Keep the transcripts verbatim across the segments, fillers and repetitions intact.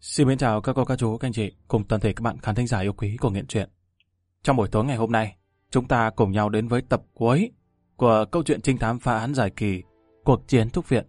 Xin mến chào các cô, các chú, các anh chị cùng toàn thể các bạn khán thính giả yêu quý của Nghiện Truyện. Trong buổi tối ngày hôm nay, chúng ta cùng nhau đến với tập cuối của câu chuyện trinh thám phá án dài kỳ Cuộc chiến thuốc viện.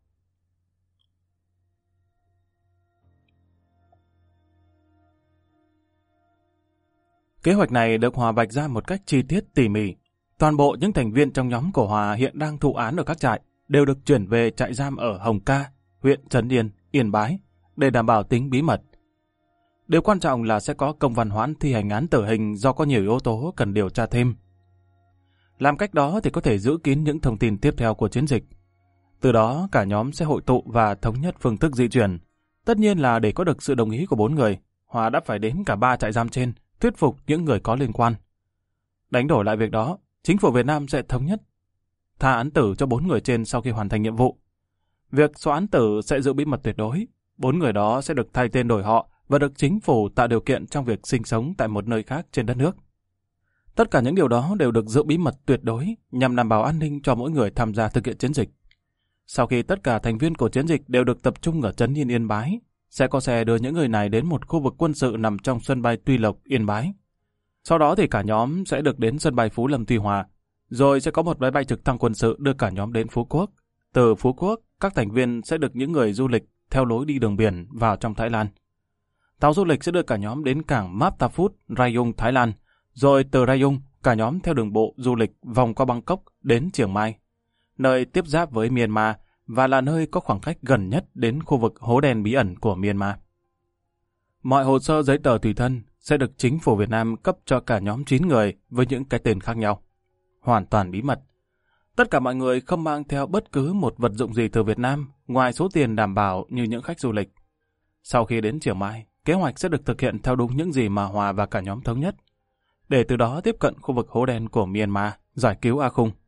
Kế hoạch này được Hòa vạch ra một cách chi tiết tỉ mỉ. Toàn bộ những thành viên trong nhóm của Hòa hiện đang thụ án ở các trại đều được chuyển về trại giam ở Hồng Ca, huyện Trấn Yên, Yên Bái để đảm bảo tính bí mật. Điều quan trọng là sẽ có công văn hoãn thi hành án tử hình do có nhiều yếu tố cần điều tra thêm. Làm cách đó thì có thể giữ kín những thông tin tiếp theo của chiến dịch. Từ đó cả nhóm sẽ hội tụ và thống nhất phương thức di chuyển. Tất nhiên là để có được sự đồng ý của bốn người, Hòa đã phải đến cả ba trại giam trên, thuyết phục những người có liên quan. Đánh đổi lại việc đó, chính phủ Việt Nam sẽ thống nhất tha án tử cho bốn người trên sau khi hoàn thành nhiệm vụ. Việc xóa án tử sẽ giữ bí mật tuyệt đối. Bốn người đó sẽ được thay tên đổi họ và được chính phủ tạo điều kiện trong việc sinh sống tại một nơi khác trên đất nước. Tất cả những điều đó đều được giữ bí mật tuyệt đối nhằm đảm bảo an ninh cho mỗi người tham gia thực hiện chiến dịch. Sau khi tất cả thành viên của chiến dịch đều được tập trung ở Trấn Yên, Yên Bái, sẽ có xe đưa những người này đến một khu vực quân sự nằm trong sân bay Tuy Lộc, Yên Bái. Sau đó thì cả nhóm sẽ được đến sân bay Phú Lâm, Tuy Hòa, rồi sẽ có một máy bay trực thăng quân sự đưa cả nhóm đến Phú Quốc. Từ Phú Quốc, các thành viên sẽ được những người du lịch theo lối đi đường biển vào trong Thái Lan. Tàu du lịch sẽ đưa cả nhóm đến cảng Maptafut, Rayong, Thái Lan, rồi từ Rayong, cả nhóm theo đường bộ du lịch vòng qua Bangkok đến Chiang Mai, nơi tiếp giáp với Myanmar và là nơi có khoảng cách gần nhất đến khu vực hố đen bí ẩn của Myanmar. Mọi hồ sơ giấy tờ tùy thân sẽ được chính phủ Việt Nam cấp cho cả nhóm chín người với những cái tên khác nhau. Hoàn toàn bí mật. Tất cả mọi người không mang theo bất cứ một vật dụng gì từ Việt Nam ngoài số tiền đảm bảo như những khách du lịch. Sau khi đến Chiang Mai, kế hoạch sẽ được thực hiện theo đúng những gì mà Hòa và cả nhóm thống nhất, để từ đó tiếp cận khu vực hố đen của Myanmar, giải cứu A Khung.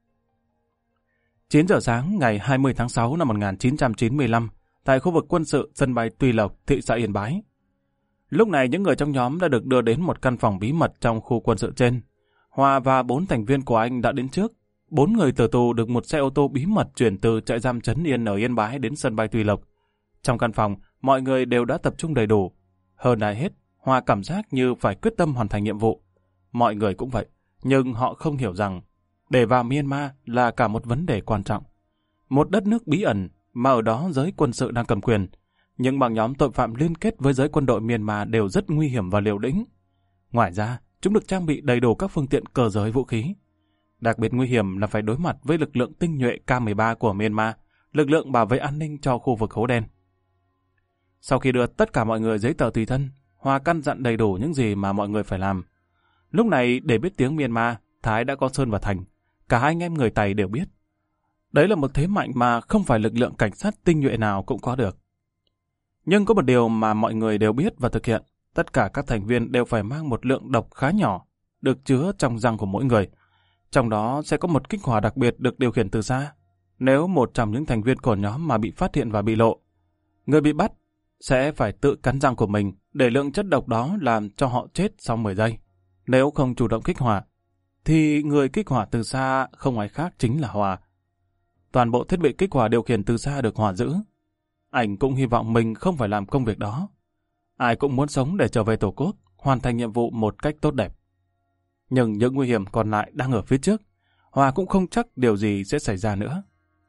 chín giờ sáng ngày hai mươi tháng sáu năm một nghìn chín trăm chín mươi lăm, tại khu vực quân sự sân bay Tuy Lộc, thị xã Yên Bái. Lúc này những người trong nhóm đã được đưa đến một căn phòng bí mật trong khu quân sự trên. Hòa và bốn thành viên của anh đã đến trước. Bốn người tử tù được một xe ô tô bí mật chuyển từ trại giam Trấn Yên ở Yên Bái đến sân bay Tuy Lộc. Trong căn phòng, mọi người đều đã tập trung đầy đủ. Hơn ai hết, Hòa cảm giác như phải quyết tâm hoàn thành nhiệm vụ. Mọi người cũng vậy, nhưng họ không hiểu rằng để vào Myanmar là cả một vấn đề quan trọng. Một đất nước bí ẩn mà ở đó giới quân sự đang cầm quyền. Những băng nhóm tội phạm liên kết với giới quân đội Myanmar đều rất nguy hiểm và liều lĩnh. Ngoài ra, chúng được trang bị đầy đủ các phương tiện cơ giới vũ khí. Đặc biệt nguy hiểm là phải đối mặt với lực lượng tinh nhuệ K mười ba của Myanmar, lực lượng bảo vệ an ninh cho khu vực hố đen. Sau khi đưa tất cả mọi người giấy tờ tùy thân, Hòa căn dặn đầy đủ những gì mà mọi người phải làm. Lúc này, để biết tiếng Myanmar, Thái đã có Sơn và Thành. Cả hai anh em người Tày đều biết. Đấy là một thế mạnh mà không phải lực lượng cảnh sát tinh nhuệ nào cũng có được. Nhưng có một điều mà mọi người đều biết và thực hiện. Tất cả các thành viên đều phải mang một lượng độc khá nhỏ, được chứa trong răng của mỗi người. Trong đó sẽ có một kích hỏa đặc biệt được điều khiển từ xa. Nếu một trong những thành viên của nhóm mà bị phát hiện và bị lộ, người bị bắt sẽ phải tự cắn răng của mình để lượng chất độc đó làm cho họ chết sau mười giây. Nếu không chủ động kích hỏa, thì người kích hỏa từ xa không ai khác chính là Hòa. Toàn bộ thiết bị kích hỏa điều khiển từ xa được Hòa giữ. Anh cũng hy vọng mình không phải làm công việc đó. Ai cũng muốn sống để trở về Tổ quốc, hoàn thành nhiệm vụ một cách tốt đẹp. Nhưng những nguy hiểm còn lại đang ở phía trước. Hòa cũng không chắc điều gì sẽ xảy ra nữa.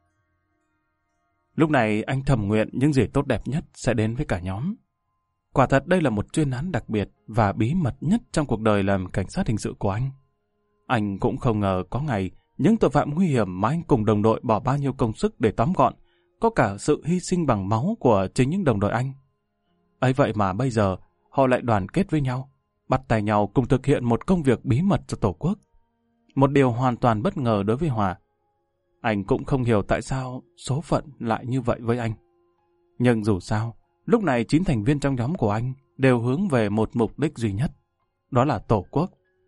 Lúc này anh thầm nguyện những gì tốt đẹp nhất sẽ đến với cả nhóm. Quả thật đây là một chuyên án đặc biệt và bí mật nhất trong cuộc đời làm cảnh sát hình sự của anh. Anh cũng không ngờ có ngày những tội phạm nguy hiểm mà anh cùng đồng đội bỏ bao nhiêu công sức để tóm gọn, có cả sự hy sinh bằng máu của chính những đồng đội anh. Ấy vậy mà bây giờ họ lại đoàn kết với nhau, bắt tay nhau cùng thực hiện một công việc bí mật cho Tổ quốc. Một điều hoàn toàn bất ngờ đối với Hòa. Anh cũng không hiểu tại sao số phận lại như vậy với anh. Nhưng dù sao, lúc này chín thành viên trong nhóm của anh đều hướng về một mục đích duy nhất, đó là Tổ quốc.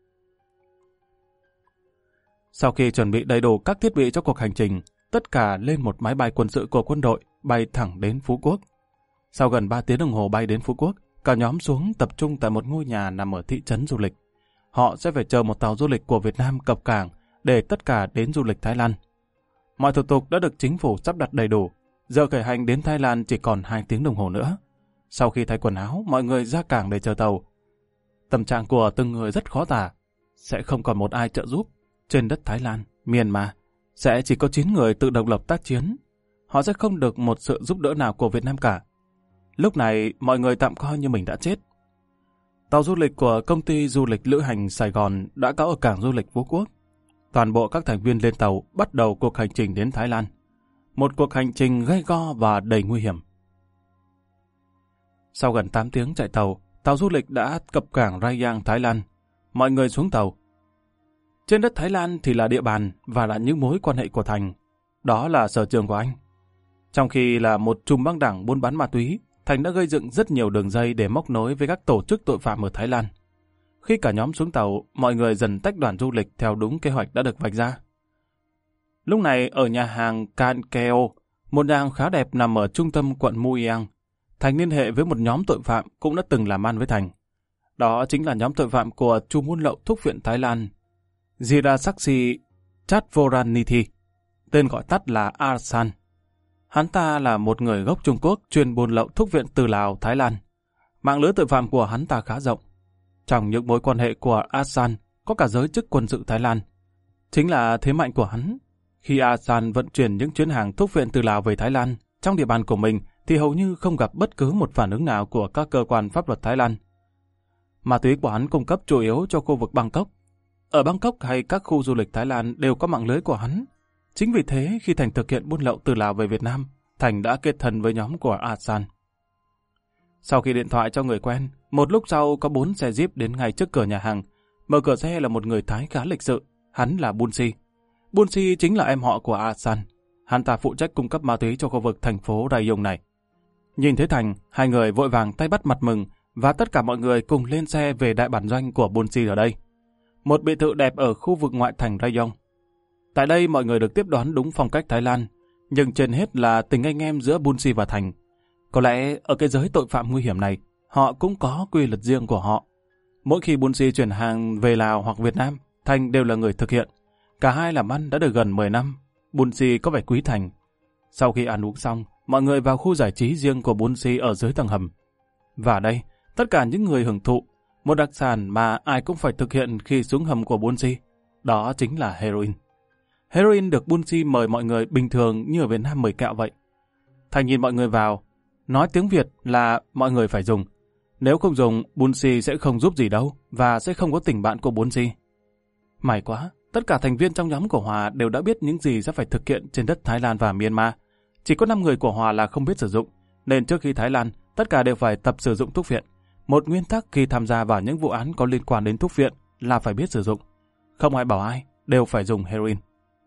Sau khi chuẩn bị đầy đủ các thiết bị cho cuộc hành trình, tất cả lên một máy bay quân sự của quân đội bay thẳng đến Phú Quốc. Sau gần ba tiếng đồng hồ bay đến Phú Quốc, cả nhóm xuống tập trung tại một ngôi nhà nằm ở thị trấn du lịch. Họ sẽ phải chờ một tàu du lịch của Việt Nam cập cảng để tất cả đến du lịch Thái Lan. Mọi thủ tục đã được chính phủ sắp đặt đầy đủ. Giờ khởi hành đến Thái Lan chỉ còn hai tiếng đồng hồ nữa. Sau khi thay quần áo, mọi người ra cảng để chờ tàu. Tâm trạng của từng người rất khó tả. Sẽ không còn một ai trợ giúp. Trên đất Thái Lan, Myanmar, sẽ chỉ có chín người tự độc lập tác chiến. Họ sẽ không được một sự giúp đỡ nào của Việt Nam cả. Lúc này, mọi người tạm coi như mình đã chết. Tàu du lịch của công ty du lịch lữ hành Sài Gòn đã có ở cảng du lịch Phú Quốc. Toàn bộ các thành viên lên tàu bắt đầu cuộc hành trình đến Thái Lan. Một cuộc hành trình gay go và đầy nguy hiểm. Sau gần tám tiếng chạy tàu, tàu du lịch đã cập cảng Rayong, Thái Lan. Mọi người xuống tàu. Trên đất Thái Lan thì là địa bàn và là những mối quan hệ của Thành. Đó là sở trường của anh. Trong khi là một trùm băng đảng buôn bán ma túy, Thành đã gây dựng rất nhiều đường dây để móc nối với các tổ chức tội phạm ở Thái Lan. Khi cả nhóm xuống tàu, mọi người dần tách đoàn du lịch theo đúng kế hoạch đã được vạch ra. Lúc này ở nhà hàng Kan Keo, một nhà hàng khá đẹp nằm ở trung tâm quận Mueang, Thành liên hệ với một nhóm tội phạm cũng đã từng làm ăn với Thành. Đó chính là nhóm tội phạm của chùm buôn lậu thuốc viện Thái Lan, Jirasaksi Chatvoranithi, tên gọi tắt là Arsan. Hắn ta là một người gốc Trung Quốc chuyên buôn lậu thuốc viện từ Lào, Thái Lan. Mạng lưới tội phạm của hắn ta khá rộng. Trong những mối quan hệ của Arsan có cả giới chức quân sự Thái Lan. Chính là thế mạnh của hắn. Khi Arsan vận chuyển những chuyến hàng thuốc viện từ Lào về Thái Lan, trong địa bàn của mình thì hầu như không gặp bất cứ một phản ứng nào của các cơ quan pháp luật Thái Lan. Ma túy của hắn cung cấp chủ yếu cho khu vực Bangkok. Ở Bangkok hay các khu du lịch Thái Lan đều có mạng lưới của hắn. Chính vì thế, khi Thành thực hiện buôn lậu từ Lào về Việt Nam, Thành đã kết thân với nhóm của Arsan. Sau khi điện thoại cho người quen, một lúc sau có bốn xe jeep đến ngay trước cửa nhà hàng. Mở cửa xe là một người Thái khá lịch sự, hắn là Bunsi. Bunsi chính là em họ của Arsan. Hắn ta phụ trách cung cấp ma túy cho khu vực thành phố Rayong này. Nhìn thấy Thành, hai người vội vàng tay bắt mặt mừng và tất cả mọi người cùng lên xe về đại bản doanh của Bunsi ở đây. Một biệt thự đẹp ở khu vực ngoại thành Rayong. Tại đây mọi người được tiếp đón đúng phong cách Thái Lan, nhưng trên hết là tình anh em giữa Bunsi và Thành. Có lẽ ở cái giới tội phạm nguy hiểm này, họ cũng có quy luật riêng của họ. Mỗi khi Bunsi chuyển hàng về Lào hoặc Việt Nam, Thành đều là người thực hiện. Cả hai làm ăn đã được gần mười năm. Bunsi có vẻ quý Thành. Sau khi ăn uống xong, mọi người vào khu giải trí riêng của Bunsi ở dưới tầng hầm. Và đây, tất cả những người hưởng thụ, một đặc sản mà ai cũng phải thực hiện khi xuống hầm của Bunsi, đó chính là heroin. Heroin được Bunsi mời mọi người bình thường như ở Việt Nam mời kẹo vậy. Thành nhìn mọi người vào, nói tiếng Việt là mọi người phải dùng. Nếu không dùng, Bunsi sẽ không giúp gì đâu và sẽ không có tình bạn của Bunsi. May quá, tất cả thành viên trong nhóm của Hòa đều đã biết những gì sẽ phải thực hiện trên đất Thái Lan và Myanmar. Chỉ có năm người của Hòa là không biết sử dụng, nên trước khi Thái Lan, tất cả đều phải tập sử dụng thuốc viện. Một nguyên tắc khi tham gia vào những vụ án có liên quan đến thuốc viện là phải biết sử dụng. Không ai bảo ai, đều phải dùng heroin.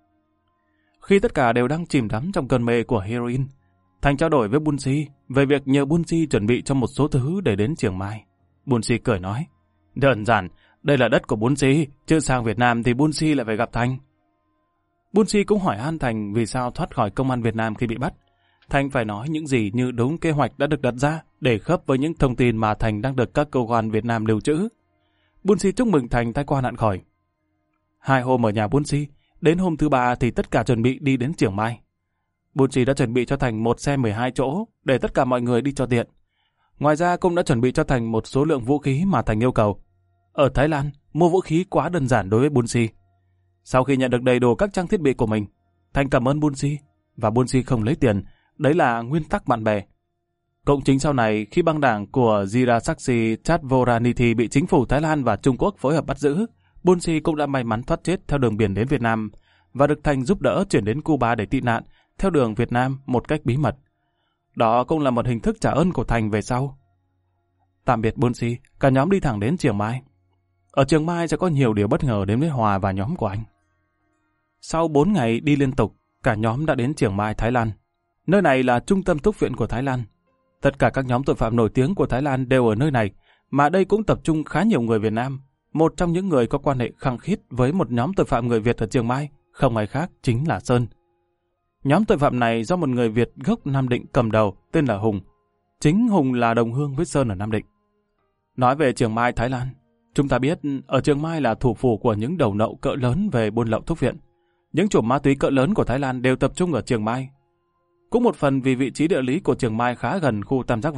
Khi tất cả đều đang chìm đắm trong cơn mê của heroin, Thành trao đổi với Bunsi về việc nhờ Bunsi chuẩn bị cho một số thứ để đến Chiang Mai. Bunsi cười nói, đơn giản, đây là đất của Bunsi, chứ sang Việt Nam thì Bunsi lại phải gặp Thành. Bunsi cũng hỏi han Thành vì sao thoát khỏi công an Việt Nam khi bị bắt. Thành phải nói những gì như đúng kế hoạch đã được đặt ra để khớp với những thông tin mà Thành đang được các cơ quan Việt Nam lưu trữ. Bunsi chúc mừng Thành tai qua nạn khỏi. Hai hôm ở nhà Bunsi, đến hôm thứ ba thì tất cả chuẩn bị đi đến Chiang Mai. Bunsi đã chuẩn bị cho Thành một xe mười hai chỗ để tất cả mọi người đi cho tiện. Ngoài ra cũng đã chuẩn bị cho Thành một số lượng vũ khí mà Thành yêu cầu. Ở Thái Lan, mua vũ khí quá đơn giản đối với Bunsi. Sau khi nhận được đầy đủ các trang thiết bị của mình, Thành cảm ơn Bunsi và Bunsi không lấy tiền. Đấy là nguyên tắc bạn bè. Cũng chính sau này, khi băng đảng của Jirasaksi Chatvoranithi bị chính phủ Thái Lan và Trung Quốc phối hợp bắt giữ, Bunsi cũng đã may mắn thoát chết theo đường biển đến Việt Nam và được Thành giúp đỡ chuyển đến Cuba để tị nạn theo đường Việt Nam một cách bí mật. Đó cũng là một hình thức trả ơn của Thành về sau. Tạm biệt Bunsi, cả nhóm đi thẳng đến Chiang Mai. Ở Chiang Mai sẽ có nhiều điều bất ngờ đến với Hòa và nhóm của anh. Sau bốn ngày đi liên tục, cả nhóm đã đến Chiang Mai, Thái Lan. Nơi này là trung tâm thuốc viện của Thái Lan. Tất cả các nhóm tội phạm nổi tiếng của Thái Lan đều ở nơi này, mà đây cũng tập trung khá nhiều người Việt Nam. Một trong những người có quan hệ khăng khít với một nhóm tội phạm người Việt ở Chiang Mai, không ai khác chính là Sơn. Nhóm tội phạm này do một người Việt gốc Nam Định cầm đầu, tên là Hùng. Chính Hùng là đồng hương với Sơn ở Nam Định. Nói về Chiang Mai, Thái Lan, chúng ta biết ở Chiang Mai là thủ phủ của những đầu nậu cỡ lớn về buôn lậu thuốc viện. Những chủ ma túy cỡ lớn của Thái Lan đều tập trung ở Chiang Mai. Cũng một phần vì vị trí địa lý của Chiang Mai khá gần khu Tam Giác Vàng,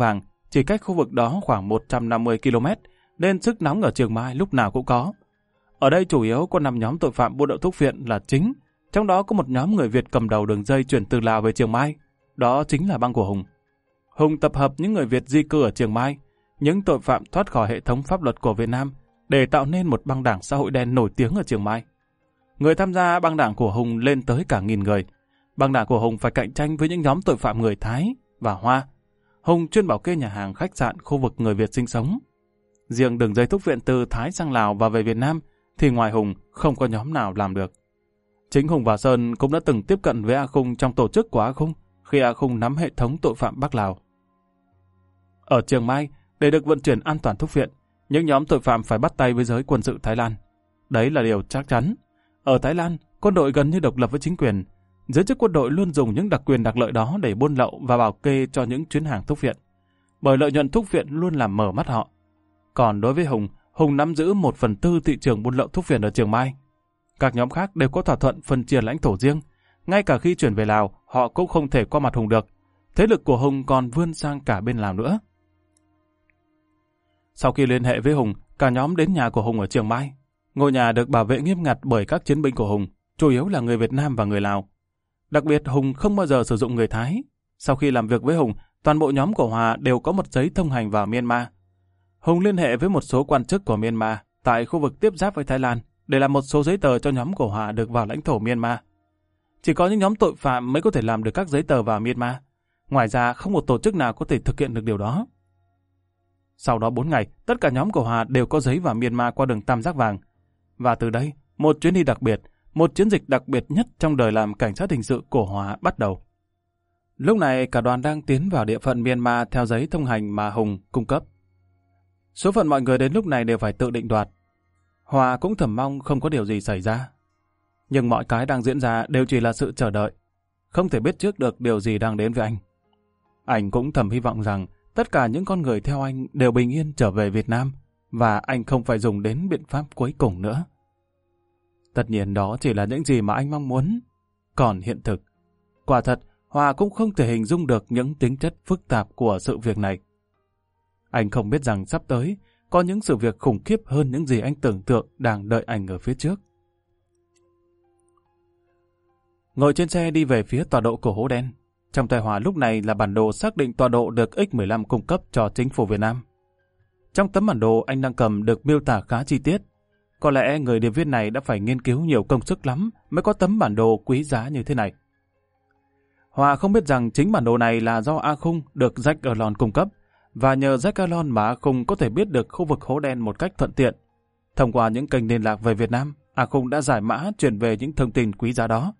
chỉ cách khu vực đó khoảng một trăm năm mươi ki lô mét, nên sức nóng ở Chiang Mai lúc nào cũng có. Ở đây chủ yếu có năm nhóm tội phạm buôn lậu thuốc viện là chính, trong đó có một nhóm người Việt cầm đầu đường dây chuyển từ Lào về Chiang Mai, đó chính là băng của Hùng. Hùng tập hợp những người Việt di cư ở Chiang Mai, những tội phạm thoát khỏi hệ thống pháp luật của Việt Nam để tạo nên một băng đảng xã hội đen nổi tiếng ở Chiang Mai. Người tham gia băng đảng của Hùng lên tới cả nghìn người. Băng đảng của Hùng phải cạnh tranh với những nhóm tội phạm người Thái và Hoa. Hùng chuyên bảo kê nhà hàng, khách sạn, khu vực người Việt sinh sống. Riêng đường dây thuốc viện từ Thái sang Lào và về Việt Nam thì ngoài Hùng không có nhóm nào làm được. Chính Hùng và Sơn cũng đã từng tiếp cận với A Khung trong tổ chức của A Khung khi A Khung nắm hệ thống tội phạm Bắc Lào. Ở Chiang Mai, để được vận chuyển an toàn thuốc viện, những nhóm tội phạm phải bắt tay với giới quân sự Thái Lan. Đấy là điều chắc chắn. Ở Thái Lan, quân đội gần như độc lập với chính quyền. Giới chức quân đội luôn dùng những đặc quyền đặc lợi đó để buôn lậu và bảo kê cho những chuyến hàng thuốc viện. Bởi lợi nhuận thuốc viện luôn làm mở mắt họ. Còn đối với Hùng, Hùng nắm giữ một phần tư thị trường buôn lậu thuốc viện ở Chiang Mai. Các nhóm khác đều có thỏa thuận phân chia lãnh thổ riêng. Ngay cả khi chuyển về Lào, họ cũng không thể qua mặt Hùng được. Thế lực của Hùng còn vươn sang cả bên Lào nữa. Sau khi liên hệ với Hùng, cả nhóm đến nhà của Hùng ở Chiang Mai. Ngôi nhà được bảo vệ nghiêm ngặt bởi các chiến binh của Hùng, chủ yếu là người Việt Nam và người Lào. Đặc biệt Hùng không bao giờ sử dụng người Thái. Sau khi làm việc với Hùng, toàn bộ nhóm của Hòa đều có một giấy thông hành vào Myanmar. Hùng liên hệ với một số quan chức của Myanmar tại khu vực tiếp giáp với Thái Lan để làm một số giấy tờ cho nhóm của Hòa được vào lãnh thổ Myanmar. Chỉ có những nhóm tội phạm mới có thể làm được các giấy tờ vào Myanmar. Ngoài ra không một tổ chức nào có thể thực hiện được điều đó. Sau đó bốn ngày, tất cả nhóm của Hòa đều có giấy vào Myanmar qua đường Tam Giác Vàng. Và từ đây, một chuyến đi đặc biệt, một chiến dịch đặc biệt nhất trong đời làm cảnh sát hình sự của Hòa bắt đầu. Lúc này cả đoàn đang tiến vào địa phận Myanmar theo giấy thông hành mà Hùng cung cấp. Số phận mọi người đến lúc này đều phải tự định đoạt. Hòa cũng thầm mong không có điều gì xảy ra. Nhưng mọi cái đang diễn ra đều chỉ là sự chờ đợi. Không thể biết trước được điều gì đang đến với anh. Anh cũng thầm hy vọng rằng tất cả những con người theo anh đều bình yên trở về Việt Nam và anh không phải dùng đến biện pháp cuối cùng nữa. Tất nhiên đó chỉ là những gì mà anh mong muốn. Còn hiện thực, quả thật Hòa cũng không thể hình dung được những tính chất phức tạp của sự việc này. Anh không biết rằng sắp tới có những sự việc khủng khiếp hơn những gì anh tưởng tượng đang đợi anh ở phía trước. Ngồi trên xe đi về phía tọa độ của hố đen. Trong tay Hòa lúc này là bản đồ xác định tọa độ được X mười lăm cung cấp cho chính phủ Việt Nam. Trong tấm bản đồ anh đang cầm được miêu tả khá chi tiết. Có lẽ người điệp viên này đã phải nghiên cứu nhiều công sức lắm mới có tấm bản đồ quý giá như thế này. Hòa không biết rằng chính bản đồ này là do A Khung được Jack Erlon cung cấp, và nhờ Jack Erlon mà A Khung có thể biết được khu vực hố đen một cách thuận tiện. Thông qua những kênh liên lạc về Việt Nam, A Khung đã giải mã truyền về những thông tin quý giá đó.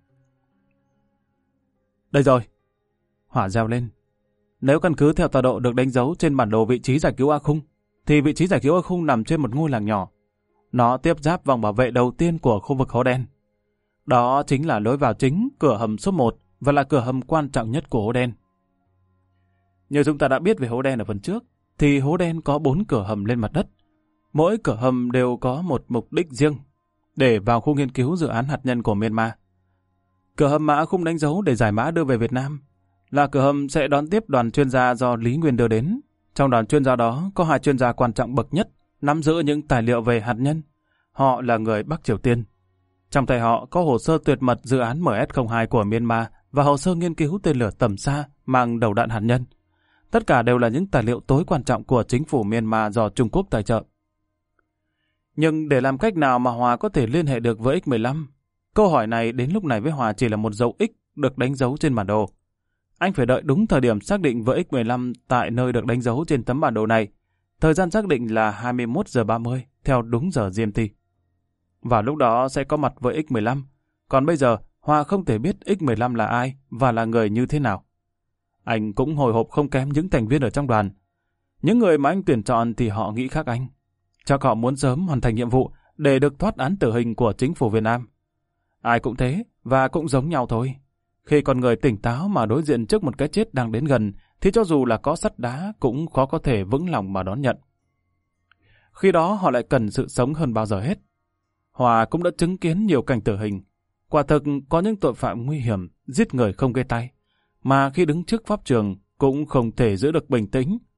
Đây rồi. Hỏa reo lên. Nếu căn cứ theo tọa độ được đánh dấu trên bản đồ vị trí giải cứu A Khung, thì vị trí giải cứu A Khung nằm trên một ngôi làng nhỏ. Nó tiếp giáp vòng bảo vệ đầu tiên của khu vực hố đen. Đó chính là lối vào chính, cửa hầm số một và là cửa hầm quan trọng nhất của hố đen. Như chúng ta đã biết về hố đen ở phần trước, thì hố đen có bốn cửa hầm lên mặt đất. Mỗi cửa hầm đều có một mục đích riêng, để vào khu nghiên cứu dự án hạt nhân của Myanmar. Cửa hầm mà A Khung đánh dấu để giải mã đưa về Việt Nam là cửa hầm sẽ đón tiếp đoàn chuyên gia do Lý Nguyên đưa đến. Trong đoàn chuyên gia đó có hai chuyên gia quan trọng bậc nhất, nắm giữ những tài liệu về hạt nhân. Họ là người Bắc Triều Tiên. Trong tay họ có hồ sơ tuyệt mật dự án M S không hai của Myanmar và hồ sơ nghiên cứu tên lửa tầm xa mang đầu đạn hạt nhân. Tất cả đều là những tài liệu tối quan trọng của chính phủ Myanmar do Trung Quốc tài trợ. Nhưng để làm cách nào mà Hòa có thể liên hệ được với X mười lăm? Câu hỏi này đến lúc này với Hòa chỉ là một dấu X được đánh dấu trên bản đồ. Anh phải đợi đúng thời điểm xác định với X mười lăm tại nơi được đánh dấu trên tấm bản đồ này. Thời gian xác định là hai mươi mốt giờ ba mươi theo đúng giờ giê em tê. Và lúc đó sẽ có mặt với X mười lăm. Còn bây giờ, Hòa không thể biết X mười lăm là ai và là người như thế nào. Anh cũng hồi hộp không kém những thành viên ở trong đoàn. Những người mà anh tuyển chọn thì họ nghĩ khác anh. Chắc họ muốn sớm hoàn thành nhiệm vụ để được thoát án tử hình của chính phủ Việt Nam. Ai cũng thế và cũng giống nhau thôi. Khi con người tỉnh táo mà đối diện trước một cái chết đang đến gần thì cho dù là có sắt đá cũng khó có thể vững lòng mà đón nhận. Khi đó họ lại cần sự sống hơn bao giờ hết. Hòa cũng đã chứng kiến nhiều cảnh tử hình. Quả thực có những tội phạm nguy hiểm, giết người không gây tay, mà khi đứng trước pháp trường cũng không thể giữ được bình tĩnh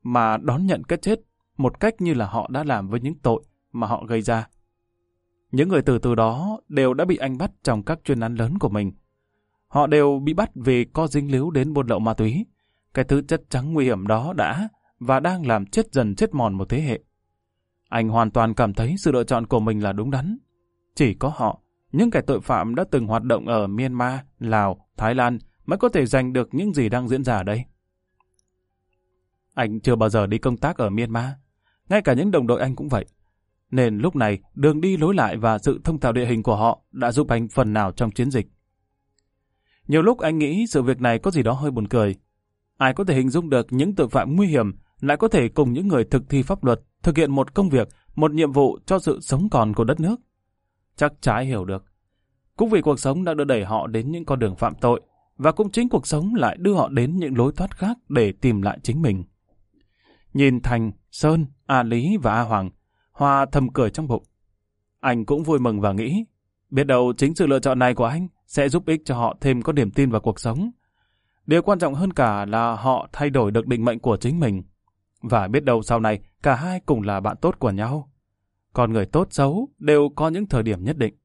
mà đón nhận cái chết một cách như là họ đã làm với những tội mà họ gây ra. Những người từ từ đó đều đã bị anh bắt trong các chuyên án lớn của mình. Họ đều bị bắt vì có dính líu đến buôn lậu ma túy. Cái thứ chất trắng nguy hiểm đó đã và đang làm chết dần chết mòn một thế hệ. Anh hoàn toàn cảm thấy sự lựa chọn của mình là đúng đắn. Chỉ có họ, những kẻ tội phạm đã từng hoạt động ở Myanmar, Lào, Thái Lan mới có thể giành được những gì đang diễn ra ở đây. Anh chưa bao giờ đi công tác ở Myanmar, ngay cả những đồng đội anh cũng vậy. Nên lúc này, đường đi lối lại và sự thông thạo địa hình của họ đã giúp anh phần nào trong chiến dịch. Nhiều lúc anh nghĩ sự việc này có gì đó hơi buồn cười. Ai có thể hình dung được những tội phạm nguy hiểm lại có thể cùng những người thực thi pháp luật thực hiện một công việc, một nhiệm vụ cho sự sống còn của đất nước. Chắc chả ai hiểu được. Cũng vì cuộc sống đã đưa đẩy họ đến những con đường phạm tội, và cũng chính cuộc sống lại đưa họ đến những lối thoát khác để tìm lại chính mình. Nhìn Thành, Sơn, A Lý và A Hoàng, Hoa thầm cười trong bụng. Anh cũng vui mừng và nghĩ, biết đâu chính sự lựa chọn này của anh sẽ giúp ích cho họ thêm có niềm tin vào cuộc sống. Điều quan trọng hơn cả là họ thay đổi được định mệnh của chính mình. Và biết đâu sau này cả hai cùng là bạn tốt của nhau. Con người tốt xấu đều có những thời điểm nhất định.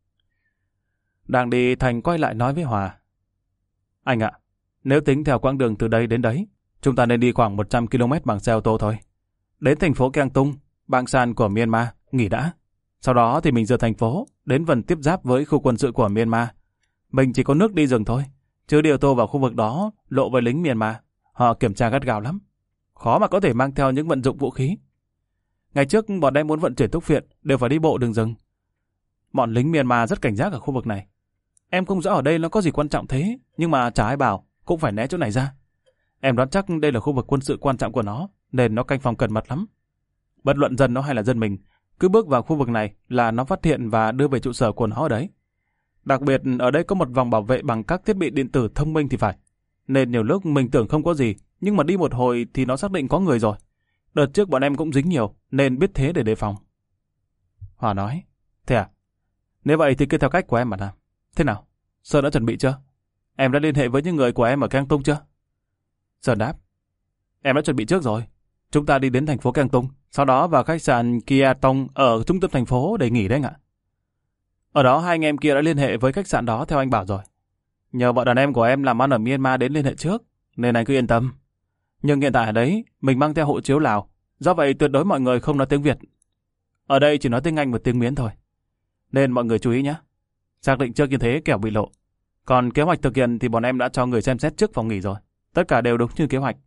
Đang đi, Thành quay lại nói với Hòa. Anh ạ, nếu tính theo quãng đường từ đây đến đấy, chúng ta nên đi khoảng một trăm ki lô mét bằng xe ô tô thôi. Đến thành phố Keng Tung, bang San của Myanmar, nghỉ đã. Sau đó thì mình rời thành phố, đến vần tiếp giáp với khu quân sự của Myanmar. Mình chỉ có nước đi rừng thôi, chứ đi ô tô vào khu vực đó lộ với lính Myanmar. Họ kiểm tra gắt gao lắm. Khó mà có thể mang theo những vận dụng vũ khí. Ngày trước bọn em muốn vận chuyển thuốc phiện đều phải đi bộ đường rừng. Bọn lính Myanmar rất cảnh giác ở khu vực này. Em không rõ ở đây nó có gì quan trọng thế, nhưng mà chả ai bảo, cũng phải né chỗ này ra. Em đoán chắc đây là khu vực quân sự quan trọng của nó, nên nó canh phòng cẩn mật lắm. Bất luận dân nó hay là dân mình, cứ bước vào khu vực này là nó phát hiện và đưa về trụ sở của nó ở đấy. Đặc biệt ở đây có một vòng bảo vệ bằng các thiết bị điện tử thông minh thì phải. Nên nhiều lúc mình tưởng không có gì, nhưng mà đi một hồi thì nó xác định có người rồi. Đợt trước bọn em cũng dính nhiều, nên biết thế để đề phòng. Hòa nói, thế à? Nếu vậy thì cứ theo cách của em mà làm. Thế nào? Sơn đã chuẩn bị chưa? Em đã liên hệ với những người của em ở Keng Tung chưa? Sơn đáp, em đã chuẩn bị trước rồi. Chúng ta đi đến thành phố Keng Tung, sau đó vào khách sạn Kia Tong ở trung tâm thành phố để nghỉ đấy anh ạ. Ở đó hai anh em kia đã liên hệ với khách sạn đó theo anh bảo rồi. Nhờ vợ đàn em của em làm ăn ở Myanmar đến liên hệ trước, nên anh cứ yên tâm. Nhưng hiện tại ở đấy, mình mang theo hộ chiếu Lào, do vậy tuyệt đối mọi người không nói tiếng Việt. Ở đây chỉ nói tiếng Anh và tiếng Miến thôi. Nên mọi người chú ý nhé. Xác định trước như thế kẻo bị lộ. Còn kế hoạch thực hiện thì bọn em đã cho người xem xét trước phòng nghỉ rồi. Tất cả đều đúng như kế hoạch.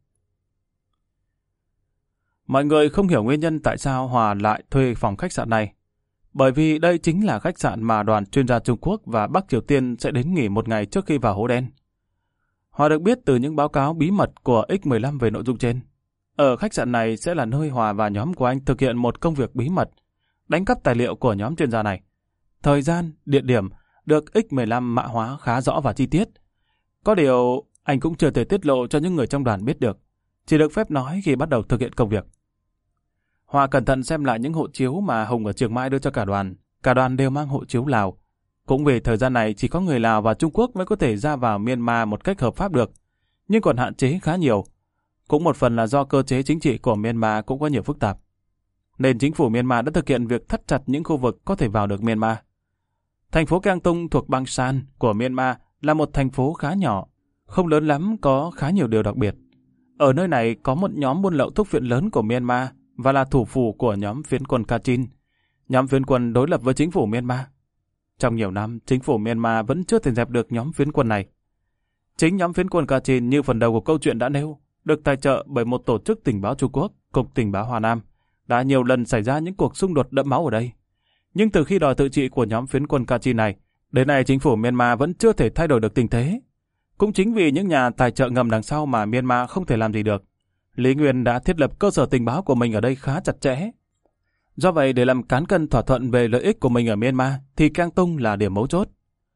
Mọi người không hiểu nguyên nhân tại sao Hòa lại thuê phòng khách sạn này. Bởi vì đây chính là khách sạn mà đoàn chuyên gia Trung Quốc và Bắc Triều Tiên sẽ đến nghỉ một ngày trước khi vào hố đen. Hòa được biết từ những báo cáo bí mật của X mười lăm về nội dung trên. Ở khách sạn này sẽ là nơi Hòa và nhóm của anh thực hiện một công việc bí mật, đánh cắp tài liệu của nhóm chuyên gia này. Thời gian, địa điểm được X mười lăm mã hóa khá rõ và chi tiết. Có điều anh cũng chưa thể tiết lộ cho những người trong đoàn biết được, chỉ được phép nói khi bắt đầu thực hiện công việc. Hòa cẩn thận xem lại những hộ chiếu mà Hùng ở Trường Mai đưa cho cả đoàn. Cả đoàn đều mang hộ chiếu Lào. Cũng vì thời gian này chỉ có người Lào và Trung Quốc mới có thể ra vào Myanmar một cách hợp pháp được, nhưng còn hạn chế khá nhiều. Cũng một phần là do cơ chế chính trị của Myanmar cũng có nhiều phức tạp. Nên chính phủ Myanmar đã thực hiện việc thắt chặt những khu vực có thể vào được Myanmar. Thành phố Keng Tung thuộc bang San của Myanmar là một thành phố khá nhỏ, không lớn lắm, có khá nhiều điều đặc biệt. Ở nơi này có một nhóm buôn lậu thuốc phiện lớn của Myanmar và là thủ phủ của nhóm phiến quân Kachin. Nhóm phiến quân đối lập với chính phủ Myanmar. Trong nhiều năm, chính phủ Myanmar vẫn chưa thể dẹp được nhóm phiến quân này. Chính nhóm phiến quân Kachin như phần đầu của câu chuyện đã nêu, được tài trợ bởi một tổ chức tình báo Trung Quốc, Cục Tình báo Hoa Nam, đã nhiều lần xảy ra những cuộc xung đột đẫm máu ở đây. Nhưng từ khi đòi tự trị của nhóm phiến quân Kachin này, đến nay chính phủ Myanmar vẫn chưa thể thay đổi được tình thế. Cũng chính vì những nhà tài trợ ngầm đằng sau mà Myanmar không thể làm gì được. Lý Nguyên đã thiết lập cơ sở tình báo của mình ở đây khá chặt chẽ. Do vậy, để làm cán cân thỏa thuận về lợi ích của mình ở Myanmar, thì Keng Tung là điểm mấu chốt.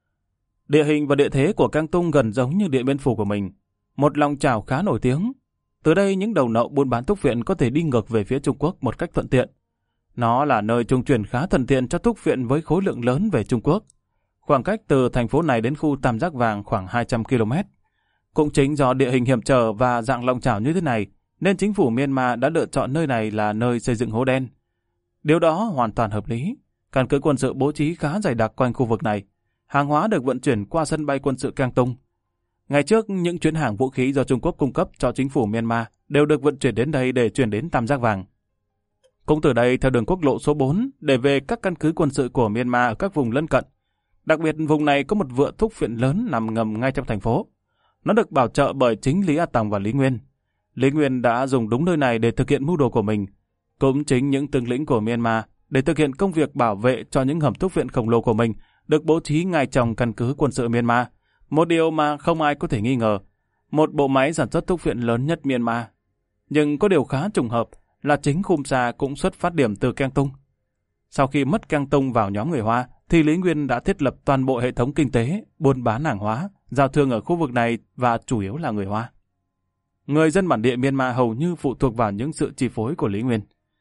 Địa hình và địa thế của Keng Tung gần giống như Điện Biên Phủ của mình, một lòng chảo khá nổi tiếng. Từ đây, những đầu nậu buôn bán thuốc phiện có thể đi ngược về phía Trung Quốc một cách thuận tiện. Nó là nơi trung chuyển khá thuận tiện cho thuốc phiện với khối lượng lớn về Trung Quốc. Khoảng cách từ thành phố này đến khu Tam Giác Vàng khoảng hai trăm ki lô mét. Cũng chính do địa hình hiểm trở và dạng lòng chảo như thế này, nên chính phủ Myanmar đã lựa chọn nơi này là nơi xây dựng hố đen. Điều đó hoàn toàn hợp lý. Căn cứ quân sự bố trí khá dày đặc quanh khu vực này. Hàng hóa được vận chuyển qua sân bay quân sự Kang Tung. Ngày trước, những chuyến hàng vũ khí do Trung Quốc cung cấp cho chính phủ Myanmar đều được vận chuyển đến đây để chuyển đến Tam Giác Vàng. Cũng từ đây theo đường quốc lộ số bốn để về các căn cứ quân sự của Myanmar ở các vùng lân cận. Đặc biệt vùng này có một vựa thuốc phiện lớn nằm ngầm ngay trong thành phố. Nó được bảo trợ bởi chính Lý A Tòng và Lý Nguyên. Lý Nguyên đã dùng đúng nơi này để thực hiện mưu đồ của mình. Cũng chính những tướng lĩnh của Myanmar để thực hiện công việc bảo vệ cho những hầm thuốc viện khổng lồ của mình được bố trí ngay trong căn cứ quân sự Myanmar. Một điều mà không ai có thể nghi ngờ. Một bộ máy sản xuất thuốc viện lớn nhất Myanmar. Nhưng có điều khá trùng hợp là chính Khumsa cũng xuất phát điểm từ Kang Tung. Sau khi mất Kang Tung vào nhóm người Hoa, thì Lý Nguyên đã thiết lập toàn bộ hệ thống kinh tế, buôn bán hàng hóa, giao thương ở khu vực này và chủ yếu là người Hoa. Người dân bản địa Myanmar hầu như phụ thuộc vào những sự chi phối của Lý Nguyên.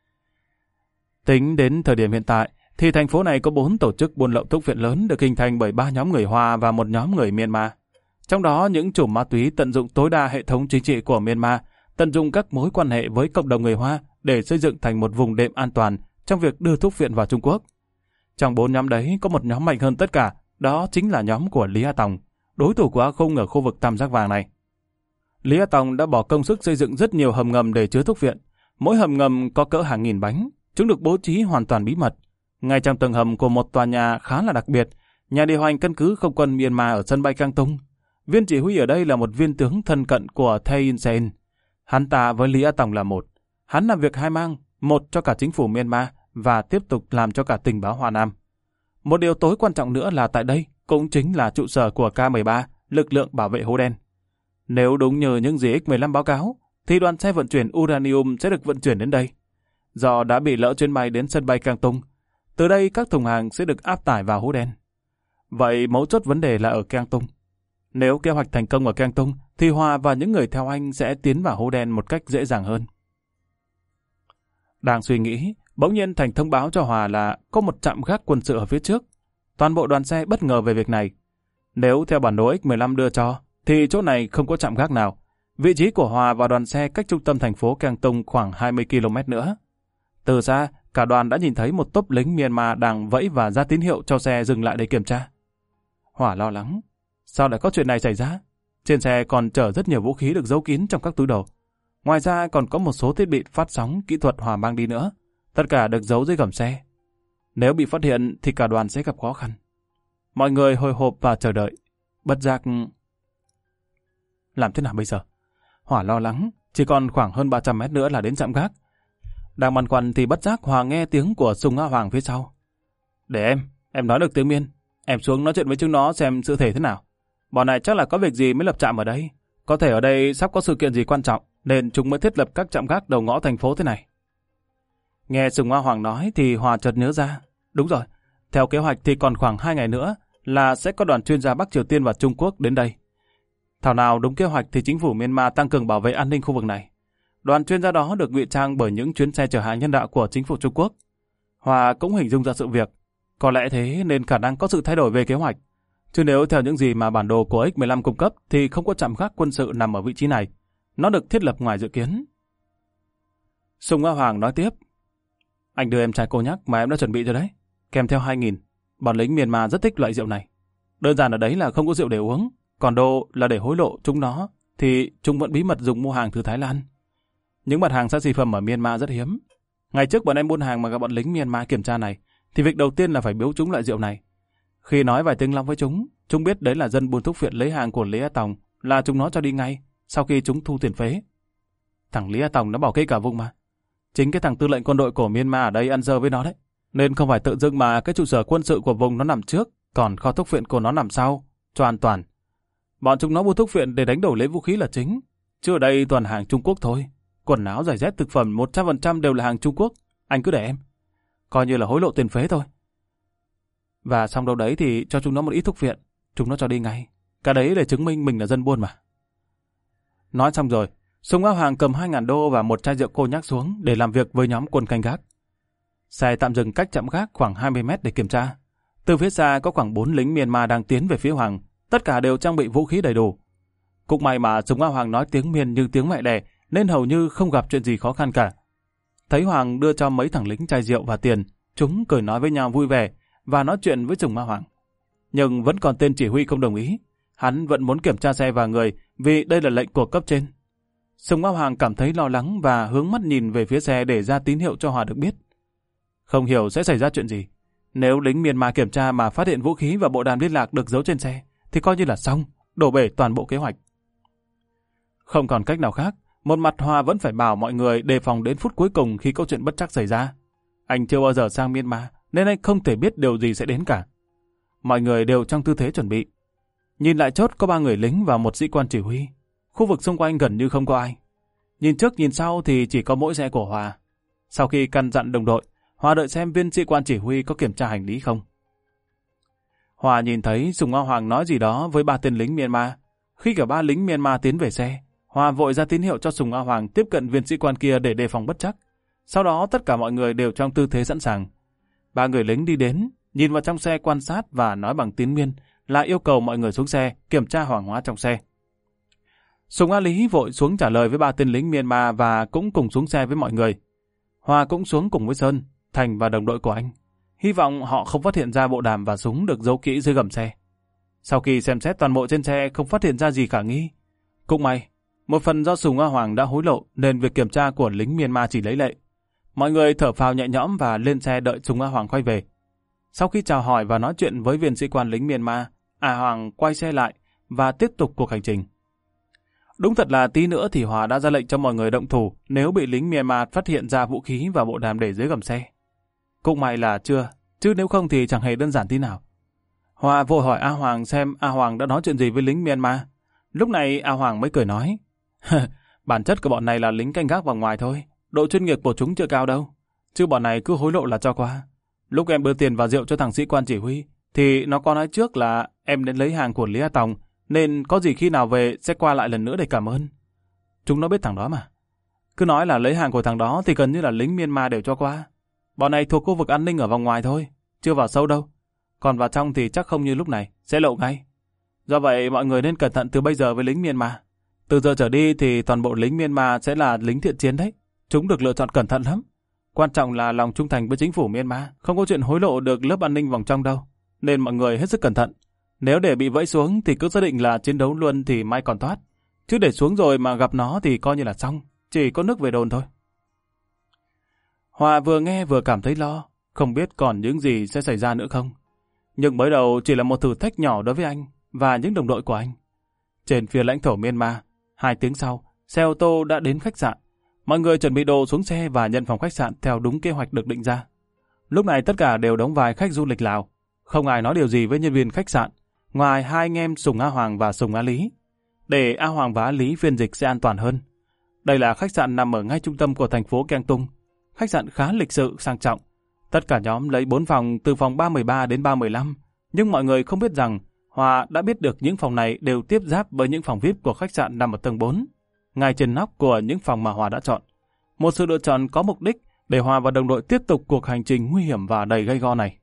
Tính đến thời điểm hiện tại, thì thành phố này có bốn tổ chức buôn lậu thuốc viện lớn được hình thành bởi ba nhóm người Hoa và một nhóm người Myanmar. Trong đó, những chủ ma túy tận dụng tối đa hệ thống chính trị của Myanmar, tận dụng các mối quan hệ với cộng đồng người Hoa để xây dựng thành một vùng đệm an toàn trong việc đưa thuốc viện vào Trung Quốc. Trong bốn nhóm đấy có một nhóm mạnh hơn tất cả, đó chính là nhóm của Lý A Tòng, đối thủ của A Khung ở khu vực Tam Giác Vàng này. Lý A Tòng đã bỏ công sức xây dựng rất nhiều hầm ngầm để chứa thuốc viện. Mỗi hầm ngầm có cỡ hàng nghìn bánh, chúng được bố trí hoàn toàn bí mật. Ngay trong tầng hầm của một tòa nhà khá là đặc biệt, nhà điều hành căn cứ không quân Myanmar ở sân bay Kang Tung. Viên chỉ huy ở đây là một viên tướng thân cận của Thein Sein. Hắn ta với Lý A Tòng là một. Hắn làm việc hai mang, một cho cả chính phủ Myanmar và tiếp tục làm cho cả tình báo Hoa Nam. Một điều tối quan trọng nữa là tại đây cũng chính là trụ sở của K mười ba, lực lượng bảo vệ hố đen. Nếu đúng như những gì X mười lăm báo cáo, thì đoàn xe vận chuyển uranium sẽ được vận chuyển đến đây. Do đã bị lỡ chuyến bay đến sân bay Kang Tung, từ đây các thùng hàng sẽ được áp tải vào hố đen. Vậy mấu chốt vấn đề là ở Kang Tung. Nếu kế hoạch thành công ở Kang Tung, thì Hòa và những người theo anh sẽ tiến vào hố đen một cách dễ dàng hơn. Đang suy nghĩ, bỗng nhiên Thành thông báo cho Hòa là có một trạm gác quân sự ở phía trước. Toàn bộ đoàn xe bất ngờ về việc này. Nếu theo bản đồ X mười lăm đưa cho, thì chỗ này không có trạm gác nào. Vị trí của Hòa và đoàn xe cách trung tâm thành phố Kang Tung khoảng hai mươi ki lô mét nữa. Từ xa, cả đoàn đã nhìn thấy một tốp lính Myanmar đang vẫy và ra tín hiệu cho xe dừng lại để kiểm tra. Hòa lo lắng. Sao lại có chuyện này xảy ra? Trên xe còn chở rất nhiều vũ khí được giấu kín trong các túi đồ. Ngoài ra còn có một số thiết bị phát sóng kỹ thuật Hòa mang đi nữa. Tất cả được giấu dưới gầm xe. Nếu bị phát hiện thì cả đoàn sẽ gặp khó khăn. Mọi người hồi hộp và chờ đợi. Bất giác... Làm thế nào bây giờ? Hòa lo lắng. Chỉ còn khoảng hơn ba trăm mét nữa là đến trạm gác. Đang băn khoăn thì bất giác Hòa nghe tiếng của Sùng A Hoàng phía sau. Để em, em nói được tiếng Miên. Em xuống nói chuyện với chúng nó xem sự thể thế nào. Bọn này chắc là có việc gì mới lập trạm ở đây. Có thể ở đây sắp có sự kiện gì quan trọng, nên chúng mới thiết lập các trạm gác đầu ngõ thành phố thế này. Nghe Sùng A Hoàng nói thì Hòa chợt nhớ ra. Đúng rồi, theo kế hoạch thì còn khoảng hai ngày nữa là sẽ có đoàn chuyên gia Bắc Triều Tiên và Trung Quốc đến đây. Thảo nào đúng kế hoạch thì chính phủ Myanmar tăng cường bảo vệ an ninh khu vực này. Đoàn chuyên gia đó được ngụy trang bởi những chuyến xe chở hàng nhân đạo của chính phủ Trung Quốc. Hòa cũng hình dung ra sự việc. Có lẽ thế nên khả năng có sự thay đổi về kế hoạch. Chứ nếu theo những gì mà bản đồ của X mười lăm cung cấp thì không có trạm gác quân sự nằm ở vị trí này. Nó được thiết lập ngoài dự kiến. Sùng A Hoàng nói tiếp. Anh đưa em chai cô nhắc mà em đã chuẩn bị rồi đấy. Kèm theo hai nghìn. Bọn lính Myanmar rất thích loại rượu này. Đơn giản ở đấy là không có rượu để uống. Còn đô là để hối lộ chúng nó. Thì chúng vẫn bí mật dùng mua hàng từ Thái Lan. Những mặt hàng xa xỉ phẩm ở Myanmar rất hiếm. Ngày trước bọn em buôn hàng mà gặp bọn lính Myanmar kiểm tra này, thì việc đầu tiên là phải biếu chúng loại rượu này. Khi nói vài tiếng Long với chúng, chúng biết đấy là dân buôn thuốc phiện lấy hàng của Lý A Tòng, là chúng nó cho đi ngay, sau khi chúng thu tiền phế. Thằng Lý A Tòng nó bảo kê cả vùng mà. Chính cái thằng tư lệnh quân đội của Myanmar ở đây ăn dơ với nó đấy. Nên không phải tự dưng mà cái trụ sở quân sự của vùng nó nằm trước, còn kho thuốc phiện của nó nằm sau, cho an toàn. Bọn chúng nó buôn thuốc phiện để đánh đổi lấy vũ khí là chính, chứ ở đây toàn hàng Trung Quốc thôi. Quần áo, giày dép, thực phẩm một trăm phần trăm đều là hàng Trung Quốc. Anh cứ để em. Coi như là hối lộ tiền phế thôi. Và xong đâu đấy thì cho chúng nó một ít thuốc viện. Chúng nó cho đi ngay. Cả đấy để chứng minh mình là dân buôn mà. Nói xong rồi, Sùng A Hoàng cầm hai ngàn đô và một chai rượu cô nhắc xuống để làm việc với nhóm quân canh gác. Xe tạm dừng cách trạm gác khoảng hai mươi mét để kiểm tra. Từ phía xa có khoảng bốn lính Myanmar đang tiến về phía Hoàng. Tất cả đều trang bị vũ khí đầy đủ. Cũng may mà Sùng A Hoàng nói tiếng Miên như tiếng mẹ đẻ, nên hầu như không gặp chuyện gì khó khăn cả. Thấy Hoàng đưa cho mấy thằng lính chai rượu và tiền, chúng cười nói với nhau vui vẻ và nói chuyện với Sùng Ma Hoàng. Nhưng vẫn còn tên chỉ huy không đồng ý. Hắn vẫn muốn kiểm tra xe và người vì đây là lệnh của cấp trên. Sùng Ma Hoàng cảm thấy lo lắng và hướng mắt nhìn về phía xe để ra tín hiệu cho Hòa được biết. Không hiểu sẽ xảy ra chuyện gì. Nếu lính Myanmar kiểm tra mà phát hiện vũ khí và bộ đàm liên lạc được giấu trên xe, thì coi như là xong, đổ bể toàn bộ kế hoạch. Không còn cách nào khác, một mặt Hòa vẫn phải bảo mọi người đề phòng đến phút cuối cùng khi câu chuyện bất trắc xảy ra. Anh chưa bao giờ sang Myanmar, nên anh không thể biết điều gì sẽ đến cả. Mọi người đều trong tư thế chuẩn bị. Nhìn lại chốt có ba người lính và một sĩ quan chỉ huy. Khu vực xung quanh gần như không có ai. Nhìn trước nhìn sau thì chỉ có mỗi xe của Hòa. Sau khi căn dặn đồng đội, Hòa đợi xem viên sĩ quan chỉ huy có kiểm tra hành lý không. Hòa nhìn thấy Sùng Ma Hoàng nói gì đó với ba tên lính Myanmar. Khi cả ba lính Myanmar tiến về xe, Hòa vội ra tín hiệu cho Sùng Ma Hoàng tiếp cận viên sĩ quan kia để đề phòng bất trắc. Sau đó tất cả mọi người đều trong tư thế sẵn sàng. Ba người lính đi đến, nhìn vào trong xe quan sát và nói bằng tiếng Miên là yêu cầu mọi người xuống xe, kiểm tra hàng hóa trong xe. Sùng A Lý vội xuống trả lời với ba tên lính Myanmar và cũng cùng xuống xe với mọi người. Hòa cũng xuống cùng với Sơn, Thành và đồng đội của anh. Hy vọng họ không phát hiện ra bộ đàm và súng được giấu kỹ dưới gầm xe. Sau khi xem xét toàn bộ trên xe không phát hiện ra gì khả nghi. Cũng may, một phần do Sùng A Hoàng đã hối lộ nên việc kiểm tra của lính Myanmar chỉ lấy lệ. Mọi người thở phào nhẹ nhõm và lên xe đợi Sùng A Hoàng quay về. Sau khi chào hỏi và nói chuyện với viên sĩ quan lính Myanmar, A Hoàng quay xe lại và tiếp tục cuộc hành trình. Đúng thật là tí nữa thì Hòa đã ra lệnh cho mọi người động thủ nếu bị lính Myanmar phát hiện ra vũ khí và bộ đàm để dưới gầm xe. Cũng may là chưa, chứ nếu không thì chẳng hề đơn giản tí nào. Hòa vội hỏi A Hoàng xem A Hoàng đã nói chuyện gì với lính Myanmar. Lúc này A Hoàng mới cười nói, bản chất của bọn này là lính canh gác vòng ngoài thôi, độ chuyên nghiệp của chúng chưa cao đâu, chứ bọn này cứ hối lộ là cho qua. Lúc em đưa tiền và rượu cho thằng sĩ quan chỉ huy, thì nó có nói trước là em đến lấy hàng của Lý A Tòng, nên có gì khi nào về sẽ qua lại lần nữa để cảm ơn. Chúng nó biết thằng đó mà. Cứ nói là lấy hàng của thằng đó thì gần như là lính Myanmar đều cho qua. Bọn này thuộc khu vực an ninh ở vòng ngoài thôi, chưa vào sâu đâu. Còn vào trong thì chắc không như lúc này, sẽ lộ ngay. Do vậy mọi người nên cẩn thận từ bây giờ với lính Myanmar. Từ giờ trở đi thì toàn bộ lính Myanmar sẽ là lính thiện chiến đấy. Chúng được lựa chọn cẩn thận lắm. Quan trọng là lòng trung thành với chính phủ Myanmar, không có chuyện hối lộ được lớp an ninh vòng trong đâu. Nên mọi người hết sức cẩn thận. Nếu để bị vẫy xuống thì cứ xác định là chiến đấu luôn thì may còn thoát. Chứ để xuống rồi mà gặp nó thì coi như là xong, chỉ có nước về đồn thôi. Hòa vừa nghe vừa cảm thấy lo, không biết còn những gì sẽ xảy ra nữa không. Nhưng mới đầu chỉ là một thử thách nhỏ đối với anh và những đồng đội của anh. Trên phía lãnh thổ Myanmar, hai tiếng sau, xe ô tô đã đến khách sạn. Mọi người chuẩn bị đồ xuống xe và nhận phòng khách sạn theo đúng kế hoạch được định ra. Lúc này tất cả đều đóng vai khách du lịch Lào. Không ai nói điều gì với nhân viên khách sạn, ngoài hai anh em Sùng A Hoàng và Sùng A Lý. Để A Hoàng và A Lý phiên dịch sẽ an toàn hơn. Đây là khách sạn nằm ở ngay trung tâm của thành phố Keng Tung. Khách sạn khá lịch sự, sang trọng. Tất cả nhóm lấy bốn phòng từ phòng ba một ba đến ba một lăm. Nhưng mọi người không biết rằng Hòa đã biết được những phòng này đều tiếp giáp với những phòng vi ai pi của khách sạn nằm ở tầng bốn. Ngay trên nóc của những phòng mà Hòa đã chọn. Một sự lựa chọn có mục đích để Hòa và đồng đội tiếp tục cuộc hành trình nguy hiểm và đầy gay go này.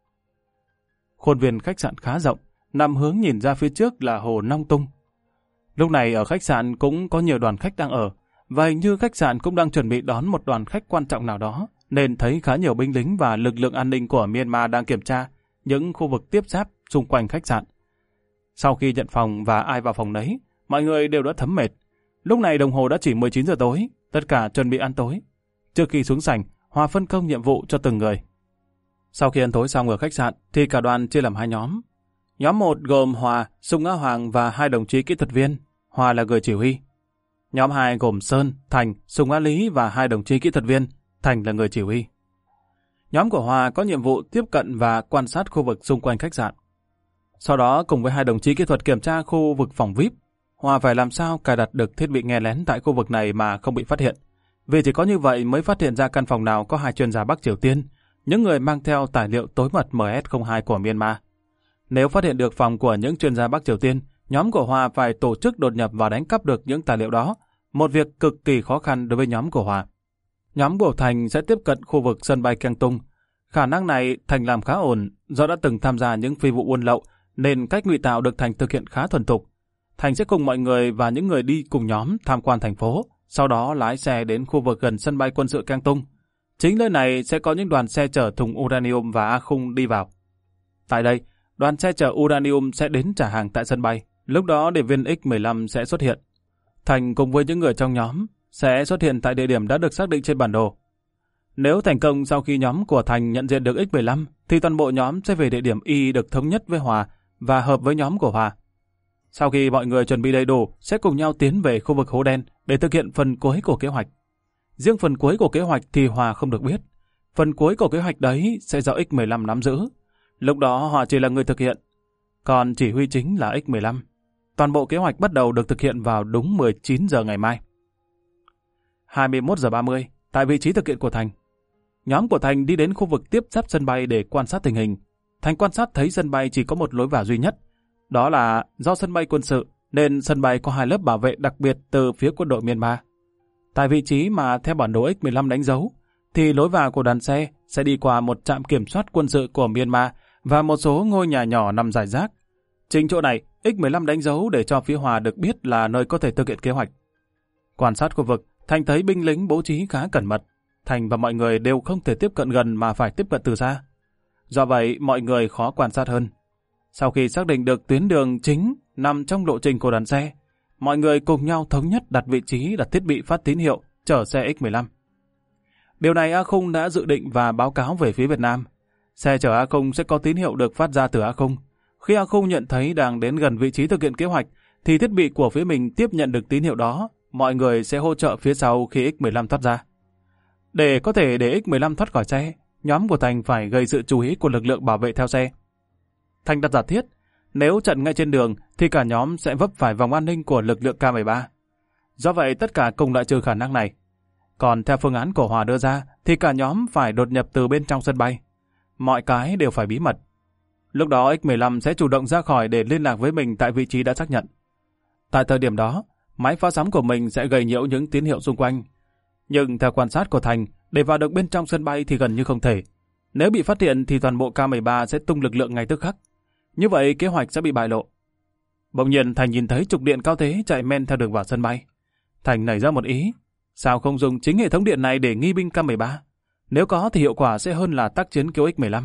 Khuôn viên khách sạn khá rộng, nằm hướng nhìn ra phía trước là hồ Nong Tung. Lúc này ở khách sạn cũng có nhiều đoàn khách đang ở, và hình như khách sạn cũng đang chuẩn bị đón một đoàn khách quan trọng nào đó, nên thấy khá nhiều binh lính và lực lượng an ninh của Myanmar đang kiểm tra những khu vực tiếp giáp xung quanh khách sạn. Sau khi nhận phòng và ai vào phòng nấy, mọi người đều đã thấm mệt. Lúc này đồng hồ đã chỉ mười chín giờ tối, tất cả chuẩn bị ăn tối. Trước khi xuống sảnh, Hòa phân công nhiệm vụ cho từng người. Sau khi ăn tối xong ở khách sạn, thì cả đoàn chia làm hai nhóm. Nhóm một gồm Hòa, Sùng A Hoàng và hai đồng chí kỹ thuật viên. Hòa là người chỉ huy. Nhóm hai gồm Sơn, Thành, Sùng A Lý và hai đồng chí kỹ thuật viên. Thành là người chỉ huy. Nhóm của Hòa có nhiệm vụ tiếp cận và quan sát khu vực xung quanh khách sạn. Sau đó cùng với hai đồng chí kỹ thuật kiểm tra khu vực phòng vi ai pi. Hòa phải làm sao cài đặt được thiết bị nghe lén tại khu vực này mà không bị phát hiện. Vì chỉ có như vậy mới phát hiện ra căn phòng nào có hai chuyên gia Bắc Triều Tiên, những người mang theo tài liệu tối mật M S không hai của Myanmar. Nếu phát hiện được phòng của những chuyên gia Bắc Triều Tiên, nhóm của Hòa phải tổ chức đột nhập và đánh cắp được những tài liệu đó, một việc cực kỳ khó khăn đối với nhóm của Hòa. Nhóm của Thành sẽ tiếp cận khu vực sân bay Keng Tung. Khả năng này Thành làm khá ổn, do đã từng tham gia những phi vụ buôn lậu, nên cách ngụy tạo được Thành thực hiện khá thuần thục. Thành sẽ cùng mọi người và những người đi cùng nhóm tham quan thành phố, sau đó lái xe đến khu vực gần sân bay quân sự Kang Tung. Chính nơi này sẽ có những đoàn xe chở thùng uranium và A Khung đi vào. Tại đây, đoàn xe chở uranium sẽ đến trả hàng tại sân bay. Lúc đó điệp viên X mười lăm sẽ xuất hiện. Thành cùng với những người trong nhóm sẽ xuất hiện tại địa điểm đã được xác định trên bản đồ. Nếu thành công sau khi nhóm của Thành nhận diện được X mười lăm, thì toàn bộ nhóm sẽ về địa điểm Y được thống nhất với Hòa và hợp với nhóm của Hòa. Sau khi mọi người chuẩn bị đầy đủ, sẽ cùng nhau tiến về khu vực hố đen để thực hiện phần cuối của kế hoạch. Riêng phần cuối của kế hoạch thì Hòa không được biết. Phần cuối của kế hoạch đấy sẽ do X mười lăm nắm giữ. Lúc đó họ chỉ là người thực hiện, còn chỉ huy chính là X mười lăm. Toàn bộ kế hoạch bắt đầu được thực hiện vào đúng mười chín giờ ngày mai. hai mươi mốt giờ ba mươi, tại vị trí thực hiện của Thành. Nhóm của Thành đi đến khu vực tiếp giáp sân bay để quan sát tình hình. Thành quan sát thấy sân bay chỉ có một lối vào duy nhất. Đó là do sân bay quân sự, nên sân bay có hai lớp bảo vệ đặc biệt từ phía quân đội Myanmar. Tại vị trí mà theo bản đồ X mười lăm đánh dấu, thì lối vào của đoàn xe sẽ đi qua một trạm kiểm soát quân sự của Myanmar và một số ngôi nhà nhỏ nằm rải rác. Chính chỗ này, X mười lăm đánh dấu để cho phía Hòa được biết là nơi có thể thực hiện kế hoạch. Quan sát khu vực, Thành thấy binh lính bố trí khá cẩn mật. Thành và mọi người đều không thể tiếp cận gần mà phải tiếp cận từ xa. Do vậy, mọi người khó quan sát hơn. Sau khi xác định được tuyến đường chính nằm trong lộ trình của đoàn xe, mọi người cùng nhau thống nhất đặt vị trí đặt thiết bị phát tín hiệu chở xe X mười lăm. Điều này A Khung đã dự định và báo cáo về phía Việt Nam. Xe chở A Khung sẽ có tín hiệu được phát ra từ A Khung. Khi A Khung nhận thấy đang đến gần vị trí thực hiện kế hoạch, thì thiết bị của phía mình tiếp nhận được tín hiệu đó, mọi người sẽ hỗ trợ phía sau khi X mười lăm thoát ra. Để có thể để X mười lăm thoát khỏi xe, nhóm của Thành phải gây sự chú ý của lực lượng bảo vệ theo xe. Thành đặt giả thiết, nếu chặn ngay trên đường thì cả nhóm sẽ vấp phải vòng an ninh của lực lượng K mười ba. Do vậy tất cả cùng loại trừ khả năng này. Còn theo phương án của Hòa đưa ra thì cả nhóm phải đột nhập từ bên trong sân bay. Mọi cái đều phải bí mật. Lúc đó X mười lăm sẽ chủ động ra khỏi để liên lạc với mình tại vị trí đã xác nhận. Tại thời điểm đó, máy phát sóng của mình sẽ gây nhiễu những tín hiệu xung quanh. Nhưng theo quan sát của Thành, để vào được bên trong sân bay thì gần như không thể. Nếu bị phát hiện thì toàn bộ K mười ba sẽ tung lực lượng ngay tức khắc. Như vậy kế hoạch sẽ bị bại lộ. Bỗng nhiên Thành nhìn thấy trục điện cao thế chạy men theo đường vào sân bay. Thành nảy ra một ý. Sao không dùng chính hệ thống điện này để nghi binh K mười ba? Nếu có thì hiệu quả sẽ hơn là tác chiến kêu X mười lăm.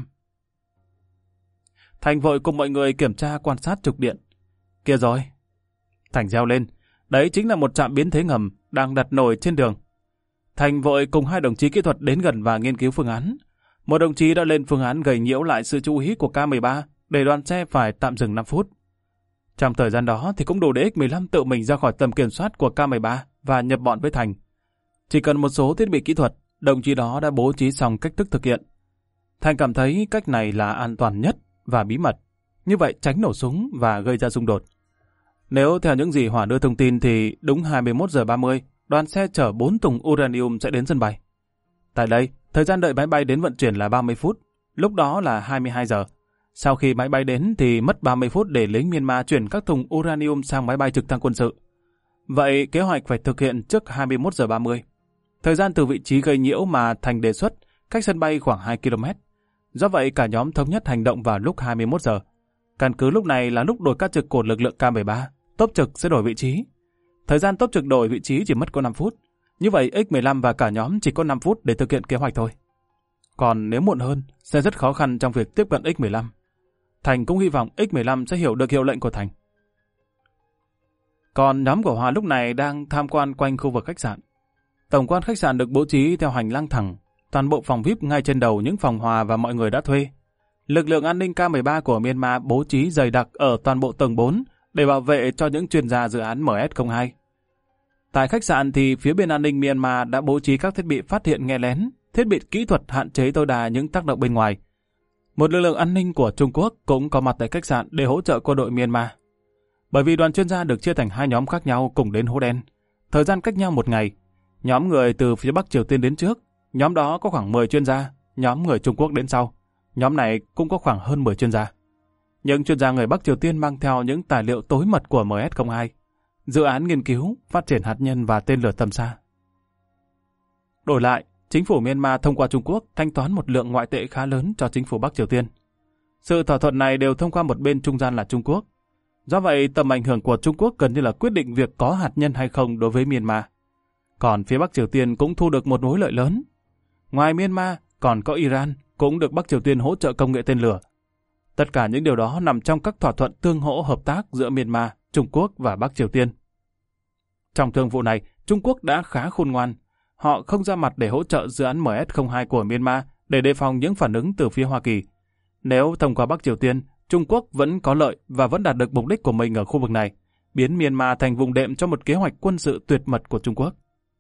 Thành vội cùng mọi người kiểm tra quan sát trục điện. Kia rồi. Thành reo lên. Đấy chính là một trạm biến thế ngầm đang đặt nổi trên đường. Thành vội cùng hai đồng chí kỹ thuật đến gần và nghiên cứu phương án. Một đồng chí đã lên phương án gây nhiễu lại sự chú ý của K mười ba để đoàn xe phải tạm dừng năm phút. Trong thời gian đó thì cũng đủ để X mười lăm tự mình ra khỏi tầm kiểm soát của K mười ba và nhập bọn với Thành. Chỉ cần một số thiết bị kỹ thuật, đồng chí đó đã bố trí xong cách thức thực hiện. Thành cảm thấy cách này là an toàn nhất và bí mật. Như vậy tránh nổ súng và gây ra xung đột. Nếu theo những gì Hòa đưa thông tin thì đúng hai mươi mốt giờ ba mươi, đoàn xe chở bốn thùng uranium sẽ đến sân bay. Tại đây, thời gian đợi máy bay đến vận chuyển là ba mươi phút, lúc đó là hai mươi hai giờ. Sau khi máy bay đến thì mất ba mươi phút để lính Myanmar chuyển các thùng uranium sang máy bay trực thăng quân sự. Vậy kế hoạch phải thực hiện trước hai mươi mốt giờ ba mươi. Thời gian từ vị trí gây nhiễu mà Thành đề xuất cách sân bay khoảng hai ki lô mét. Do vậy cả nhóm thống nhất hành động vào lúc hai mươi mốt giờ. Căn cứ lúc này là lúc đổi ca trực của lực lượng K mười ba, tốp trực sẽ đổi vị trí. Thời gian tốp trực đổi vị trí chỉ mất có năm phút. Như vậy X mười lăm và cả nhóm chỉ có năm phút để thực hiện kế hoạch thôi. Còn nếu muộn hơn, sẽ rất khó khăn trong việc tiếp cận X mười lăm. Thành cũng hy vọng X mười lăm sẽ hiểu được hiệu lệnh của Thành. Còn nhóm của Hòa lúc này đang tham quan quanh khu vực khách sạn. Tổng quan khách sạn được bố trí theo hành lang thẳng, toàn bộ phòng vi ai pi ngay trên đầu những phòng Hòa và mọi người đã thuê. Lực lượng an ninh K mười ba của Myanmar bố trí dày đặc ở toàn bộ tầng bốn để bảo vệ cho những chuyên gia dự án M S không hai. Tại khách sạn thì phía bên an ninh Myanmar đã bố trí các thiết bị phát hiện nghe lén, thiết bị kỹ thuật hạn chế tối đa những tác động bên ngoài. Một lực lượng an ninh của Trung Quốc cũng có mặt tại khách sạn để hỗ trợ quân đội Myanmar. Bởi vì đoàn chuyên gia được chia thành hai nhóm khác nhau cùng đến hố đen, thời gian cách nhau một ngày. Nhóm người từ phía Bắc Triều Tiên đến trước, nhóm đó có khoảng mười chuyên gia, nhóm người Trung Quốc đến sau. Nhóm này cũng có khoảng hơn mười chuyên gia. Những chuyên gia người Bắc Triều Tiên mang theo những tài liệu tối mật của M S không hai, dự án nghiên cứu, phát triển hạt nhân và tên lửa tầm xa. Đổi lại, chính phủ Myanmar thông qua Trung Quốc thanh toán một lượng ngoại tệ khá lớn cho chính phủ Bắc Triều Tiên. Sự thỏa thuận này đều thông qua một bên trung gian là Trung Quốc. Do vậy, tầm ảnh hưởng của Trung Quốc gần như là quyết định việc có hạt nhân hay không đối với Myanmar. Còn phía Bắc Triều Tiên cũng thu được một mối lợi lớn. Ngoài Myanmar, còn có Iran cũng được Bắc Triều Tiên hỗ trợ công nghệ tên lửa. Tất cả những điều đó nằm trong các thỏa thuận tương hỗ hợp tác giữa Myanmar, Trung Quốc và Bắc Triều Tiên. Trong thương vụ này, Trung Quốc đã khá khôn ngoan. Họ không ra mặt để hỗ trợ dự án M S không hai của Myanmar để đề phòng những phản ứng từ phía Hoa Kỳ. Nếu thông qua Bắc Triều Tiên, Trung Quốc vẫn có lợi và vẫn đạt được mục đích của mình ở khu vực này, biến Myanmar thành vùng đệm cho một kế hoạch quân sự tuyệt mật của Trung Quốc.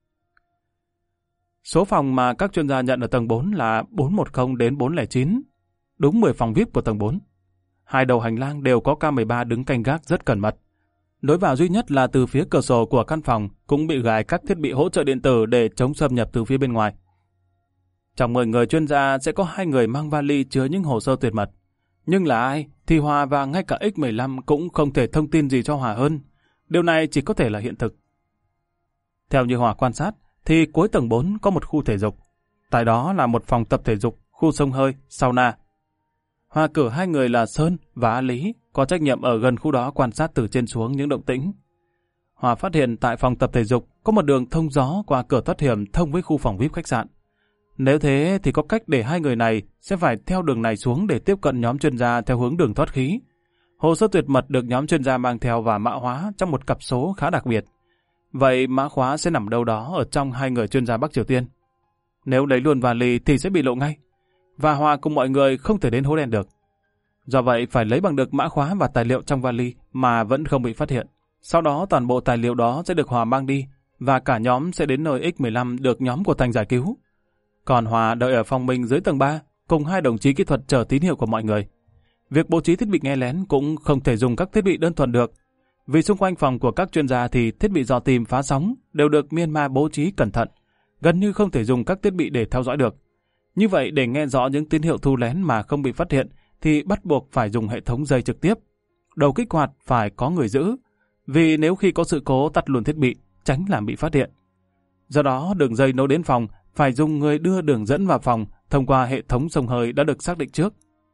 Số phòng mà các chuyên gia nhận ở tầng bốn là bốn một không đến bốn không chín, đúng mười phòng vi ai pi của tầng bốn. Hai đầu hành lang đều có K mười ba đứng canh gác rất cẩn mật. Lối vào duy nhất là từ phía cửa sổ của căn phòng cũng bị gài các thiết bị hỗ trợ điện tử để chống xâm nhập từ phía bên ngoài. Trong mười người chuyên gia sẽ có hai người mang vali chứa những hồ sơ tuyệt mật. Nhưng là ai thì Hòa và ngay cả X mười lăm cũng không thể thông tin gì cho Hòa hơn. Điều này chỉ có thể là hiện thực. Theo như Hòa quan sát, thì cuối tầng bốn có một khu thể dục. Tại đó là một phòng tập thể dục, khu xông hơi, sauna. Hòa cử hai người là Sơn và A Lý có trách nhiệm ở gần khu đó quan sát từ trên xuống những động tĩnh. Hòa phát hiện tại phòng tập thể dục có một đường thông gió qua cửa thoát hiểm thông với khu phòng vi ai pi khách sạn. Nếu thế thì có cách để hai người này sẽ phải theo đường này xuống để tiếp cận nhóm chuyên gia theo hướng đường thoát khí. Hồ sơ tuyệt mật được nhóm chuyên gia mang theo và mã hóa trong một cặp số khá đặc biệt. Vậy mã khóa sẽ nằm đâu đó ở trong hai người chuyên gia Bắc Triều Tiên. Nếu lấy luôn vali thì sẽ bị lộ ngay. Và Hòa cùng mọi người không thể đến hố đen được. Do vậy phải lấy bằng được mã khóa và tài liệu trong vali mà vẫn không bị phát hiện. Sau đó toàn bộ tài liệu đó sẽ được Hòa mang đi và cả nhóm sẽ đến nơi X mười lăm được nhóm của Thành giải cứu. Còn Hòa đợi ở phòng mình dưới tầng ba cùng hai đồng chí kỹ thuật chờ tín hiệu của mọi người. Việc bố trí thiết bị nghe lén cũng không thể dùng các thiết bị đơn thuần được. Vì xung quanh phòng của các chuyên gia thì thiết bị dò tìm phá sóng đều được Myanmar bố trí cẩn thận, gần như không thể dùng các thiết bị để theo dõi được. Như vậy để nghe rõ những tín hiệu thu lén mà không bị phát hiện thì bắt buộc phải dùng hệ thống dây trực tiếp. Đầu kích hoạt phải có người giữ, vì nếu khi có sự cố tắt luôn thiết bị, tránh làm bị phát hiện. Do đó đường dây nối đến phòng phải dùng người đưa đường dẫn vào phòng thông qua hệ thống xông hơi đã được xác định trước.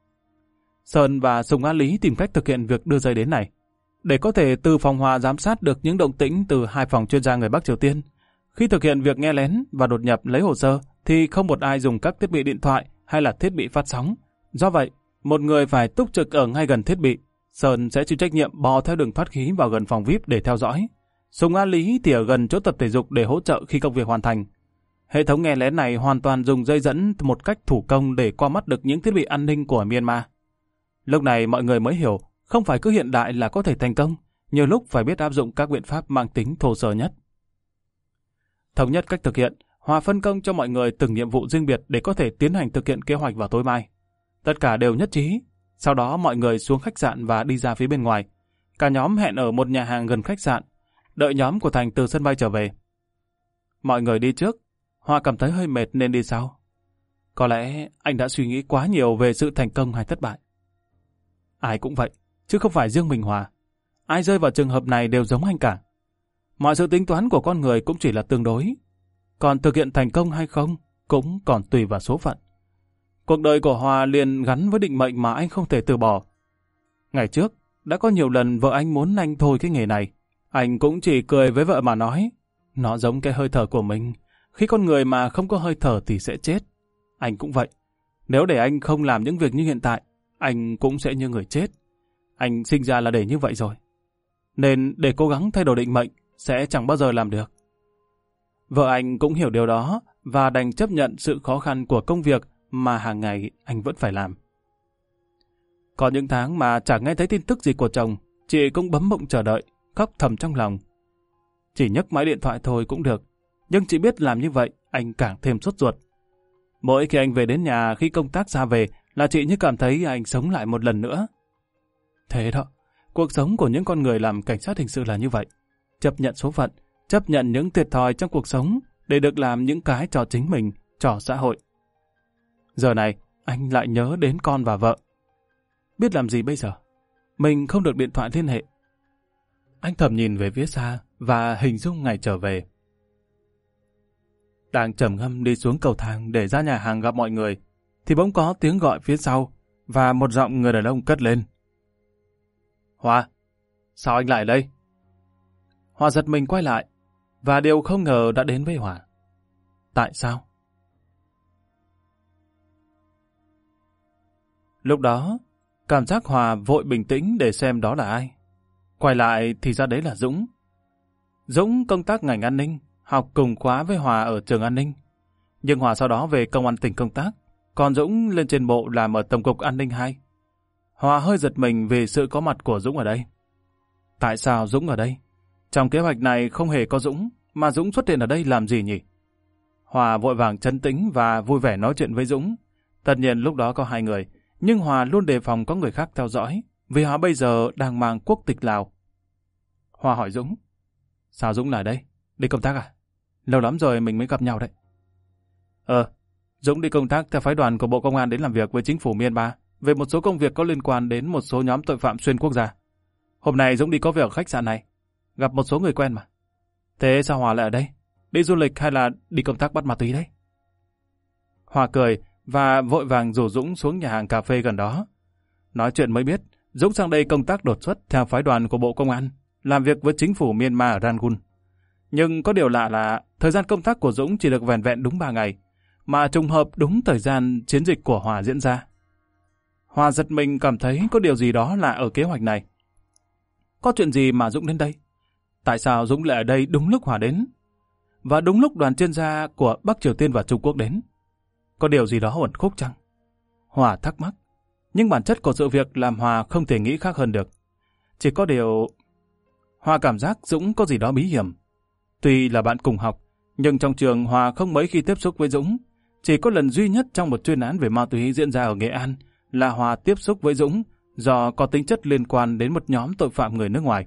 Sơn và Sùng A Lý tìm cách thực hiện việc đưa dây đến này. Để có thể từ phòng Hòa giám sát được những động tĩnh từ hai phòng chuyên gia người Bắc Triều Tiên, khi thực hiện việc nghe lén và đột nhập lấy hồ sơ thì không một ai dùng các thiết bị điện thoại hay là thiết bị phát sóng. Do vậy, một người phải túc trực ở ngay gần thiết bị. Sơn sẽ chịu trách nhiệm bò theo đường thoát khí vào gần phòng vi ai pi để theo dõi. Sùng A Lý thì ở gần chỗ tập thể dục để hỗ trợ khi công việc hoàn thành. Hệ thống nghe lén này hoàn toàn dùng dây dẫn một cách thủ công để qua mắt được những thiết bị an ninh của Myanmar. Lúc này mọi người mới hiểu, không phải cứ hiện đại là có thể thành công, nhiều lúc phải biết áp dụng các biện pháp mang tính thô sơ nhất. Thống nhất cách thực hiện, Hòa phân công cho mọi người từng nhiệm vụ riêng biệt để có thể tiến hành thực hiện kế hoạch vào tối mai. Tất cả đều nhất trí. Sau đó mọi người xuống khách sạn và đi ra phía bên ngoài. Cả nhóm hẹn ở một nhà hàng gần khách sạn, đợi nhóm của Thành từ sân bay trở về. Mọi người đi trước, Hòa cảm thấy hơi mệt nên đi sau. Có lẽ anh đã suy nghĩ quá nhiều về sự thành công hay thất bại. Ai cũng vậy, chứ không phải riêng mình Hòa. Ai rơi vào trường hợp này đều giống anh cả. Mọi sự tính toán của con người cũng chỉ là tương đối. Còn thực hiện thành công hay không cũng còn tùy vào số phận. Cuộc đời của Hòa liền gắn với định mệnh mà anh không thể từ bỏ. Ngày trước, đã có nhiều lần vợ anh muốn anh thôi cái nghề này. Anh cũng chỉ cười với vợ mà nói, nó giống cái hơi thở của mình. Khi con người mà không có hơi thở thì sẽ chết. Anh cũng vậy. Nếu để anh không làm những việc như hiện tại, anh cũng sẽ như người chết. Anh sinh ra là để như vậy rồi. Nên để cố gắng thay đổi định mệnh sẽ chẳng bao giờ làm được. Vợ anh cũng hiểu điều đó và đành chấp nhận sự khó khăn của công việc mà hàng ngày anh vẫn phải làm. Có những tháng mà chẳng nghe thấy tin tức gì của chồng, chị cũng bấm bụng chờ đợi, khóc thầm trong lòng. Chỉ nhấc máy điện thoại thôi cũng được, nhưng chị biết làm như vậy anh càng thêm sốt ruột. Mỗi khi anh về đến nhà khi công tác ra về là chị như cảm thấy anh sống lại một lần nữa. Thế đó, cuộc sống của những con người làm cảnh sát hình sự là như vậy. Chấp nhận số phận, chấp nhận những thiệt thòi trong cuộc sống để được làm những cái cho chính mình, cho xã hội. Giờ này, anh lại nhớ đến con và vợ. Biết làm gì bây giờ? Mình không được điện thoại liên hệ. Anh thầm nhìn về phía xa và hình dung ngày trở về. Đang trầm ngâm đi xuống cầu thang để ra nhà hàng gặp mọi người, thì bỗng có tiếng gọi phía sau và một giọng người đàn ông cất lên. Hòa, sao anh lại đây? Hòa giật mình quay lại. Và điều không ngờ đã đến với Hòa. Tại sao? Lúc đó, cảm giác Hòa vội bình tĩnh để xem đó là ai. Quay lại thì ra đấy là Dũng. Dũng công tác ngành an ninh, học cùng khóa với Hòa ở trường an ninh. Nhưng Hòa sau đó về công an tỉnh công tác, còn Dũng lên trên bộ làm ở Tổng cục An ninh hai. Hòa hơi giật mình vì sự có mặt của Dũng ở đây. Tại sao Dũng ở đây? Trong kế hoạch này không hề có Dũng, mà Dũng xuất hiện ở đây làm gì nhỉ? Hòa vội vàng trấn tĩnh và vui vẻ nói chuyện với Dũng. Tất nhiên lúc đó có hai người, nhưng Hòa luôn đề phòng có người khác theo dõi, vì Hòa bây giờ đang mang quốc tịch Lào. Hòa hỏi Dũng, sao Dũng lại đây? Đi công tác à? Lâu lắm rồi mình mới gặp nhau đấy. Ờ, Dũng đi công tác theo phái đoàn của Bộ Công an đến làm việc với chính phủ Myanmar về một số công việc có liên quan đến một số nhóm tội phạm xuyên quốc gia. Hôm nay Dũng đi có việc ở khách sạn này, gặp một số người quen mà. Thế sao Hòa lại ở đây? Đi du lịch hay là đi công tác bắt ma túy đấy? Hòa cười và vội vàng rủ Dũng xuống nhà hàng cà phê gần đó. Nói chuyện mới biết, Dũng sang đây công tác đột xuất theo phái đoàn của Bộ Công an, làm việc với chính phủ Myanmar ở Rangoon. Nhưng có điều lạ là thời gian công tác của Dũng chỉ được vẻn vẹn đúng ba ngày, mà trùng hợp đúng thời gian chiến dịch của Hòa diễn ra. Hòa giật mình cảm thấy có điều gì đó lạ ở kế hoạch này. Có chuyện gì mà Dũng đến đây? Tại sao Dũng lại ở đây đúng lúc Hòa đến? Và đúng lúc đoàn chuyên gia của Bắc Triều Tiên và Trung Quốc đến? Có điều gì đó uẩn khúc chăng? Hòa thắc mắc, nhưng bản chất của sự việc làm Hòa không thể nghĩ khác hơn được. Chỉ có điều... Hòa cảm giác Dũng có gì đó bí hiểm. Tuy là bạn cùng học, nhưng trong trường Hòa không mấy khi tiếp xúc với Dũng. Chỉ có lần duy nhất trong một chuyên án về ma túy diễn ra ở Nghệ An là Hòa tiếp xúc với Dũng do có tính chất liên quan đến một nhóm tội phạm người nước ngoài.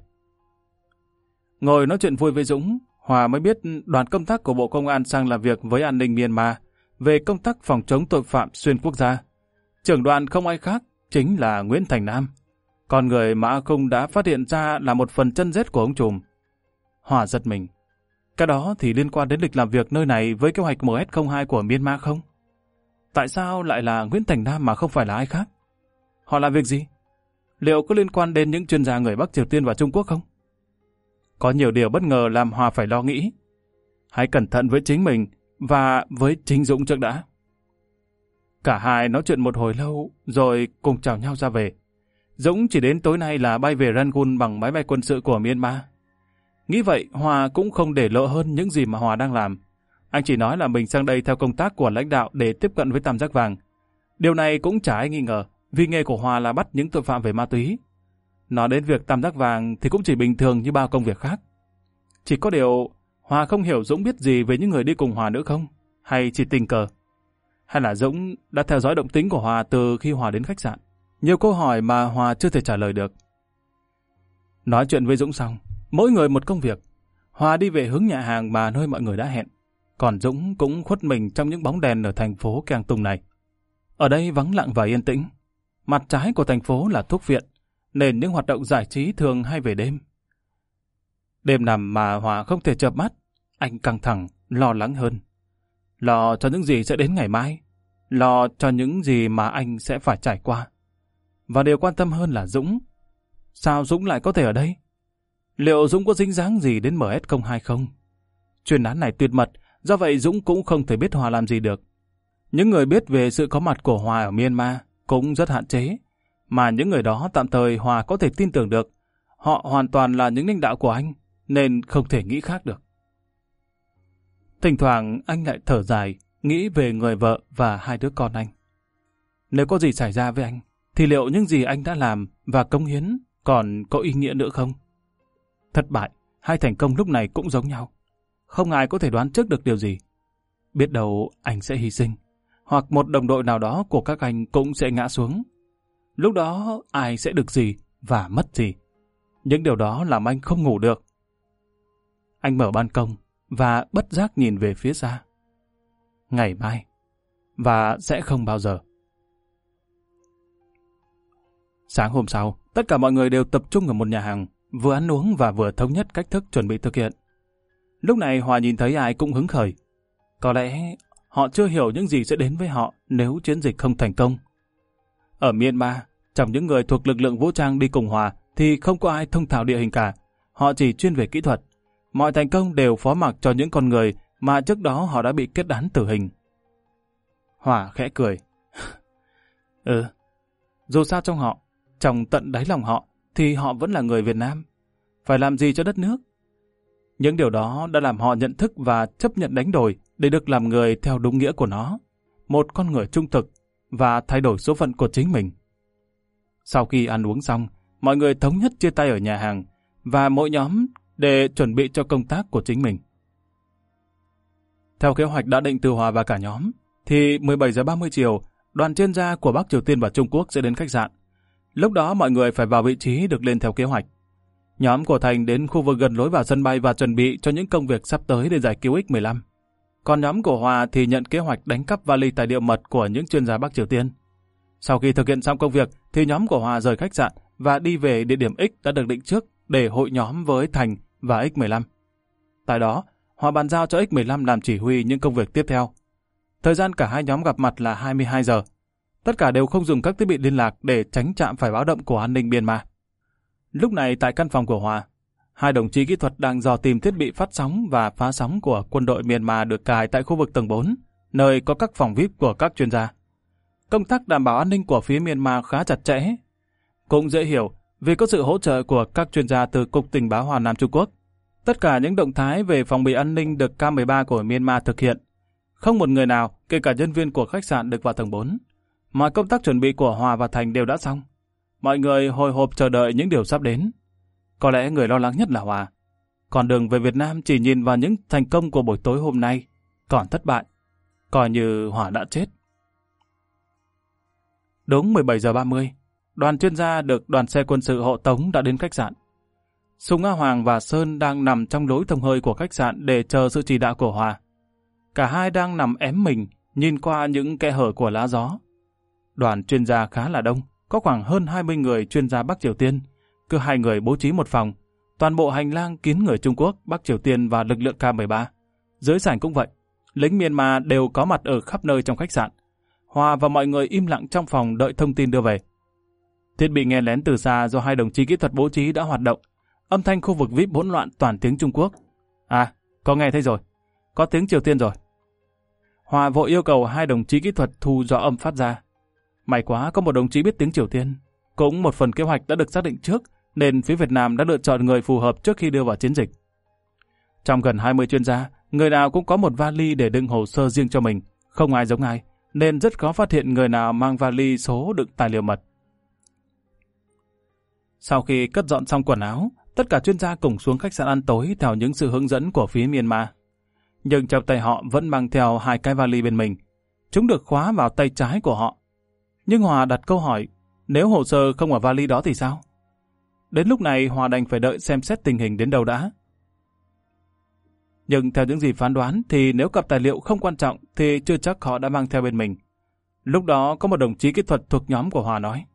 Ngồi nói chuyện vui với Dũng, Hòa mới biết đoàn công tác của Bộ Công an sang làm việc với an ninh Myanmar về công tác phòng chống tội phạm xuyên quốc gia. Trưởng đoàn không ai khác, chính là Nguyễn Thành Nam, con người mà A Khung đã phát hiện ra là một phần chân rết của ông trùm. Hòa giật mình. Cái đó thì liên quan đến lịch làm việc nơi này với kế hoạch M S không hai của Myanmar không? Tại sao lại là Nguyễn Thành Nam mà không phải là ai khác? Họ làm việc gì? Liệu có liên quan đến những chuyên gia người Bắc Triều Tiên và Trung Quốc không? Có nhiều điều bất ngờ làm Hòa phải lo nghĩ. Hãy cẩn thận với chính mình và với chính Dũng trước đã. Cả hai nói chuyện một hồi lâu rồi cùng chào nhau ra về. Dũng chỉ đến tối nay là bay về Rangoon bằng máy bay quân sự của Myanmar. Nghĩ vậy, Hòa cũng không để lộ hơn những gì mà Hòa đang làm. Anh chỉ nói là mình sang đây theo công tác của lãnh đạo để tiếp cận với Tam Giác Vàng. Điều này cũng chả ai nghi ngờ, vì nghề của Hòa là bắt những tội phạm về ma túy. Nói đến việc Tam Giác Vàng thì cũng chỉ bình thường như bao công việc khác. Chỉ có điều, Hòa không hiểu Dũng biết gì về những người đi cùng Hòa nữa không? Hay chỉ tình cờ? Hay là Dũng đã theo dõi động tĩnh của Hòa từ khi Hòa đến khách sạn? Nhiều câu hỏi mà Hòa chưa thể trả lời được. Nói chuyện với Dũng xong, mỗi người một công việc. Hòa đi về hướng nhà hàng mà nơi mọi người đã hẹn. Còn Dũng cũng khuất mình trong những bóng đèn ở thành phố Keng Tung này. Ở đây vắng lặng và yên tĩnh. Mặt trái của thành phố là thuốc viện, nên những hoạt động giải trí thường hay về đêm. Đêm nằm mà Hòa không thể chợp mắt, anh căng thẳng, lo lắng hơn. Lo cho những gì sẽ đến ngày mai, lo cho những gì mà anh sẽ phải trải qua. Và điều quan tâm hơn là Dũng. Sao Dũng lại có thể ở đây? Liệu Dũng có dính dáng gì đến M S không hai không? Chuyên án này tuyệt mật, do vậy Dũng cũng không thể biết Hòa làm gì được. Những người biết về sự có mặt của Hòa ở Myanmar cũng rất hạn chế, mà những người đó tạm thời Hòa có thể tin tưởng được. Họ hoàn toàn là những lãnh đạo của anh, nên không thể nghĩ khác được. Thỉnh thoảng anh lại thở dài, nghĩ về người vợ và hai đứa con anh. Nếu có gì xảy ra với anh, thì liệu những gì anh đã làm và cống hiến còn có ý nghĩa nữa không? Thất bại hay thành công lúc này cũng giống nhau. Không ai có thể đoán trước được điều gì. Biết đâu anh sẽ hy sinh, hoặc một đồng đội nào đó của các anh cũng sẽ ngã xuống. Lúc đó ai sẽ được gì và mất gì? Những điều đó làm anh không ngủ được. Anh mở ban công và bất giác nhìn về phía xa. Ngày mai, và sẽ không bao giờ. Sáng hôm sau, tất cả mọi người đều tập trung ở một nhà hàng, vừa ăn uống và vừa thống nhất cách thức chuẩn bị thực hiện. Lúc này Hòa nhìn thấy ai cũng hứng khởi. Có lẽ họ chưa hiểu những gì sẽ đến với họ nếu chiến dịch không thành công. Ở Myanmar, trong những người thuộc lực lượng vũ trang đi cùng Hòa thì không có ai thông thạo địa hình cả. Họ chỉ chuyên về kỹ thuật. mọi thành công đều phó mặc cho những con người mà trước đó họ đã bị kết án tử hình. Hòa khẽ cười. Ừ, dù sao trong họ, trong tận đáy lòng họ, thì họ vẫn là người Việt Nam. Phải làm gì cho đất nước? Những điều đó đã làm họ nhận thức và chấp nhận đánh đổi để được làm người theo đúng nghĩa của nó. Một con người trung thực và thay đổi số phận của chính mình. Sau khi ăn uống xong, mọi người thống nhất chia tay ở nhà hàng và mỗi nhóm để chuẩn bị cho công tác của chính mình. Theo kế hoạch đã định từ Hòa và cả nhóm, thì mười bảy giờ ba mươi chiều, đoàn chuyên gia của Bắc Triều Tiên và Trung Quốc sẽ đến khách sạn. Lúc đó mọi người phải vào vị trí được lên theo kế hoạch. Nhóm của Thành đến khu vực gần lối vào sân bay và chuẩn bị cho những công việc sắp tới để giải cứu X mười lăm. Còn nhóm của Hòa thì nhận kế hoạch đánh cắp vali tài liệu mật của những chuyên gia Bắc Triều Tiên. Sau khi thực hiện xong công việc, thì nhóm của Hòa rời khách sạn và đi về địa điểm X đã được định trước để hội nhóm với Thành và X mười lăm. Tại đó, Hòa bàn giao cho X mười lăm làm chỉ huy những công việc tiếp theo. Thời gian cả hai nhóm gặp mặt là hai mươi hai giờ. Tất cả đều không dùng các thiết bị liên lạc để tránh chạm phải báo động của an ninh Myanmar. Lúc này tại căn phòng của Hòa, hai đồng chí kỹ thuật đang dò tìm thiết bị phát sóng và phá sóng của quân đội Myanmar được cài tại khu vực tầng bốn, nơi có các phòng vi ai pi của các chuyên gia. Công tác đảm bảo an ninh của phía Myanmar khá chặt chẽ. Cũng dễ hiểu vì có sự hỗ trợ của các chuyên gia từ Cục Tình báo Hòa Nam Trung Quốc. Tất cả những động thái về phòng bị an ninh được K mười ba của Myanmar thực hiện. Không một người nào, kể cả nhân viên của khách sạn được vào tầng bốn. Mọi công tác chuẩn bị của Hòa và Thành đều đã xong. Mọi người hồi hộp chờ đợi những điều sắp đến. Có lẽ người lo lắng nhất là Hòa. Còn đường về Việt Nam chỉ nhìn vào những thành công của buổi tối hôm nay, còn thất bại. Coi như Hòa đã chết. Đúng mười bảy giờ ba mươi, đoàn chuyên gia được đoàn xe quân sự hộ tống đã đến khách sạn. Sùng A Hoàng và Sơn đang nằm trong lối thông hơi của khách sạn để chờ sự chỉ đạo của Hòa. Cả hai đang nằm ém mình, nhìn qua những kẽ hở của lá gió. Đoàn chuyên gia khá là đông, có khoảng hơn hai mươi người chuyên gia Bắc Triều Tiên, cứ hai người bố trí một phòng. Toàn bộ hành lang kín người Trung Quốc, Bắc Triều Tiên và lực lượng K mười ba. Dưới sảnh cũng vậy, lính Myanmar đều có mặt ở khắp nơi trong khách sạn. Hòa và mọi người im lặng trong phòng đợi thông tin đưa về. Thiết bị nghe lén từ xa do hai đồng chí kỹ thuật bố trí đã hoạt động. Âm thanh khu vực vi ai pi hỗn loạn toàn tiếng Trung Quốc. À, có nghe thấy rồi. Có tiếng Triều Tiên rồi. Hòa vội yêu cầu hai đồng chí kỹ thuật thu dõi âm phát ra. May quá có một đồng chí biết tiếng Triều Tiên. Cũng một phần kế hoạch đã được xác định trước, nên phía Việt Nam đã lựa chọn người phù hợp trước khi đưa vào chiến dịch. Trong gần hai mươi chuyên gia, người nào cũng có một vali để đựng hồ sơ riêng cho mình, không ai giống ai, nên rất khó phát hiện người nào mang vali số đựng tài liệu mật. Sau khi cất dọn xong quần áo, tất cả chuyên gia cùng xuống khách sạn ăn tối theo những sự hướng dẫn của phía Myanmar. Nhưng trong tay họ vẫn mang theo hai cái vali bên mình. Chúng được khóa vào tay trái của họ. Nhưng Hòa đặt câu hỏi, nếu hồ sơ không ở vali đó thì sao? Đến lúc này Hòa đành phải đợi xem xét tình hình đến đâu đã. Nhưng theo những gì phán đoán thì nếu cặp tài liệu không quan trọng thì chưa chắc họ đã mang theo bên mình. Lúc đó có một đồng chí kỹ thuật thuộc nhóm của Hòa nói.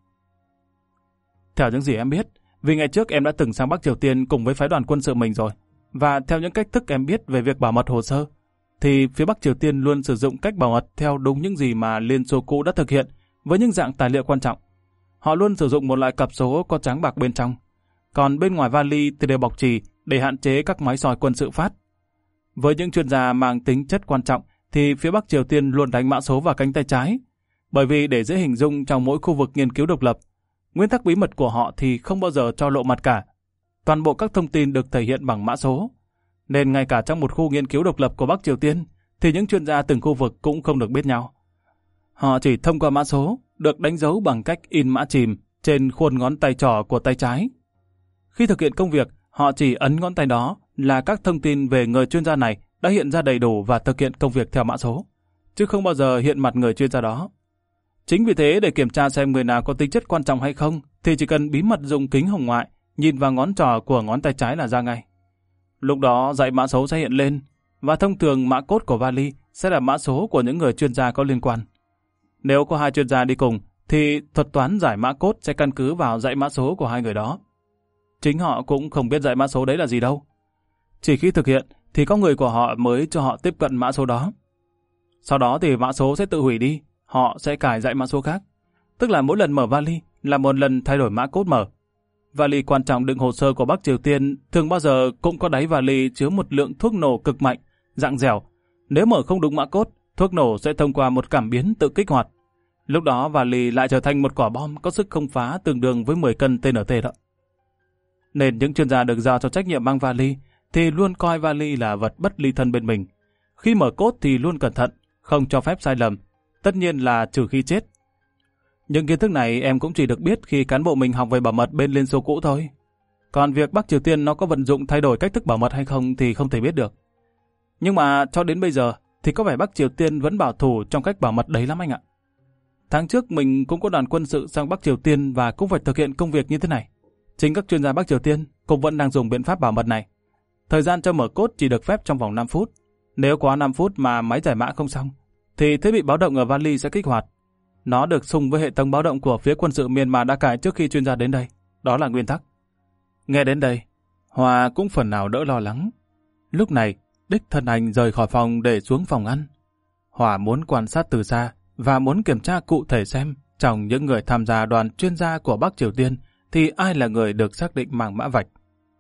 Theo những gì em biết, vì ngày trước em đã từng sang Bắc Triều Tiên cùng với phái đoàn quân sự mình rồi, và theo những cách thức em biết về việc bảo mật hồ sơ, thì phía Bắc Triều Tiên luôn sử dụng cách bảo mật theo đúng những gì mà Liên Xô cũ đã thực hiện với những dạng tài liệu quan trọng. Họ luôn sử dụng một loại cặp số có trắng bạc bên trong, còn bên ngoài vali thì đều bọc chì để hạn chế các máy soi quân sự phát. Với những chuyên gia mang tính chất quan trọng thì phía Bắc Triều Tiên luôn đánh mã số vào cánh tay trái, bởi vì để dễ hình dung trong mỗi khu vực nghiên cứu độc lập, nguyên tắc bí mật của họ thì không bao giờ cho lộ mặt cả. Toàn bộ các thông tin được thể hiện bằng mã số, nên ngay cả trong một khu nghiên cứu độc lập của Bắc Triều Tiên thì những chuyên gia từng khu vực cũng không được biết nhau. Họ chỉ thông qua mã số, được đánh dấu bằng cách in mã chìm trên khuôn ngón tay trỏ của tay trái. Khi thực hiện công việc, họ chỉ ấn ngón tay đó là các thông tin về người chuyên gia này đã hiện ra đầy đủ và thực hiện công việc theo mã số, chứ không bao giờ hiện mặt người chuyên gia đó. Chính vì thế, để kiểm tra xem người nào có tính chất quan trọng hay không, thì chỉ cần bí mật dùng kính hồng ngoại, nhìn vào ngón trỏ của ngón tay trái là ra ngay. Lúc đó dãy mã số sẽ hiện lên, và thông thường mã code của vali sẽ là mã số của những người chuyên gia có liên quan. Nếu có hai chuyên gia đi cùng, thì thuật toán giải mã code sẽ căn cứ vào dãy mã số của hai người đó. Chính họ cũng không biết dãy mã số đấy là gì đâu. Chỉ khi thực hiện thì có người của họ mới cho họ tiếp cận mã số đó. Sau đó thì mã số sẽ tự hủy đi, họ sẽ cài dãy mã số khác. Tức là mỗi lần mở vali là một lần thay đổi mã code mở. Vali quan trọng đựng hồ sơ của Bắc Triều Tiên thường bao giờ cũng có đáy vali chứa một lượng thuốc nổ cực mạnh, dạng dẻo. Nếu mở không đúng mã cốt, thuốc nổ sẽ thông qua một cảm biến tự kích hoạt. Lúc đó vali lại trở thành một quả bom có sức không phá tương đương với mười cân tê en tê đó. Nên những chuyên gia được giao cho trách nhiệm mang vali thì luôn coi vali là vật bất ly thân bên mình. Khi mở cốt thì luôn cẩn thận, không cho phép sai lầm, tất nhiên là trừ khi chết. Những kiến thức này em cũng chỉ được biết khi cán bộ mình học về bảo mật bên Liên Xô cũ thôi. Còn việc Bắc Triều Tiên nó có vận dụng thay đổi cách thức bảo mật hay không thì không thể biết được. Nhưng mà cho đến bây giờ thì có vẻ Bắc Triều Tiên vẫn bảo thủ trong cách bảo mật đấy lắm anh ạ. Tháng trước mình cũng có đoàn quân sự sang Bắc Triều Tiên và cũng phải thực hiện công việc như thế này. Chính các chuyên gia Bắc Triều Tiên cũng vẫn đang dùng biện pháp bảo mật này. Thời gian cho mở cốt chỉ được phép trong vòng năm phút. Nếu quá năm phút mà máy giải mã không xong, thì thiết bị báo động ở vali sẽ kích hoạt. Nó được xung với hệ thống báo động của phía quân sự Myanmar đã cài trước khi chuyên gia đến đây. Đó là nguyên tắc. Nghe đến đây, Hòa cũng phần nào đỡ lo lắng. Lúc này, đích thân anh rời khỏi phòng để xuống phòng ăn. Hòa muốn quan sát từ xa và muốn kiểm tra cụ thể xem trong những người tham gia đoàn chuyên gia của Bắc Triều Tiên thì ai là người được xác định mang mã vạch.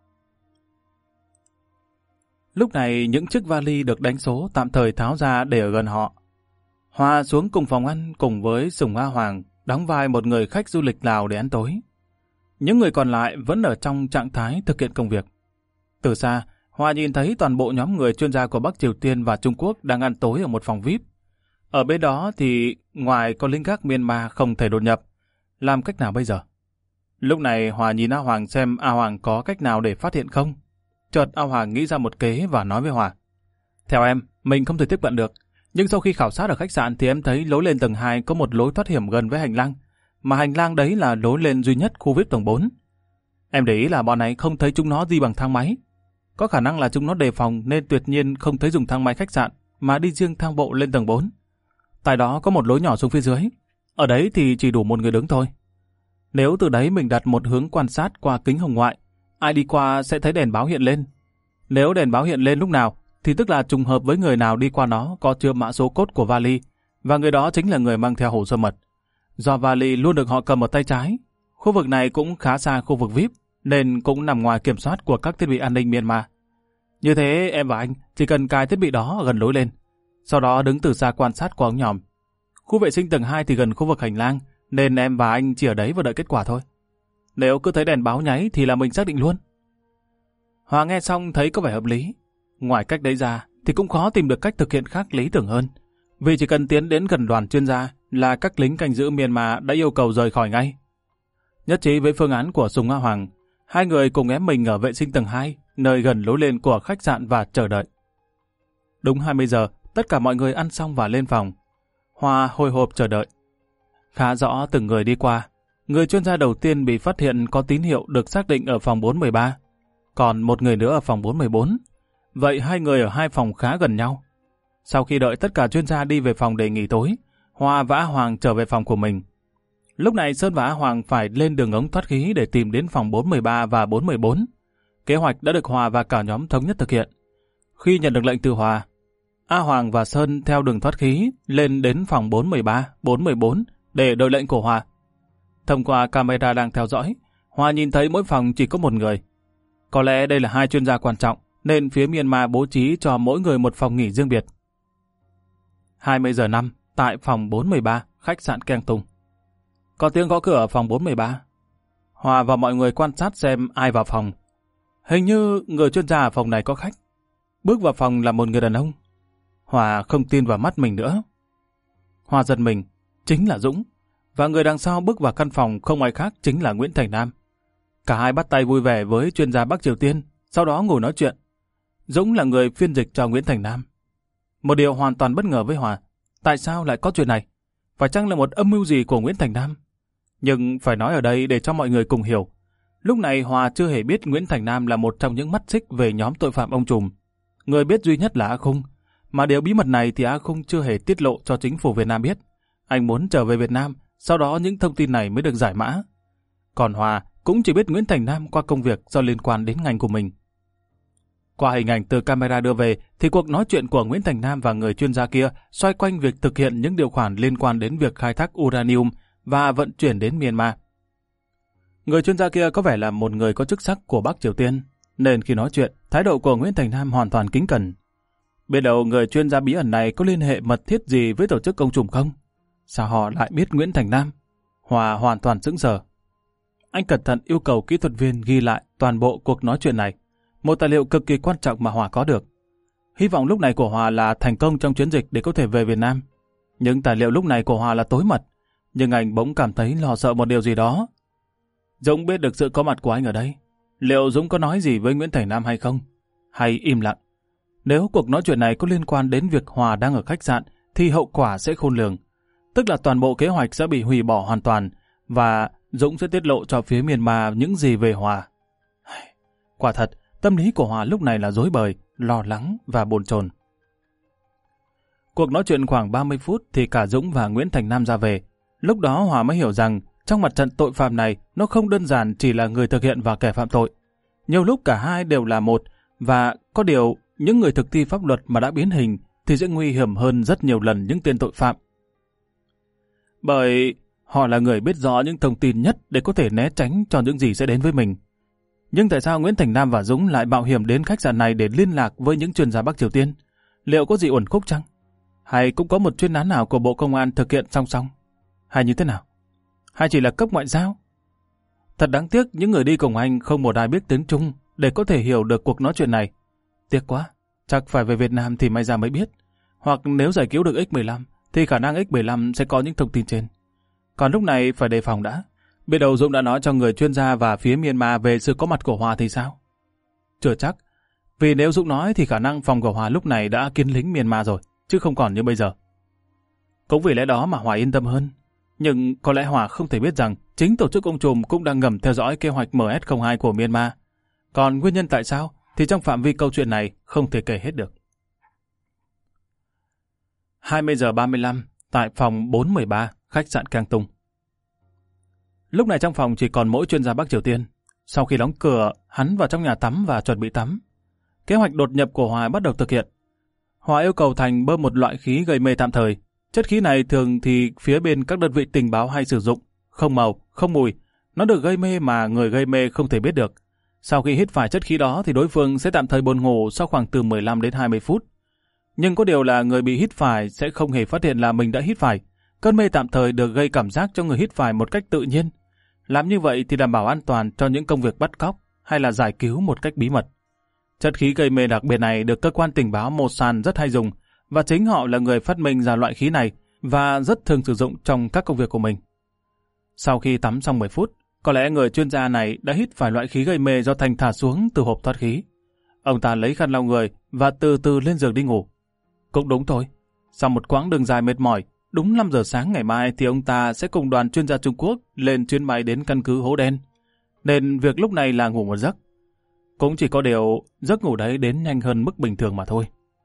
Lúc này những chiếc vali được đánh số tạm thời tháo ra để ở gần họ. Hòa xuống cùng phòng ăn cùng với Sùng A Hoàng, đóng vai một người khách du lịch Lào để ăn tối. Những người còn lại vẫn ở trong trạng thái thực hiện công việc. Từ xa, Hòa nhìn thấy toàn bộ nhóm người chuyên gia của Bắc Triều Tiên và Trung Quốc đang ăn tối ở một phòng vi ai pi. Ở bên đó thì ngoài có lính gác Myanmar không thể đột nhập. Làm cách nào bây giờ? Lúc này Hòa nhìn A Hoàng xem A Hoàng có cách nào để phát hiện không. Chợt A Hoàng nghĩ ra một kế và nói với Hòa. Theo em, mình không thể tiếp cận được. Nhưng sau khi khảo sát ở khách sạn thì em thấy lối lên tầng hai có một lối thoát hiểm gần với hành lang. Mà hành lang đấy là lối lên duy nhất khu vi ai pi tầng bốn. Em để ý là bọn này không thấy chúng nó đi bằng thang máy. Có khả năng là chúng nó đề phòng nên tuyệt nhiên không thấy dùng thang máy khách sạn mà đi riêng thang bộ lên tầng bốn. Tại đó có một lối nhỏ xuống phía dưới. Ở đấy thì chỉ đủ một người đứng thôi. Nếu từ đấy mình đặt một hướng quan sát qua kính hồng ngoại, ai đi qua sẽ thấy đèn báo hiện lên. Nếu đèn báo hiện lên lúc nào thì tức là trùng hợp với người nào đi qua nó có chứa mã số cốt của vali và người đó chính là người mang theo hồ sơ mật. Do vali luôn được họ cầm ở tay trái, khu vực này cũng khá xa khu vực vi ai pi nên cũng nằm ngoài kiểm soát của các thiết bị an ninh Myanmar. Như thế em và anh chỉ cần cài thiết bị đó gần lối lên, sau đó đứng từ xa quan sát qua ống nhòm. Khu vệ sinh tầng hai thì gần khu vực hành lang nên em và anh chỉ ở đấy và đợi kết quả thôi. Nếu cứ thấy đèn báo nháy thì là mình xác định luôn. Hòa nghe xong thấy có vẻ hợp lý. Ngoài cách đấy ra thì cũng khó tìm được cách thực hiện khác lý tưởng hơn. Vì chỉ cần tiến đến gần đoàn chuyên gia là các lính canh giữ Myanmar đã yêu cầu rời khỏi ngay. Nhất trí với phương án của Sùng A Hoàng, hai người cùng ém mình ở vệ sinh tầng hai, nơi gần lối lên của khách sạn và chờ đợi. Đúng hai mươi giờ, tất cả mọi người ăn xong và lên phòng. Hòa hồi hộp chờ đợi. Khá rõ từng người đi qua. Người chuyên gia đầu tiên bị phát hiện có tín hiệu được xác định ở phòng bốn một ba, còn một người nữa ở phòng bốn một bốn. Vậy hai người ở hai phòng khá gần nhau. Sau khi đợi tất cả chuyên gia đi về phòng để nghỉ tối, Hòa và A Hoàng trở về phòng của mình. Lúc này Sơn và A Hoàng phải lên đường ống thoát khí để tìm đến phòng bốn một ba và bốn một bốn. Kế hoạch đã được Hòa và cả nhóm thống nhất thực hiện. Khi nhận được lệnh từ Hòa, A Hoàng và Sơn theo đường thoát khí lên đến phòng bốn một ba, bốn một bốn để đợi lệnh của Hòa. Thông qua camera đang theo dõi, Hòa nhìn thấy mỗi phòng chỉ có một người. Có lẽ đây là hai chuyên gia quan trọng, nên phía Myanmar bố trí cho mỗi người một phòng nghỉ riêng biệt. hai mươi giờ năm, tại phòng bốn một ba, khách sạn Keng Tung. Có tiếng gõ cửa ở phòng bốn một ba. Hòa và mọi người quan sát xem ai vào phòng. Hình như người chuyên gia ở phòng này có khách. Bước vào phòng là một người đàn ông. Hòa không tin vào mắt mình nữa. Hòa giật mình, chính là Dũng. Và người đằng sau bước vào căn phòng không ai khác chính là Nguyễn Thành Nam. Cả hai bắt tay vui vẻ với chuyên gia Bắc Triều Tiên, sau đó ngồi nói chuyện. Dũng là người phiên dịch cho Nguyễn Thành Nam. Một điều hoàn toàn bất ngờ với Hòa, tại sao lại có chuyện này? Phải chăng là một âm mưu gì của Nguyễn Thành Nam? Nhưng phải nói ở đây để cho mọi người cùng hiểu. Lúc này Hòa chưa hề biết Nguyễn Thành Nam là một trong những mắt xích về nhóm tội phạm ông trùm. Người biết duy nhất là A Khung, mà điều bí mật này thì A Khung chưa hề tiết lộ cho chính phủ Việt Nam biết. Anh muốn trở về Việt Nam, sau đó những thông tin này mới được giải mã. Còn Hòa cũng chỉ biết Nguyễn Thành Nam qua công việc do liên quan đến ngành của mình. Qua hình ảnh từ camera đưa về thì cuộc nói chuyện của Nguyễn Thành Nam và người chuyên gia kia xoay quanh việc thực hiện những điều khoản liên quan đến việc khai thác uranium và vận chuyển đến Myanmar. Người chuyên gia kia có vẻ là một người có chức sắc của Bắc Triều Tiên, nên khi nói chuyện, thái độ của Nguyễn Thành Nam hoàn toàn kính cẩn. Biết đâu người chuyên gia bí ẩn này có liên hệ mật thiết gì với tổ chức công trùm không? Sao họ lại biết Nguyễn Thành Nam? Hòa hoàn toàn sững sờ. Anh cẩn thận yêu cầu kỹ thuật viên ghi lại toàn bộ cuộc nói chuyện này, một tài liệu cực kỳ quan trọng mà Hòa có được. Hy vọng lúc này của Hòa là thành công trong chiến dịch để có thể về Việt Nam. Những tài liệu lúc này của Hòa là tối mật, nhưng anh bỗng cảm thấy lo sợ một điều gì đó. Dũng biết được sự có mặt của anh ở đây. Liệu Dũng có nói gì với Nguyễn Thành Nam hay không? Hay im lặng? Nếu cuộc nói chuyện này có liên quan đến việc Hòa đang ở khách sạn, thì hậu quả sẽ khôn lường. Tức là toàn bộ kế hoạch sẽ bị hủy bỏ hoàn toàn, và Dũng sẽ tiết lộ cho phía Myanmar những gì về Hòa. Quả thật, tâm lý của Hòa lúc này là rối bời, lo lắng và bồn chồn. Cuộc nói chuyện khoảng ba mươi phút thì cả Dũng và Nguyễn Thành Nam ra về. Lúc đó Hòa mới hiểu rằng trong mặt trận tội phạm này nó không đơn giản chỉ là người thực hiện và kẻ phạm tội. Nhiều lúc cả hai đều là một, và có điều những người thực thi pháp luật mà đã biến hình thì sẽ nguy hiểm hơn rất nhiều lần những tên tội phạm. Bởi họ là người biết rõ những thông tin nhất để có thể né tránh cho những gì sẽ đến với mình. Nhưng tại sao Nguyễn Thành Nam và Dũng lại mạo hiểm đến khách sạn này để liên lạc với những chuyên gia Bắc Triều Tiên? Liệu có gì uẩn khúc chăng? Hay cũng có một chuyên án nào của Bộ Công an thực hiện song song? Hay như thế nào? Hay chỉ là cấp ngoại giao? Thật đáng tiếc những người đi cùng anh không một ai biết tiếng Trung để có thể hiểu được cuộc nói chuyện này. Tiếc quá, chắc phải về Việt Nam thì may ra mới biết. Hoặc nếu giải cứu được ích mười lăm thì khả năng ích mười lăm sẽ có những thông tin trên. Còn lúc này phải đề phòng đã. Biết đâu Dũng đã nói cho người chuyên gia và phía Myanmar về sự có mặt của Hòa thì sao? Chưa chắc. Vì nếu Dũng nói thì khả năng phòng của Hòa lúc này đã kiến lính Myanmar rồi, chứ không còn như bây giờ. Cũng vì lẽ đó mà Hòa yên tâm hơn. Nhưng có lẽ Hòa không thể biết rằng chính tổ chức ông trùm cũng đang ngầm theo dõi kế hoạch M S không hai của Myanmar. Còn nguyên nhân tại sao thì trong phạm vi câu chuyện này không thể kể hết được. hai mươi giờ ba mươi lăm tại phòng bốn một ba, khách sạn Cang Tung. Lúc này trong phòng chỉ còn mỗi chuyên gia Bắc Triều Tiên. Sau khi đóng cửa, hắn vào trong nhà tắm và chuẩn bị tắm. Kế hoạch đột nhập của Hòa bắt đầu thực hiện. Hòa yêu cầu Thành bơm một loại khí gây mê tạm thời. Chất khí này thường thì phía bên các đơn vị tình báo hay sử dụng, không màu, không mùi. Nó được gây mê mà người gây mê không thể biết được. Sau khi hít phải chất khí đó thì đối phương sẽ tạm thời buồn ngủ sau khoảng từ mười lăm đến hai mươi phút. Nhưng có điều là người bị hít phải sẽ không hề phát hiện là mình đã hít phải. Cơn mê tạm thời được gây cảm giác cho người hít phải một cách tự nhiên. Làm như vậy thì đảm bảo an toàn cho những công việc bắt cóc hay là giải cứu một cách bí mật. Chất khí gây mê đặc biệt này được cơ quan tình báo Mossad rất hay dùng, và chính họ là người phát minh ra loại khí này và rất thường sử dụng trong các công việc của mình. Sau khi tắm xong mười phút, có lẽ người chuyên gia này đã hít phải loại khí gây mê do Thành thả xuống từ hộp thoát khí. Ông ta lấy khăn lau người và từ từ lên giường đi ngủ. Cũng đúng thôi, sau một quãng đường dài mệt mỏi, đúng năm giờ sáng ngày mai thì ông ta sẽ cùng đoàn chuyên gia Trung Quốc lên chuyến bay đến căn cứ Hố Đen. Nên việc lúc này là ngủ một giấc. Cũng chỉ có điều giấc ngủ đấy đến nhanh hơn mức bình thường mà thôi.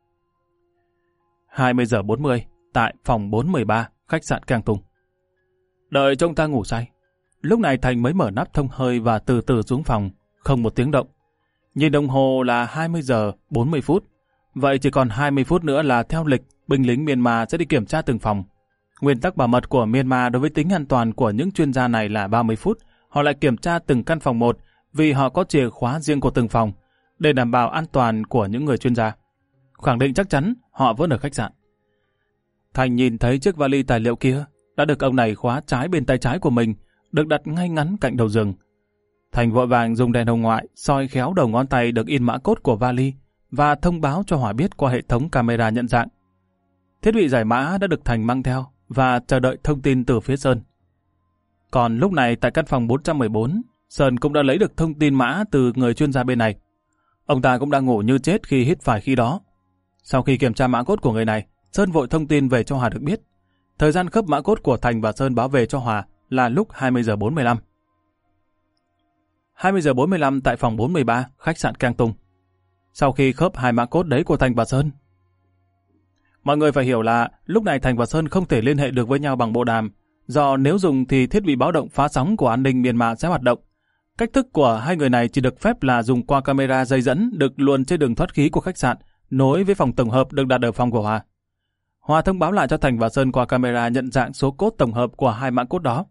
hai mươi giờ bốn mươi tại phòng bốn một ba, khách sạn Cang Tung. Đợi cho ông ta ngủ say. Lúc này Thành mới mở nắp thông hơi và từ từ xuống phòng, không một tiếng động. Nhìn đồng hồ là hai mươi giờ bốn mươi phút. Vậy chỉ còn hai mươi phút nữa là theo lịch, binh lính Myanmar sẽ đi kiểm tra từng phòng. Nguyên tắc bảo mật của Myanmar đối với tính an toàn của những chuyên gia này là ba mươi phút. Họ lại kiểm tra từng căn phòng một vì họ có chìa khóa riêng của từng phòng để đảm bảo an toàn của những người chuyên gia. Khẳng định chắc chắn họ vẫn ở khách sạn. Thành nhìn thấy chiếc vali tài liệu kia đã được ông này khóa trái bên tay trái của mình, được đặt ngay ngắn cạnh đầu giường. Thành vội vàng dùng đèn hồng ngoại soi khéo đầu ngón tay được in mã cốt của vali và thông báo cho Hòa biết qua hệ thống camera nhận dạng. Thiết bị giải mã đã được Thành mang theo và chờ đợi thông tin từ phía Sơn. Còn lúc này tại căn phòng bốn trăm mười bốn, Sơn cũng đã lấy được thông tin mã từ người chuyên gia bên này. Ông ta cũng đang ngủ như chết khi hít phải khí đó. Sau khi kiểm tra mã cốt của người này, Sơn vội thông tin về cho Hòa được biết. Thời gian khớp mã cốt của Thành và Sơn báo về cho Hòa là lúc hai mươi giờ bốn mươi lăm. hai mươi giờ bốn mươi lăm tại phòng bốn một ba, khách sạn Cang Tung. Sau khi khớp hai mã cốt đấy của Thành và Sơn, mọi người phải hiểu là lúc này Thành và Sơn không thể liên hệ được với nhau bằng bộ đàm, do nếu dùng thì thiết bị báo động phá sóng của an ninh Myanmar sẽ hoạt động. Cách thức của hai người này chỉ được phép là dùng qua camera dây dẫn được luồn trên đường thoát khí của khách sạn, nối với phòng tổng hợp được đặt ở phòng của Hòa. Hòa thông báo lại cho Thành và Sơn qua camera nhận dạng số cốt tổng hợp của hai mã cốt đó.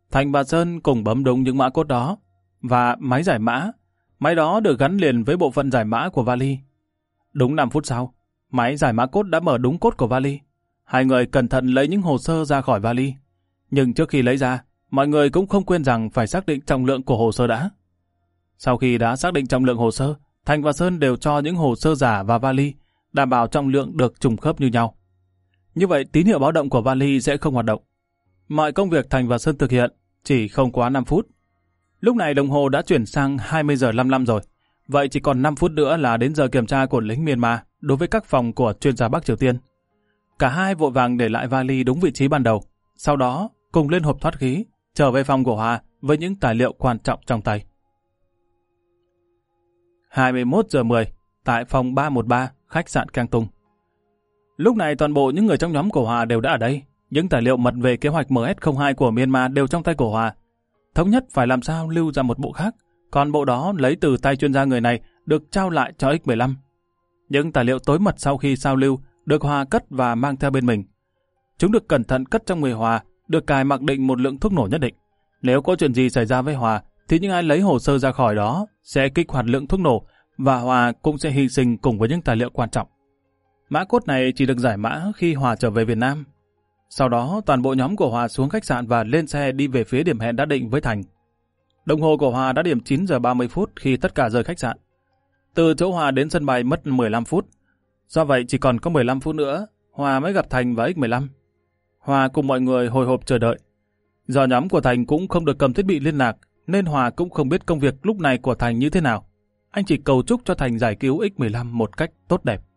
Thành và Sơn cùng bấm đúng những mã cốt đó và máy giải mã. Máy đó được gắn liền với bộ phận giải mã của vali. Đúng năm phút sau, máy giải mã cốt đã mở đúng cốt của vali. Hai người cẩn thận lấy những hồ sơ ra khỏi vali. Nhưng trước khi lấy ra, mọi người cũng không quên rằng phải xác định trọng lượng của hồ sơ đã. Sau khi đã xác định trọng lượng hồ sơ, Thành và Sơn đều cho những hồ sơ giả vào vali, đảm bảo trọng lượng được trùng khớp như nhau. Như vậy tín hiệu báo động của vali sẽ không hoạt động. Mọi công việc Thành và Sơn thực hiện chỉ không quá năm phút. Lúc này đồng hồ đã chuyển sang hai mươi giờ năm mươi lăm rồi. Vậy chỉ còn năm phút nữa là đến giờ kiểm tra của lính Myanmar đối với các phòng của chuyên gia Bắc Triều Tiên. Cả hai vội vàng để lại vali đúng vị trí ban đầu. Sau đó cùng lên hộp thoát khí, trở về phòng của Hòa với những tài liệu quan trọng trong tay. hai mươi mốt giờ mười, tại phòng ba một ba, khách sạn Kang Tung. Lúc này toàn bộ những người trong nhóm của Hòa đều đã ở đây. Những tài liệu mật về kế hoạch M S không hai của Myanmar đều trong tay của Hòa. Thống nhất phải làm sao lưu ra một bộ khác, còn bộ đó lấy từ tay chuyên gia người này được trao lại cho X mười lăm. Những tài liệu tối mật sau khi sao lưu được Hòa cất và mang theo bên mình. Chúng được cẩn thận cất trong người Hòa, được cài mặc định một lượng thuốc nổ nhất định. Nếu có chuyện gì xảy ra với Hòa, thì những ai lấy hồ sơ ra khỏi đó sẽ kích hoạt lượng thuốc nổ và Hòa cũng sẽ hy sinh cùng với những tài liệu quan trọng. Mã cốt này chỉ được giải mã khi Hòa trở về Việt Nam. Sau đó toàn bộ nhóm của Hòa xuống khách sạn và lên xe đi về phía điểm hẹn đã định với Thành. Đồng hồ của Hòa đã điểm chín giờ ba mươi phút khi tất cả rời khách sạn. Từ chỗ Hòa đến sân bay mất mười lăm phút. Do vậy chỉ còn có mười lăm phút nữa, Hòa mới gặp Thành và X mười lăm. Hòa cùng mọi người hồi hộp chờ đợi. Do nhóm của Thành cũng không được cầm thiết bị liên lạc, nên Hòa cũng không biết công việc lúc này của Thành như thế nào. Anh chỉ cầu chúc cho Thành giải cứu X mười lăm một cách tốt đẹp.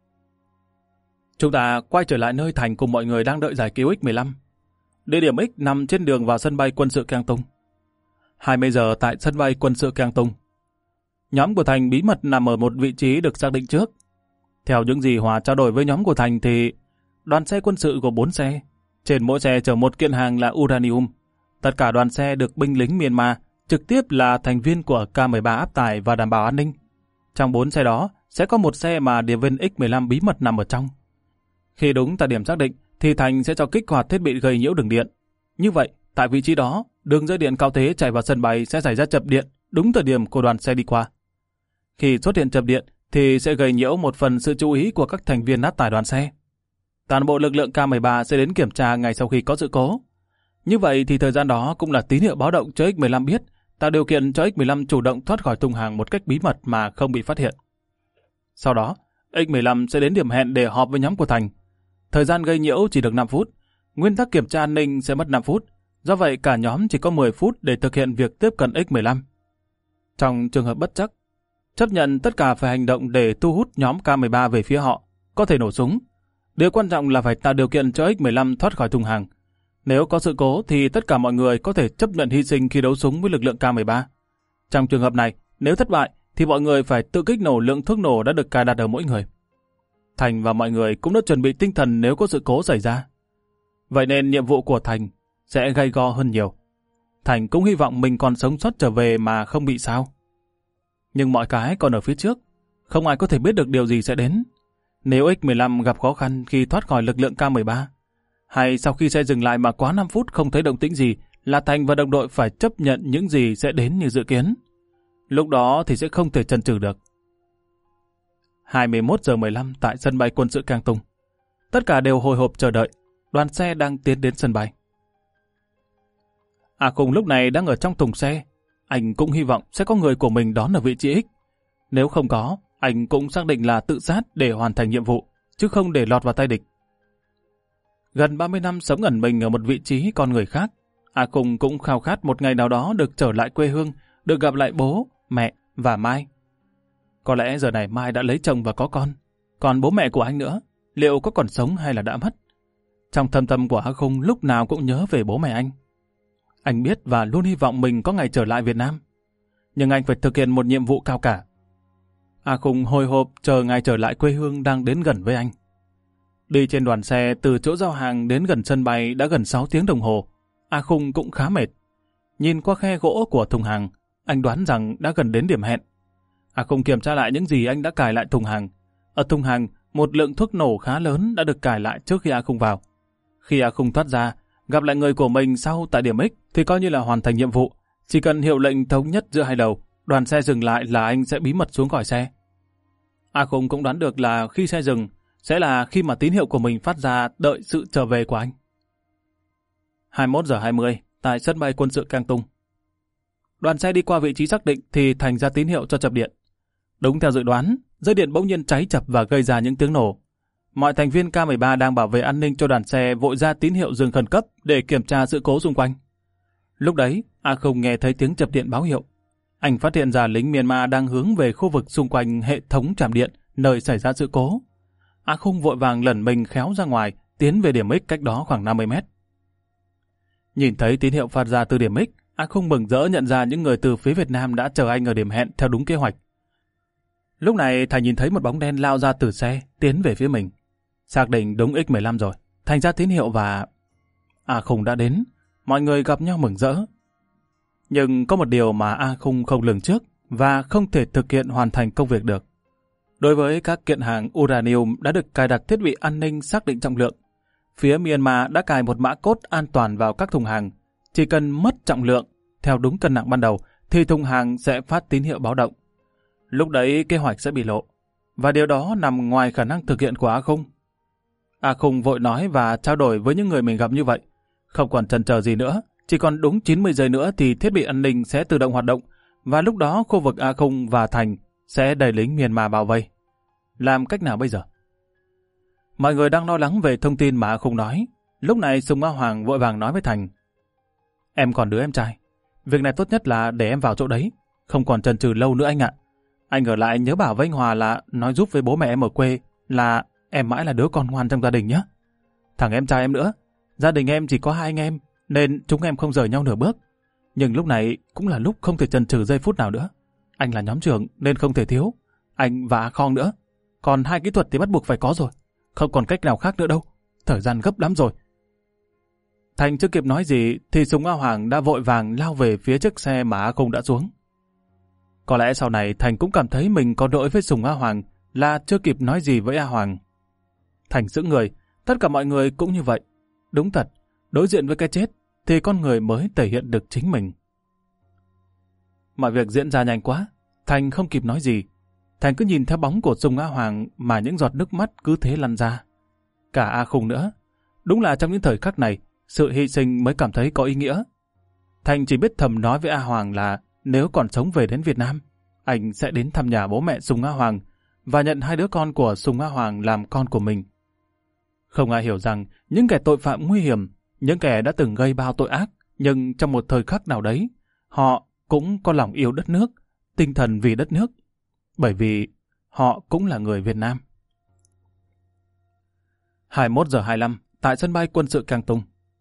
Chúng ta quay trở lại nơi Thành cùng mọi người đang đợi giải cứu X mười lăm. Địa điểm X nằm trên đường vào sân bay quân sự Kang Tung. hai mươi giờ tại sân bay quân sự Kang Tung. Nhóm của Thành bí mật nằm ở một vị trí được xác định trước. Theo những gì Hòa trao đổi với nhóm của Thành thì đoàn xe quân sự gồm bốn xe. Trên mỗi xe chở một kiện hàng là uranium. Tất cả đoàn xe được binh lính Myanmar trực tiếp là thành viên của K mười ba áp tải và đảm bảo an ninh. Trong bốn xe đó sẽ có một xe mà điệp viên X mười lăm bí mật nằm ở trong. Khi đúng tại điểm xác định thì Thành sẽ cho kích hoạt thiết bị gây nhiễu đường điện. Như vậy, tại vị trí đó, đường dây điện cao thế chạy vào sân bay sẽ xảy ra chập điện đúng thời điểm của đoàn xe đi qua. Khi xuất hiện chập điện thì sẽ gây nhiễu một phần sự chú ý của các thành viên áp tải đoàn xe. Toàn bộ lực lượng K mười ba sẽ đến kiểm tra ngay sau khi có sự cố. Như vậy thì thời gian đó cũng là tín hiệu báo động cho X mười lăm biết, tạo điều kiện cho X mười lăm chủ động thoát khỏi thùng hàng một cách bí mật mà không bị phát hiện. Sau đó, X mười lăm sẽ đến điểm hẹn để họp với nhóm của Thành. Thời gian gây nhiễu chỉ được năm phút, nguyên tắc kiểm tra an ninh sẽ mất năm phút, do vậy cả nhóm chỉ có mười phút để thực hiện việc tiếp cận X mười lăm. Trong trường hợp bất trắc, chấp nhận tất cả phải hành động để thu hút nhóm K mười ba về phía họ, có thể nổ súng. Điều quan trọng là phải tạo điều kiện cho X mười lăm thoát khỏi thùng hàng. Nếu có sự cố thì tất cả mọi người có thể chấp nhận hy sinh khi đấu súng với lực lượng K mười ba. Trong trường hợp này, nếu thất bại thì mọi người phải tự kích nổ lượng thuốc nổ đã được cài đặt ở mỗi người. Thành và mọi người cũng đã chuẩn bị tinh thần nếu có sự cố xảy ra. Vậy nên nhiệm vụ của Thành sẽ gay go hơn nhiều. Thành cũng hy vọng mình còn sống sót trở về mà không bị sao. Nhưng mọi cái còn ở phía trước, không ai có thể biết được điều gì sẽ đến. Nếu X mười lăm gặp khó khăn khi thoát khỏi lực lượng K mười ba, hay sau khi xe dừng lại mà quá năm phút không thấy động tĩnh gì, là Thành và đồng đội phải chấp nhận những gì sẽ đến như dự kiến. Lúc đó thì sẽ không thể chần chừ được. hai mươi mốt giờ mười lăm tại sân bay quân sự Kang Tung. Tất cả đều hồi hộp chờ đợi, đoàn xe đang tiến đến sân bay. A Khung lúc này đang ở trong thùng xe. Anh cũng hy vọng sẽ có người của mình đón ở vị trí X. Nếu không có, anh cũng xác định là tự sát để hoàn thành nhiệm vụ, chứ không để lọt vào tay địch. Gần ba mươi năm sống ẩn mình ở một vị trí con người khác, A Khung cũng khao khát một ngày nào đó được trở lại quê hương, được gặp lại bố, mẹ và Mai. Có lẽ giờ này Mai đã lấy chồng và có con, còn bố mẹ của anh nữa, liệu có còn sống hay là đã mất? Trong thâm tâm của A Khung lúc nào cũng nhớ về bố mẹ anh. Anh biết và luôn hy vọng mình có ngày trở lại Việt Nam. Nhưng anh phải thực hiện một nhiệm vụ cao cả. A Khung hồi hộp chờ ngày trở lại quê hương đang đến gần với anh. Đi trên đoàn xe từ chỗ giao hàng đến gần sân bay đã gần sáu tiếng đồng hồ. A Khung cũng khá mệt. Nhìn qua khe gỗ của thùng hàng, anh đoán rằng đã gần đến điểm hẹn. A Khung kiểm tra lại những gì anh đã cài lại thùng hàng. Ở thùng hàng, một lượng thuốc nổ khá lớn đã được cài lại trước khi A Khung vào. Khi A Khung thoát ra, Gặp lại người của mình sau tại điểm X thì coi như là hoàn thành nhiệm vụ. Chỉ cần hiệu lệnh thống nhất giữa hai đầu, đoàn xe dừng lại là anh sẽ bí mật xuống khỏi xe. A Khung cũng đoán được là khi xe dừng sẽ là khi mà tín hiệu của mình phát ra đợi sự trở về của anh. hai mươi mốt giờ hai mươi tại sân bay quân sự Kang Tung. Đoàn xe đi qua vị trí xác định thì Thành ra tín hiệu cho chập điện. Đúng theo dự đoán, dây điện bỗng nhiên cháy chập và gây ra những tiếng nổ. Mọi thành viên K mười ba đang bảo vệ an ninh cho đoàn xe vội ra tín hiệu dừng khẩn cấp để kiểm tra sự cố xung quanh. Lúc đấy, A Khung nghe thấy tiếng chập điện báo hiệu. Anh phát hiện ra lính Myanmar đang hướng về khu vực xung quanh hệ thống trạm điện nơi xảy ra sự cố. A Khung vội vàng lẩn mình khéo ra ngoài, tiến về điểm X cách đó khoảng năm mươi mét. Nhìn thấy tín hiệu phát ra từ điểm X, A Khung mừng rỡ nhận ra những người từ phía Việt Nam đã chờ anh ở điểm hẹn theo đúng kế hoạch. Lúc này Thành nhìn thấy một bóng đen lao ra từ xe, tiến về phía mình. Xác định đúng X mười lăm rồi, Thành ra tín hiệu và... A Khung đã đến, mọi người gặp nhau mừng rỡ. Nhưng có một điều mà A Khung không lường trước và không thể thực hiện hoàn thành công việc được. Đối với các kiện hàng uranium đã được cài đặt thiết bị an ninh xác định trọng lượng, phía Myanmar đã cài một mã code an toàn vào các thùng hàng. Chỉ cần mất trọng lượng, theo đúng cân nặng ban đầu, thì thùng hàng sẽ phát tín hiệu báo động. Lúc đấy kế hoạch sẽ bị lộ, và điều đó nằm ngoài khả năng thực hiện của A Khung. A Khung vội nói và trao đổi với những người mình gặp như vậy. Không còn chần chờ gì nữa, chỉ còn đúng chín mươi giây nữa thì thiết bị an ninh sẽ tự động hoạt động, và lúc đó khu vực A Khung và Thành sẽ đầy lính Myanmar bao vây. Làm cách nào bây giờ? Mọi người đang lo lắng về thông tin mà A Khung nói. Lúc này Sùng A Hoàng vội vàng nói với Thành: Em còn đứa em trai, việc này tốt nhất là để em vào chỗ đấy, không còn chần chừ lâu nữa anh ạ. Anh ở lại nhớ bảo với anh Hòa là nói giúp với bố mẹ em ở quê là em mãi là đứa con ngoan trong gia đình nhé. Thằng em trai em nữa, gia đình em chỉ có hai anh em nên chúng em không rời nhau nửa bước. Nhưng lúc này cũng là lúc không thể chần chừ giây phút nào nữa. Anh là nhóm trưởng nên không thể thiếu, anh và A Khong nữa. Còn hai kỹ thuật thì bắt buộc phải có rồi, không còn cách nào khác nữa đâu, thời gian gấp lắm rồi. Thành chưa kịp nói gì thì Sùng A Hoàng đã vội vàng lao về phía chiếc xe mà A Khung đã xuống. Có lẽ sau này Thành cũng cảm thấy mình có lỗi với Sùng A Hoàng là chưa kịp nói gì với A Hoàng. Thành sững người, tất cả mọi người cũng như vậy. Đúng thật, đối diện với cái chết thì con người mới thể hiện được chính mình. Mọi việc diễn ra nhanh quá, Thành không kịp nói gì. Thành cứ nhìn theo bóng của Sùng A Hoàng mà những giọt nước mắt cứ thế lăn ra. Cả A Khung nữa. Đúng là trong những thời khắc này, sự hy sinh mới cảm thấy có ý nghĩa. Thành chỉ biết thầm nói với A Hoàng là nếu còn sống về đến Việt Nam, anh sẽ đến thăm nhà bố mẹ Sùng A Hoàng và nhận hai đứa con của Sùng A Hoàng làm con của mình. Không ai hiểu rằng những kẻ tội phạm nguy hiểm, những kẻ đã từng gây bao tội ác, nhưng trong một thời khắc nào đấy, họ cũng có lòng yêu đất nước, tinh thần vì đất nước, bởi vì họ cũng là người Việt Nam. hai mươi mốt giờ hai mươi lăm tại sân bay quân sự Kang Tung.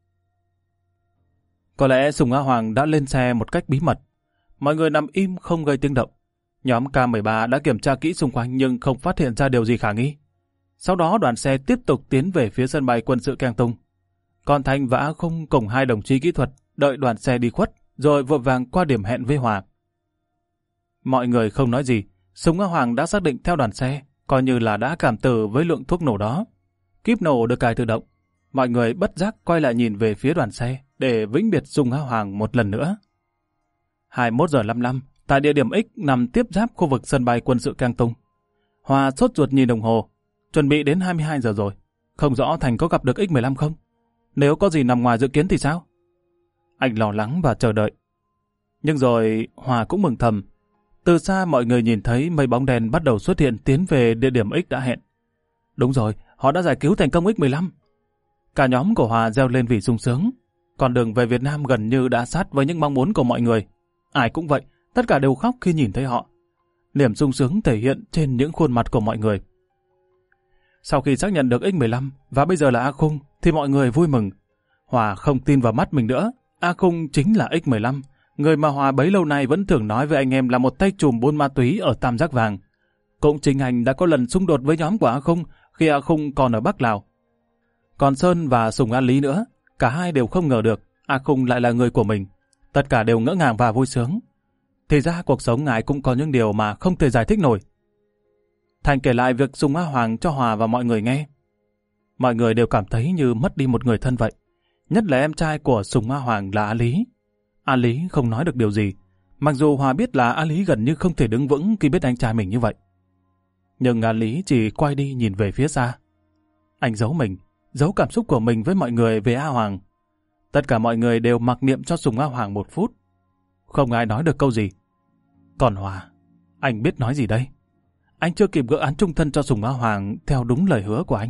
Có lẽ Sùng A Hoàng đã lên xe một cách bí mật. Mọi người nằm im không gây tiếng động. Nhóm K mười ba đã kiểm tra kỹ xung quanh nhưng không phát hiện ra điều gì khả nghi. Sau đó đoàn xe tiếp tục tiến về phía sân bay quân sự Kang Tung. Còn Thành và A Khung cùng hai đồng chí kỹ thuật đợi đoàn xe đi khuất rồi vội vàng qua điểm hẹn với Hòa. Mọi người không nói gì. Sùng A Hoàng đã xác định theo đoàn xe, coi như là đã cảm tử với lượng thuốc nổ đó. Kíp nổ được cài tự động. Mọi người bất giác quay lại nhìn về phía đoàn xe để vĩnh biệt Sùng A Hoàng một lần nữa. hai mươi mốt giờ năm mươi lăm, tại địa điểm X nằm tiếp giáp khu vực sân bay quân sự Kang Tung. Hòa sốt ruột nhìn đồng hồ, chuẩn bị đến hai mươi hai giờ rồi. Không rõ Thành có gặp được X mười lăm không? Nếu có gì nằm ngoài dự kiến thì sao? Anh lo lắng và chờ đợi. Nhưng rồi Hòa cũng mừng thầm. Từ xa mọi người nhìn thấy mây bóng đen bắt đầu xuất hiện tiến về địa điểm X đã hẹn. Đúng rồi, họ đã giải cứu thành công X mười lăm. Cả nhóm của Hòa reo lên vì sung sướng. Con đường về Việt Nam gần như đã sát với những mong muốn của mọi người. Ai cũng vậy, tất cả đều khóc khi nhìn thấy họ. Niềm sung sướng thể hiện trên những khuôn mặt của mọi người. Sau khi xác nhận được X mười lăm và bây giờ là A Khung thì mọi người vui mừng. Hòa không tin vào mắt mình nữa. A Khung chính là X mười lăm, người mà Hòa bấy lâu nay vẫn thường nói với anh em là một tay trùm buôn ma túy ở Tam Giác Vàng. Cũng chính anh đã có lần xung đột với nhóm của A Khung khi A Khung còn ở Bắc Lào. Còn Sơn và Sùng A Lý nữa, cả hai đều không ngờ được A Khung lại là người của mình. Tất cả đều ngỡ ngàng và vui sướng. Thì ra cuộc sống ngài cũng có những điều mà không thể giải thích nổi. Thành kể lại việc Sùng A Hoàng cho Hòa và mọi người nghe. Mọi người đều cảm thấy như mất đi một người thân vậy. nhất là em trai của Sùng A Hoàng là A Lý. A Lý không nói được điều gì, mặc dù Hòa biết là A Lý gần như không thể đứng vững khi biết anh trai mình như vậy. Nhưng A Lý chỉ quay đi nhìn về phía xa. Anh giấu mình, giấu cảm xúc của mình với mọi người về A Hoàng. Tất cả mọi người đều mặc niệm cho Sùng A Hoàng một phút. Không ai nói được câu gì. Còn Hòa, anh biết nói gì đây? Anh chưa kịp gỡ án chung thân cho Sùng A Hoàng theo đúng lời hứa của anh.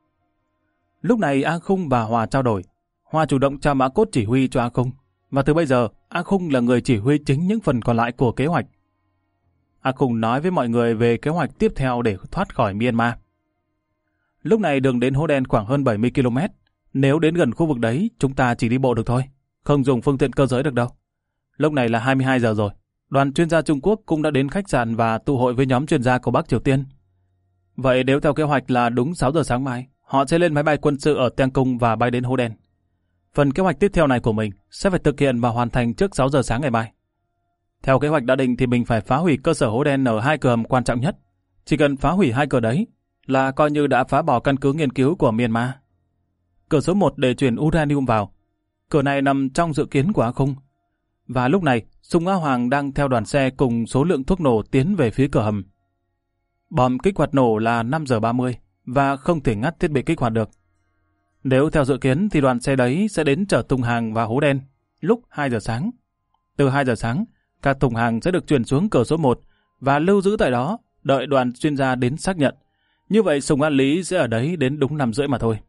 Lúc này A Khung và Hòa trao đổi. Hòa chủ động trao mã cốt chỉ huy cho A Khung, và từ bây giờ A Khung là người chỉ huy chính những phần còn lại của kế hoạch. A Khung nói với mọi người về kế hoạch tiếp theo để thoát khỏi Myanmar. Lúc này đường đến Hố Đen khoảng hơn bảy mươi ki lô mét. Nếu đến gần khu vực đấy, chúng ta chỉ đi bộ được thôi, không dùng phương tiện cơ giới được đâu. Lúc này là hai mươi hai giờ rồi. Đoàn chuyên gia Trung Quốc cũng đã đến khách sạn và tụ hội với nhóm chuyên gia của Bắc Triều Tiên. Vậy nếu theo kế hoạch là đúng sáu giờ sáng mai, họ sẽ lên máy bay quân sự ở Teng Cung và bay đến Hố Đen. Phần kế hoạch tiếp theo này của mình sẽ phải thực hiện và hoàn thành trước sáu giờ sáng ngày mai. Theo kế hoạch đã định thì mình phải phá hủy cơ sở Hố Đen ở hai cửa hầm quan trọng nhất. Chỉ cần phá hủy hai cửa đấy là coi như đã phá bỏ căn cứ nghiên cứu của Myanmar. Cửa số một để chuyển uranium vào. Cửa này nằm trong dự kiến của A Khung. Và lúc này, Sùng A Hoàng đang theo đoàn xe cùng số lượng thuốc nổ tiến về phía cửa hầm. Bom kích hoạt nổ là năm giờ ba mươi và không thể ngắt thiết bị kích hoạt được. Nếu theo dự kiến thì đoàn xe đấy sẽ đến chở thùng hàng vào Hố Đen lúc hai giờ sáng. Từ hai giờ sáng, các thùng hàng sẽ được chuyển xuống cửa số một và lưu giữ tại đó, đợi đoàn chuyên gia đến xác nhận. Như vậy Sùng A Lý sẽ ở đấy đến đúng năm rưỡi mà thôi.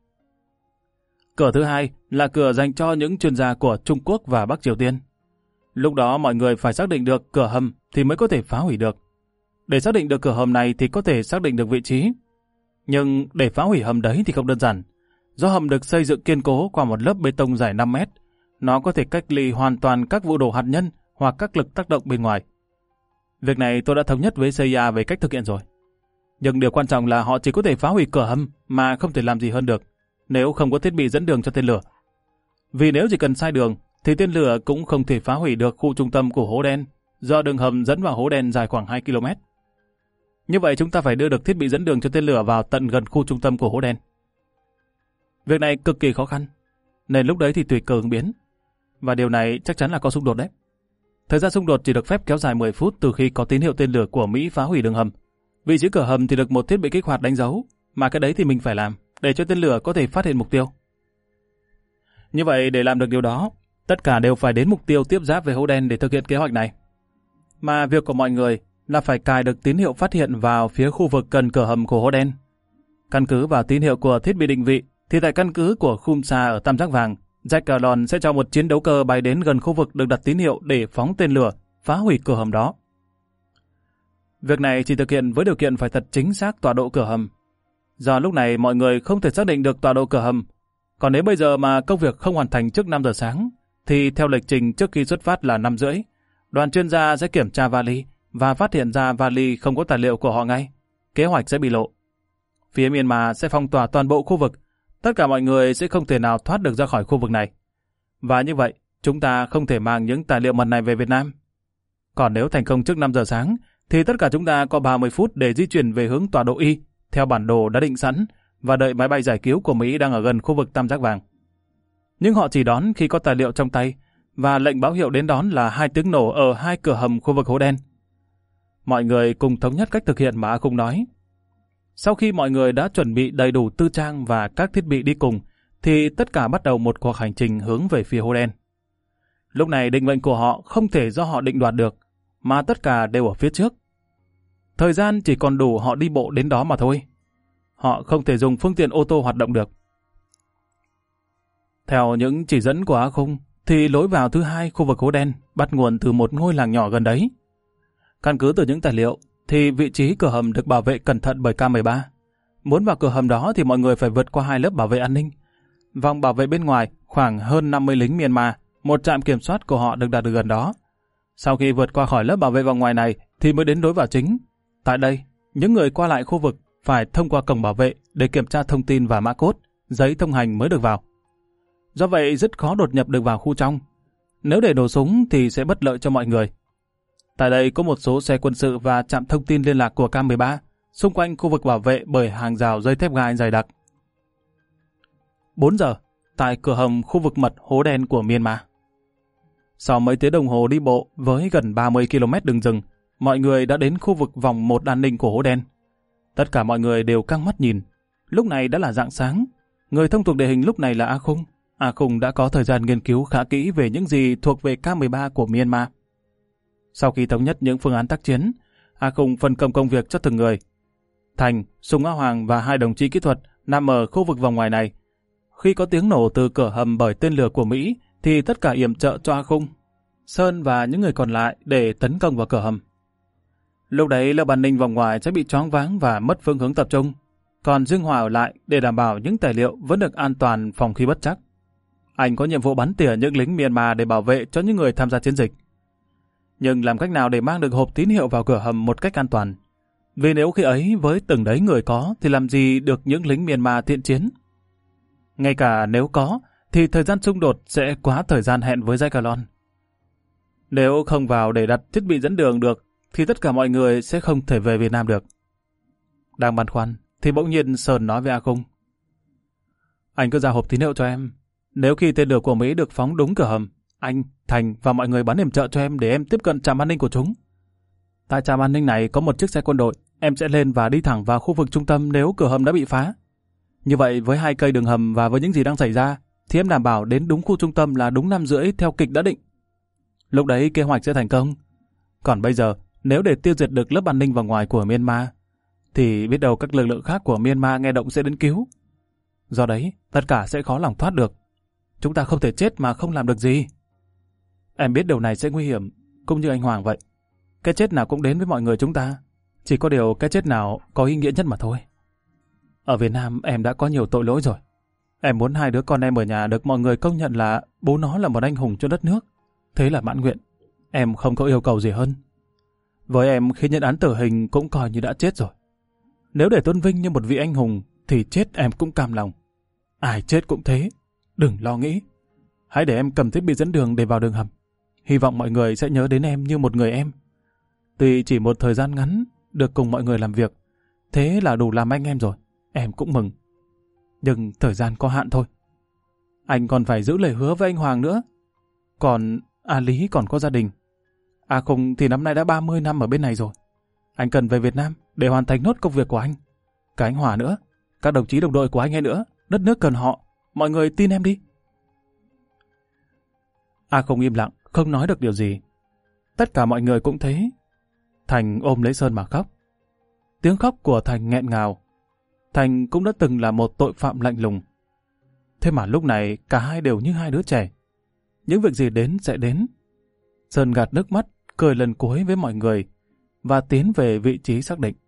Cửa thứ hai là cửa dành cho những chuyên gia của Trung Quốc và Bắc Triều Tiên. Lúc đó mọi người phải xác định được cửa hầm thì mới có thể phá hủy được. Để xác định được cửa hầm này thì có thể xác định được vị trí. Nhưng để phá hủy hầm đấy thì không đơn giản. Do hầm được xây dựng kiên cố qua một lớp bê tông dài năm mét, nó có thể cách ly hoàn toàn các vụ nổ hạt nhân hoặc các lực tác động bên ngoài. Việc này tôi đã thống nhất với xê i a về cách thực hiện rồi. Nhưng điều quan trọng là họ chỉ có thể phá hủy cửa hầm mà không thể làm gì hơn được, nếu không có thiết bị dẫn đường cho tên lửa. Vì nếu chỉ cần sai đường, thì tên lửa cũng không thể phá hủy được khu trung tâm của Hố Đen, do đường hầm dẫn vào Hố Đen dài khoảng hai ki lô mét. Như vậy chúng ta phải đưa được thiết bị dẫn đường cho tên lửa vào tận gần khu trung tâm của Hố Đen. Việc này cực kỳ khó khăn, nên lúc đấy thì tùy cơ ứng biến. Và điều này chắc chắn là có xung đột đấy. Thời gian xung đột chỉ được phép kéo dài mười phút từ khi có tín hiệu tên lửa của Mỹ phá hủy đường hầm. Vị trí cửa hầm thì được một thiết bị kích hoạt đánh dấu, mà cái đấy thì mình phải làm, để cho tên lửa có thể phát hiện mục tiêu. Như vậy để làm được điều đó, tất cả đều phải đến mục tiêu tiếp giáp về Hố Đen để thực hiện kế hoạch này. Mà việc của mọi người là phải cài được tín hiệu phát hiện vào phía khu vực gần cửa hầm của Hố Đen. Căn cứ vào tín hiệu của thiết bị định vị, thì tại căn cứ của Khumsa ở Tam Giác Vàng, Jack Garlon sẽ cho một chiến đấu cơ bay đến gần khu vực được đặt tín hiệu để phóng tên lửa, phá hủy cửa hầm đó. Việc này chỉ thực hiện với điều kiện phải thật chính xác tọa độ cửa hầm. Do lúc này mọi người không thể xác định được tọa độ cửa hầm, còn nếu bây giờ mà công việc không hoàn thành trước năm giờ sáng, thì theo lịch trình trước khi xuất phát là năm rưỡi, đoàn chuyên gia sẽ kiểm tra vali và phát hiện ra vali không có tài liệu của họ ngay. Kế hoạch sẽ bị lộ. Phía Myanmar sẽ phong tỏa toàn bộ khu vực, tất cả mọi người sẽ không thể nào thoát được ra khỏi khu vực này. Và như vậy, chúng ta không thể mang những tài liệu mật này về Việt Nam. Còn nếu thành công trước năm giờ sáng, thì tất cả chúng ta có ba mươi phút để di chuyển về hướng tọa độ Y, theo bản đồ đã định sẵn, và đợi máy bay giải cứu của Mỹ đang ở gần khu vực Tam Giác Vàng. Nhưng họ chỉ đón khi có tài liệu trong tay, và lệnh báo hiệu đến đón là hai tiếng nổ ở hai cửa hầm khu vực Hố Đen. Mọi người cùng thống nhất cách thực hiện mà A Khung nói. Sau khi mọi người đã chuẩn bị đầy đủ tư trang và các thiết bị đi cùng, thì tất cả bắt đầu một cuộc hành trình hướng về phía Hố Đen. Lúc này định mệnh của họ không thể do họ định đoạt được, mà tất cả đều ở phía trước. Thời gian chỉ còn đủ họ đi bộ đến đó mà thôi. Họ không thể dùng phương tiện ô tô hoạt động được. Theo những chỉ dẫn của A Khung, thì lối vào thứ hai khu vực Hố Đen bắt nguồn từ một ngôi làng nhỏ gần đấy. Căn cứ từ những tài liệu, thì vị trí cửa hầm được bảo vệ cẩn thận bởi K mười ba. Muốn vào cửa hầm đó thì mọi người phải vượt qua hai lớp bảo vệ an ninh. Vòng bảo vệ bên ngoài khoảng hơn năm mươi lính Myanmar, một trạm kiểm soát của họ được đặt ở gần đó. Sau khi vượt qua khỏi lớp bảo vệ vòng ngoài này thì mới đến lối vào chính. Tại đây, những người qua lại khu vực phải thông qua cổng bảo vệ để kiểm tra thông tin và mã cốt, giấy thông hành mới được vào. Do vậy rất khó đột nhập được vào khu trong. Nếu để nổ súng thì sẽ bất lợi cho mọi người. Tại đây có một số xe quân sự và trạm thông tin liên lạc của K mười ba, xung quanh khu vực bảo vệ bởi hàng rào dây thép gai dày đặc. bốn giờ, tại cửa hầm khu vực mật hố đen của Myanmar. Sau mấy tiếng đồng hồ đi bộ với gần ba mươi ki lô mét đường rừng, mọi người đã đến khu vực vòng một an ninh của hố đen. Tất cả mọi người đều căng mắt nhìn. Lúc này đã là rạng sáng. Người thông thuộc địa hình lúc này là A Khung. A Khung đã có thời gian nghiên cứu khá kỹ về những gì thuộc về K mười ba của Myanmar. Sau khi thống nhất những phương án tác chiến, A Khung phân công công việc cho từng người. Thành, Sùng A Hoàng và hai đồng chí kỹ thuật nằm ở khu vực vòng ngoài này. Khi có tiếng nổ từ cửa hầm bởi tên lửa của Mỹ, thì tất cả yểm trợ cho A Khung, Sơn và những người còn lại để tấn công vào cửa hầm. Lúc đấy lớp an ninh vòng ngoài sẽ bị choáng váng và mất phương hướng tập trung, còn riêng Hòa ở lại để đảm bảo những tài liệu vẫn được an toàn phòng khi bất trắc. Anh có nhiệm vụ bắn tỉa những lính Myanmar để bảo vệ cho những người tham gia chiến dịch. Nhưng làm cách nào để mang được hộp tín hiệu vào cửa hầm một cách an toàn? Vì nếu khi ấy với từng đấy người có thì làm gì được những lính Myanmar thiện chiến? Ngay cả nếu có thì thời gian xung đột sẽ quá thời gian hẹn với Jackalon. Nếu không vào để đặt thiết bị dẫn đường được thì tất cả mọi người sẽ không thể về Việt Nam được. Đang băn khoăn thì bỗng nhiên Sơn nói với A Khung: Anh cứ giao hộp tín hiệu cho em. Nếu khi tên lửa của Mỹ được phóng đúng cửa hầm, anh, Thành và mọi người bắn yểm trợ cho em để em tiếp cận trạm an ninh của chúng. Tại trạm an ninh này có một chiếc xe quân đội, em sẽ lên và đi thẳng vào khu vực trung tâm nếu cửa hầm đã bị phá. Như vậy với hai cây đường hầm và với những gì đang xảy ra, thì em đảm bảo đến đúng khu trung tâm là đúng năm rưỡi theo kịch đã định. Lúc đấy kế hoạch sẽ thành công. Còn bây giờ, nếu để tiêu diệt được lớp an ninh vòng ngoài của Myanmar, thì biết đâu các lực lượng khác của Myanmar nghe động sẽ đến cứu. Do đấy, tất cả sẽ khó lòng thoát được. Chúng ta không thể chết mà không làm được gì. Em biết điều này sẽ nguy hiểm, cũng như anh Hoàng vậy. Cái chết nào cũng đến với mọi người chúng ta. Chỉ có điều cái chết nào có ý nghĩa nhất mà thôi. Ở Việt Nam em đã có nhiều tội lỗi rồi. Em muốn hai đứa con em ở nhà được mọi người công nhận là bố nó là một anh hùng cho đất nước. Thế là mãn nguyện. Em không có yêu cầu gì hơn. Với em khi nhận án tử hình cũng coi như đã chết rồi. Nếu để tôn vinh như một vị anh hùng thì chết em cũng cam lòng. Ai chết cũng thế. Đừng lo nghĩ. Hãy để em cầm thiết bị dẫn đường để vào đường hầm. Hy vọng mọi người sẽ nhớ đến em như một người em. Tuy chỉ một thời gian ngắn được cùng mọi người làm việc, thế là đủ làm anh em rồi. Em cũng mừng. Nhưng thời gian có hạn thôi. Anh còn phải giữ lời hứa với anh Hoàng nữa. Còn A Lý còn có gia đình. À không thì năm nay đã ba mươi năm ở bên này rồi. Anh cần về Việt Nam để hoàn thành nốt công việc của anh. Cả anh Hòa nữa, các đồng chí đồng đội của anh ấy nữa. Đất nước cần họ. Mọi người tin em đi. A không im lặng, không nói được điều gì. Tất cả mọi người cũng thế. Thành ôm lấy Sơn mà khóc. Tiếng khóc của Thành nghẹn ngào. Thành cũng đã từng là một tội phạm lạnh lùng. Thế mà lúc này cả hai đều như hai đứa trẻ. Những việc gì đến sẽ đến. Sơn gạt nước mắt, cười lần cuối với mọi người và tiến về vị trí xác định.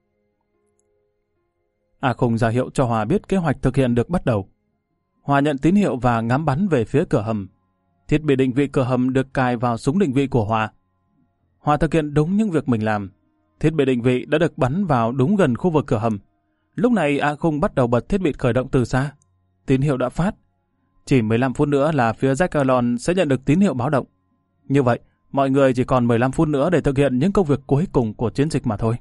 A Khung ra hiệu cho Hòa biết kế hoạch thực hiện được bắt đầu. Hòa nhận tín hiệu và ngắm bắn về phía cửa hầm. Thiết bị định vị cửa hầm được cài vào súng định vị của Hòa. Hòa thực hiện đúng những việc mình làm. Thiết bị định vị đã được bắn vào đúng gần khu vực cửa hầm. Lúc này A Khung bắt đầu bật thiết bị khởi động từ xa. Tín hiệu đã phát. Chỉ mười lăm phút nữa là phía Jackalon sẽ nhận được tín hiệu báo động. Như vậy, mọi người chỉ còn mười lăm phút nữa để thực hiện những công việc cuối cùng của chiến dịch mà thôi.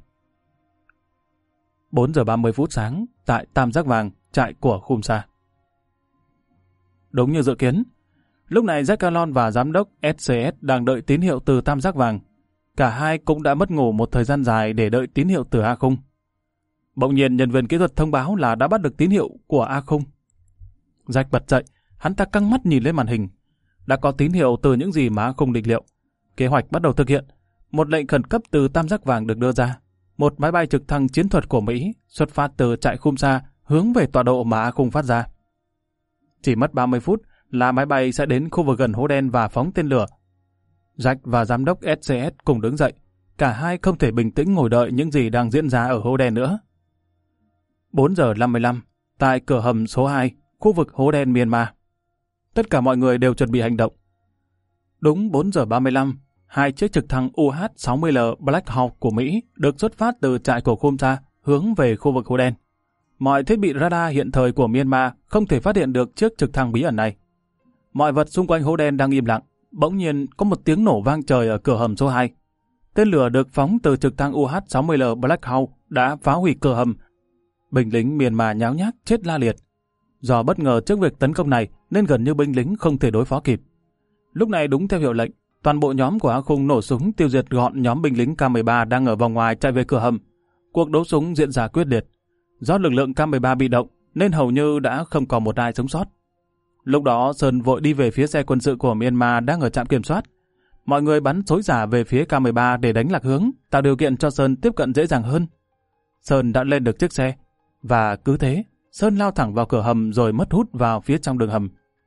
bốn giờ ba mươi phút sáng, tại Tam Giác Vàng, trại của Khumsa. Đúng như dự kiến, lúc này Jackalon và giám đốc ét xê ét đang đợi tín hiệu từ Tam Giác Vàng. Cả hai cũng đã mất ngủ một thời gian dài để đợi tín hiệu từ A Khung. Bỗng nhiên nhân viên kỹ thuật thông báo là đã bắt được tín hiệu của A Khung. Jack bật dậy, hắn ta căng mắt nhìn lên màn hình. Đã có tín hiệu từ những gì mà A Khung định liệu. Kế hoạch bắt đầu thực hiện. Một lệnh khẩn cấp từ Tam Giác Vàng được đưa ra. Một máy bay trực thăng chiến thuật của Mỹ xuất phát từ trại Khumsa hướng về tọa độ mà A Khung phát ra. Chỉ mất ba mươi phút là máy bay sẽ đến khu vực gần hố đen và phóng tên lửa. Jack và giám đốc ét xê ét cùng đứng dậy. Cả hai không thể bình tĩnh ngồi đợi những gì đang diễn ra ở hố đen nữa. bốn giờ năm mươi lăm, tại cửa hầm số hai, khu vực hố đen Myanmar. Tất cả mọi người đều chuẩn bị hành động. Đúng bốn giờ ba mươi lăm, hai chiếc trực thăng U H sáu mươi L Black Hawk của Mỹ được xuất phát từ trại của Khumsa hướng về khu vực hố đen. Mọi thiết bị radar hiện thời của Myanmar không thể phát hiện được chiếc trực thăng bí ẩn này. Mọi vật xung quanh hố đen đang im lặng. Bỗng nhiên có một tiếng nổ vang trời ở cửa hầm số hai. Tên lửa được phóng từ trực thăng U H sáu mươi L Black Hawk đã phá hủy cửa hầm. Binh lính Myanmar nháo nhác chết la liệt. Do bất ngờ trước việc tấn công này nên gần như binh lính không thể đối phó kịp. Lúc này đúng theo hiệu lệnh, toàn bộ nhóm của A Khung nổ súng tiêu diệt gọn nhóm binh lính K mười ba đang ở vòng ngoài chạy về cửa hầm. Cuộc đấu súng diễn ra quyết liệt. Do lực lượng K mười ba bị động nên hầu như đã không còn một ai sống sót. Lúc đó Sơn vội đi về phía xe quân sự của Myanmar đang ở trạm kiểm soát. Mọi người bắn xối xả về phía K mười ba để đánh lạc hướng, tạo điều kiện cho Sơn tiếp cận dễ dàng hơn. Sơn đã lên được chiếc xe, và cứ thế, Sơn lao thẳng vào cửa hầm rồi mất hút vào phía trong đường hầm.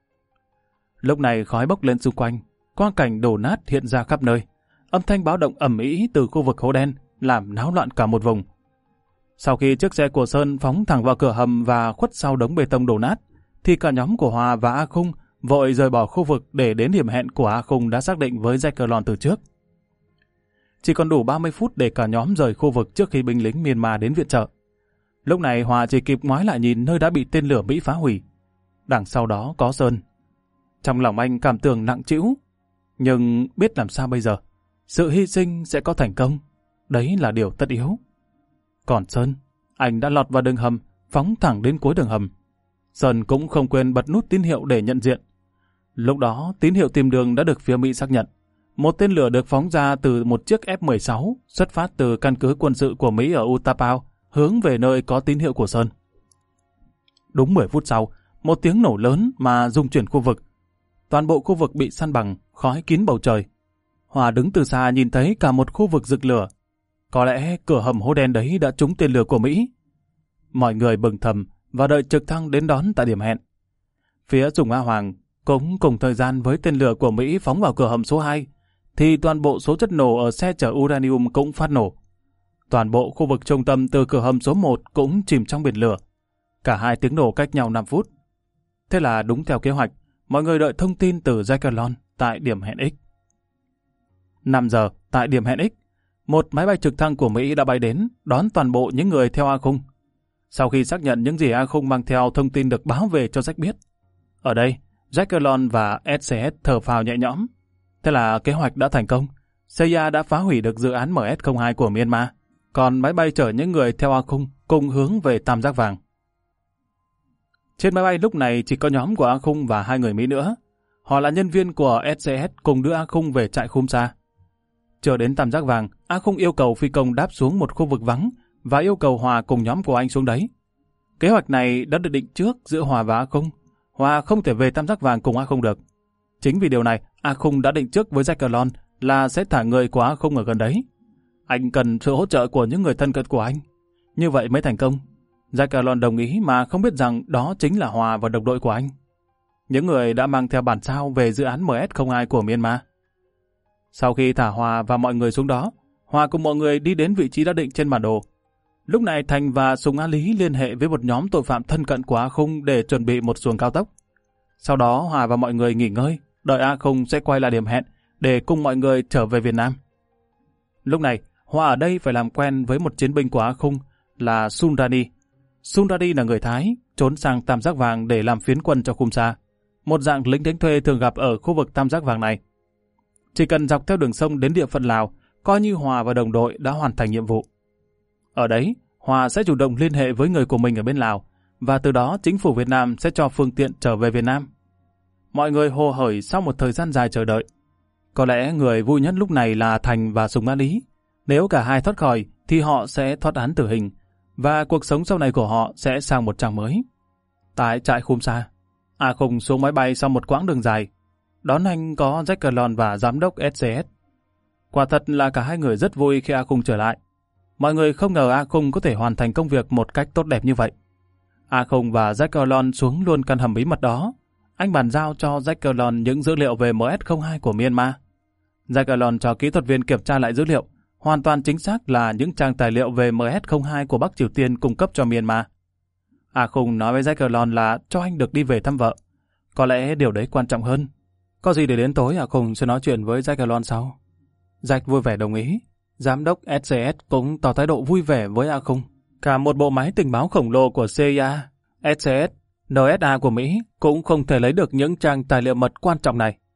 Lúc này khói bốc lên xung quanh, quang cảnh đổ nát hiện ra khắp nơi. Âm thanh báo động ầm ĩ từ khu vực hố đen làm náo loạn cả một vùng. Sau khi chiếc xe của Sơn phóng thẳng vào cửa hầm và khuất sau đống bê tông đổ nát, thì cả nhóm của Hòa và A Khung vội rời bỏ khu vực để đến điểm hẹn của A Khung đã xác định với Jacqueline từ trước. Chỉ còn đủ ba mươi phút để cả nhóm rời khu vực trước khi binh lính Myanmar đến viện trợ. Lúc này Hòa chỉ kịp ngoái lại nhìn nơi đã bị tên lửa Mỹ phá hủy. Đằng sau đó có Sơn. Trong lòng anh cảm tưởng nặng trĩu, nhưng biết làm sao bây giờ. Sự hy sinh sẽ có thành công, đấy là điều tất yếu. Còn Sơn, anh đã lọt vào đường hầm, phóng thẳng đến cuối đường hầm. Sơn cũng không quên bật nút tín hiệu để nhận diện. Lúc đó, tín hiệu tìm đường đã được phía Mỹ xác nhận. Một tên lửa được phóng ra từ một chiếc F mười sáu xuất phát từ căn cứ quân sự của Mỹ ở Utapao, hướng về nơi có tín hiệu của Sơn. Đúng mười phút sau, một tiếng nổ lớn mà rung chuyển khu vực. Toàn bộ khu vực bị san bằng, khói kín bầu trời. Hòa đứng từ xa nhìn thấy cả một khu vực rực lửa. Có lẽ cửa hầm hố đen đấy đã trúng tên lửa của Mỹ. Mọi người bừng thầm và đợi trực thăng đến đón tại điểm hẹn. Phía Sùng A Hoàng cũng cùng thời gian với tên lửa của Mỹ phóng vào cửa hầm số hai, thì toàn bộ số chất nổ ở xe chở uranium cũng phát nổ. Toàn bộ khu vực trung tâm từ cửa hầm số một cũng chìm trong biển lửa. Cả hai tiếng nổ cách nhau năm phút. Thế là đúng theo kế hoạch, mọi người đợi thông tin từ Jacqueline tại điểm hẹn X. năm giờ, tại điểm hẹn X, một máy bay trực thăng của Mỹ đã bay đến, đón toàn bộ những người theo A Khung. Sau khi xác nhận những gì A Khung mang theo thông tin được báo về cho Jack biết. Ở đây, Jacqueline và ét xê ét thở phào nhẹ nhõm. Thế là kế hoạch đã thành công. C I A đã phá hủy được dự án M S không hai của Myanmar, còn máy bay chở những người theo A Khung cùng hướng về Tam Giác Vàng. Trên máy bay lúc này chỉ có nhóm của A Khung và hai người Mỹ nữa. Họ là nhân viên của ét xê ét cùng đưa A Khung về trại Khumsa. Chờ đến Tam Giác Vàng, A Khung yêu cầu phi công đáp xuống một khu vực vắng và yêu cầu Hòa cùng nhóm của anh xuống đấy. Kế hoạch này đã được định trước giữa Hòa và A Khung. Hòa không thể về Tam Giác Vàng cùng A Khung được. Chính vì điều này, A Khung đã định trước với Jacqueline là sẽ thả người của A Khung ở gần đấy. Anh cần sự hỗ trợ của những người thân cận của anh. Như vậy mới thành công. Jacqueline đồng ý mà không biết rằng đó chính là Hòa và đồng đội của anh. Những người đã mang theo bản sao về dự án M S không hai của Myanmar. Sau khi thả Hòa và mọi người xuống đó, Hòa cùng mọi người đi đến vị trí đã định trên bản đồ. Lúc này Thành và Sùng A Lý liên hệ với một nhóm tội phạm thân cận của A Khung để chuẩn bị một xuồng cao tốc. Sau đó Hòa và mọi người nghỉ ngơi, đợi A Khung sẽ quay lại điểm hẹn để cùng mọi người trở về Việt Nam. Lúc này, Hòa ở đây phải làm quen với một chiến binh của A Khung là Sunrani. Sunrani là người Thái, trốn sang Tam Giác Vàng để làm phiến quân cho Khumsa, một dạng lính đánh thuê thường gặp ở khu vực Tam Giác Vàng này. Chỉ cần dọc theo đường sông đến địa phận Lào, coi như Hòa và đồng đội đã hoàn thành nhiệm vụ. Ở đấy, Hòa sẽ chủ động liên hệ với người của mình ở bên Lào, và từ đó chính phủ Việt Nam sẽ cho phương tiện trở về Việt Nam. Mọi người hồ hởi sau một thời gian dài chờ đợi. Có lẽ người vui nhất lúc này là Thành và Sùng A Lý. Nếu cả hai thoát khỏi thì họ sẽ thoát án tử hình, và cuộc sống sau này của họ sẽ sang một trang mới. Tại trại Khumsa, A Khung xuống máy bay sau một quãng đường dài. Đón anh có Jacqueline và giám đốc ét xê ét. Quả thật là cả hai người rất vui khi A Khung trở lại. Mọi người không ngờ A Khung có thể hoàn thành công việc một cách tốt đẹp như vậy. A Khung và Jacqueline xuống luôn căn hầm bí mật đó. Anh bàn giao cho Jacqueline những dữ liệu về M S không hai của Myanmar. Jacqueline cho kỹ thuật viên kiểm tra lại dữ liệu, hoàn toàn chính xác là những trang tài liệu về M S không hai của Bắc Triều Tiên cung cấp cho Myanmar. A Khung nói với Jacqueline là cho anh được đi về thăm vợ. Có lẽ điều đấy quan trọng hơn. Có gì để đến tối A Khung sẽ nói chuyện với Jacqueline sau. Jack vui vẻ đồng ý. Giám đốc ét xê ét cũng tỏ thái độ vui vẻ với A Khung. Cả một bộ máy tình báo khổng lồ của C I A, ét xê ét, en ét a của Mỹ cũng không thể lấy được những trang tài liệu mật quan trọng này.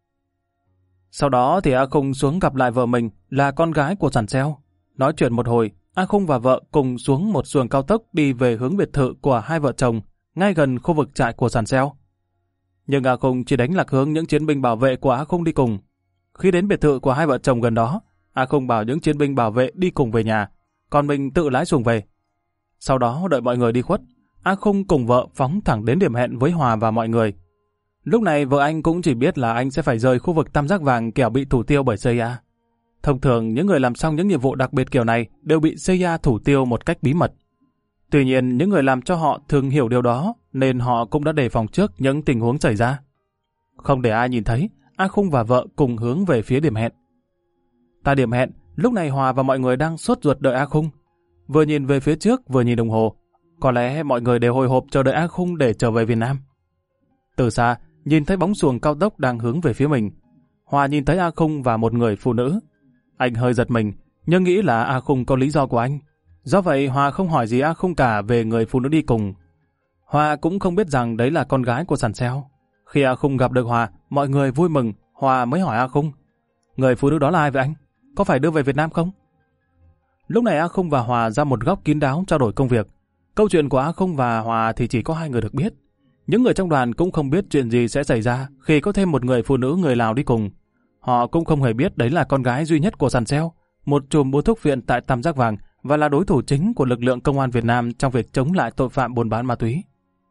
Sau đó thì A Khung xuống gặp lại vợ mình là con gái của Sàn Xeo. Nói chuyện một hồi, A Khung và vợ cùng xuống một xuồng cao tốc đi về hướng biệt thự của hai vợ chồng ngay gần khu vực trại của Sàn Xeo. Nhưng A Khung chỉ đánh lạc hướng những chiến binh bảo vệ của A Khung đi cùng. Khi đến biệt thự của hai vợ chồng gần đó, A Khung bảo những chiến binh bảo vệ đi cùng về nhà, còn mình tự lái xuồng về. Sau đó đợi mọi người đi khuất, A Khung cùng vợ phóng thẳng đến điểm hẹn với Hòa và mọi người. Lúc này vợ anh cũng chỉ biết là anh sẽ phải rời khu vực tam giác vàng kẻo bị thủ tiêu bởi xê i a. Thông thường những người làm xong những nhiệm vụ đặc biệt kiểu này đều bị xê i a thủ tiêu một cách bí mật. Tuy nhiên những người làm cho họ thường hiểu điều đó nên họ cũng đã đề phòng trước những tình huống xảy ra. Không để ai nhìn thấy, A Khung và vợ cùng hướng về phía điểm hẹn. Tại điểm hẹn, lúc này Hòa và mọi người đang sốt ruột đợi A Khung. Vừa nhìn về phía trước vừa nhìn đồng hồ. Có lẽ mọi người đều hồi hộp chờ đợi A Khung để trở về Việt Nam. Từ xa, nhìn thấy bóng xuồng cao tốc đang hướng về phía mình. Hòa nhìn thấy A Khung và một người phụ nữ. Anh hơi giật mình, nhưng nghĩ là A Khung có lý do của anh. Do vậy Hòa không hỏi gì A Khung cả về người phụ nữ đi cùng. Hòa cũng không biết rằng đấy là con gái của Sàn Seo. Khi A Khung gặp được Hòa, mọi người vui mừng, Hòa mới hỏi A Khung: người phụ nữ đó là ai vậy anh? Có phải đưa về Việt Nam không? Lúc này A Khung và Hòa ra một góc kín đáo trao đổi công việc. Câu chuyện của A Khung và Hòa thì chỉ có hai người được biết. Những người trong đoàn cũng không biết chuyện gì sẽ xảy ra khi có thêm một người phụ nữ người Lào đi cùng. Họ cũng không hề biết đấy là con gái duy nhất của Sàn Seo, một chùm buôn thuốc viện tại Tam Giác Vàng và là đối thủ chính của lực lượng công an Việt Nam trong việc chống lại tội phạm buôn bán ma túy.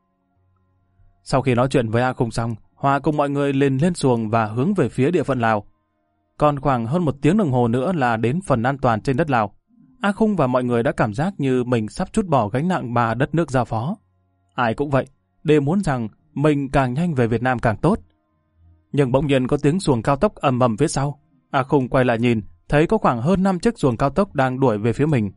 Sau khi nói chuyện với A Khung xong, Hòa cùng mọi người lên lên xuồng và hướng về phía địa phận Lào. Còn khoảng hơn một tiếng đồng hồ nữa là đến phần an toàn trên đất Lào. A Khung và mọi người đã cảm giác như mình sắp trút bỏ gánh nặng mà đất nước giao phó. Ai cũng vậy, đều muốn rằng mình càng nhanh về Việt Nam càng tốt. Nhưng bỗng nhiên có tiếng xuồng cao tốc ầm ầm phía sau. A Khung quay lại nhìn, thấy có khoảng hơn năm chiếc xuồng cao tốc đang đuổi về phía mình.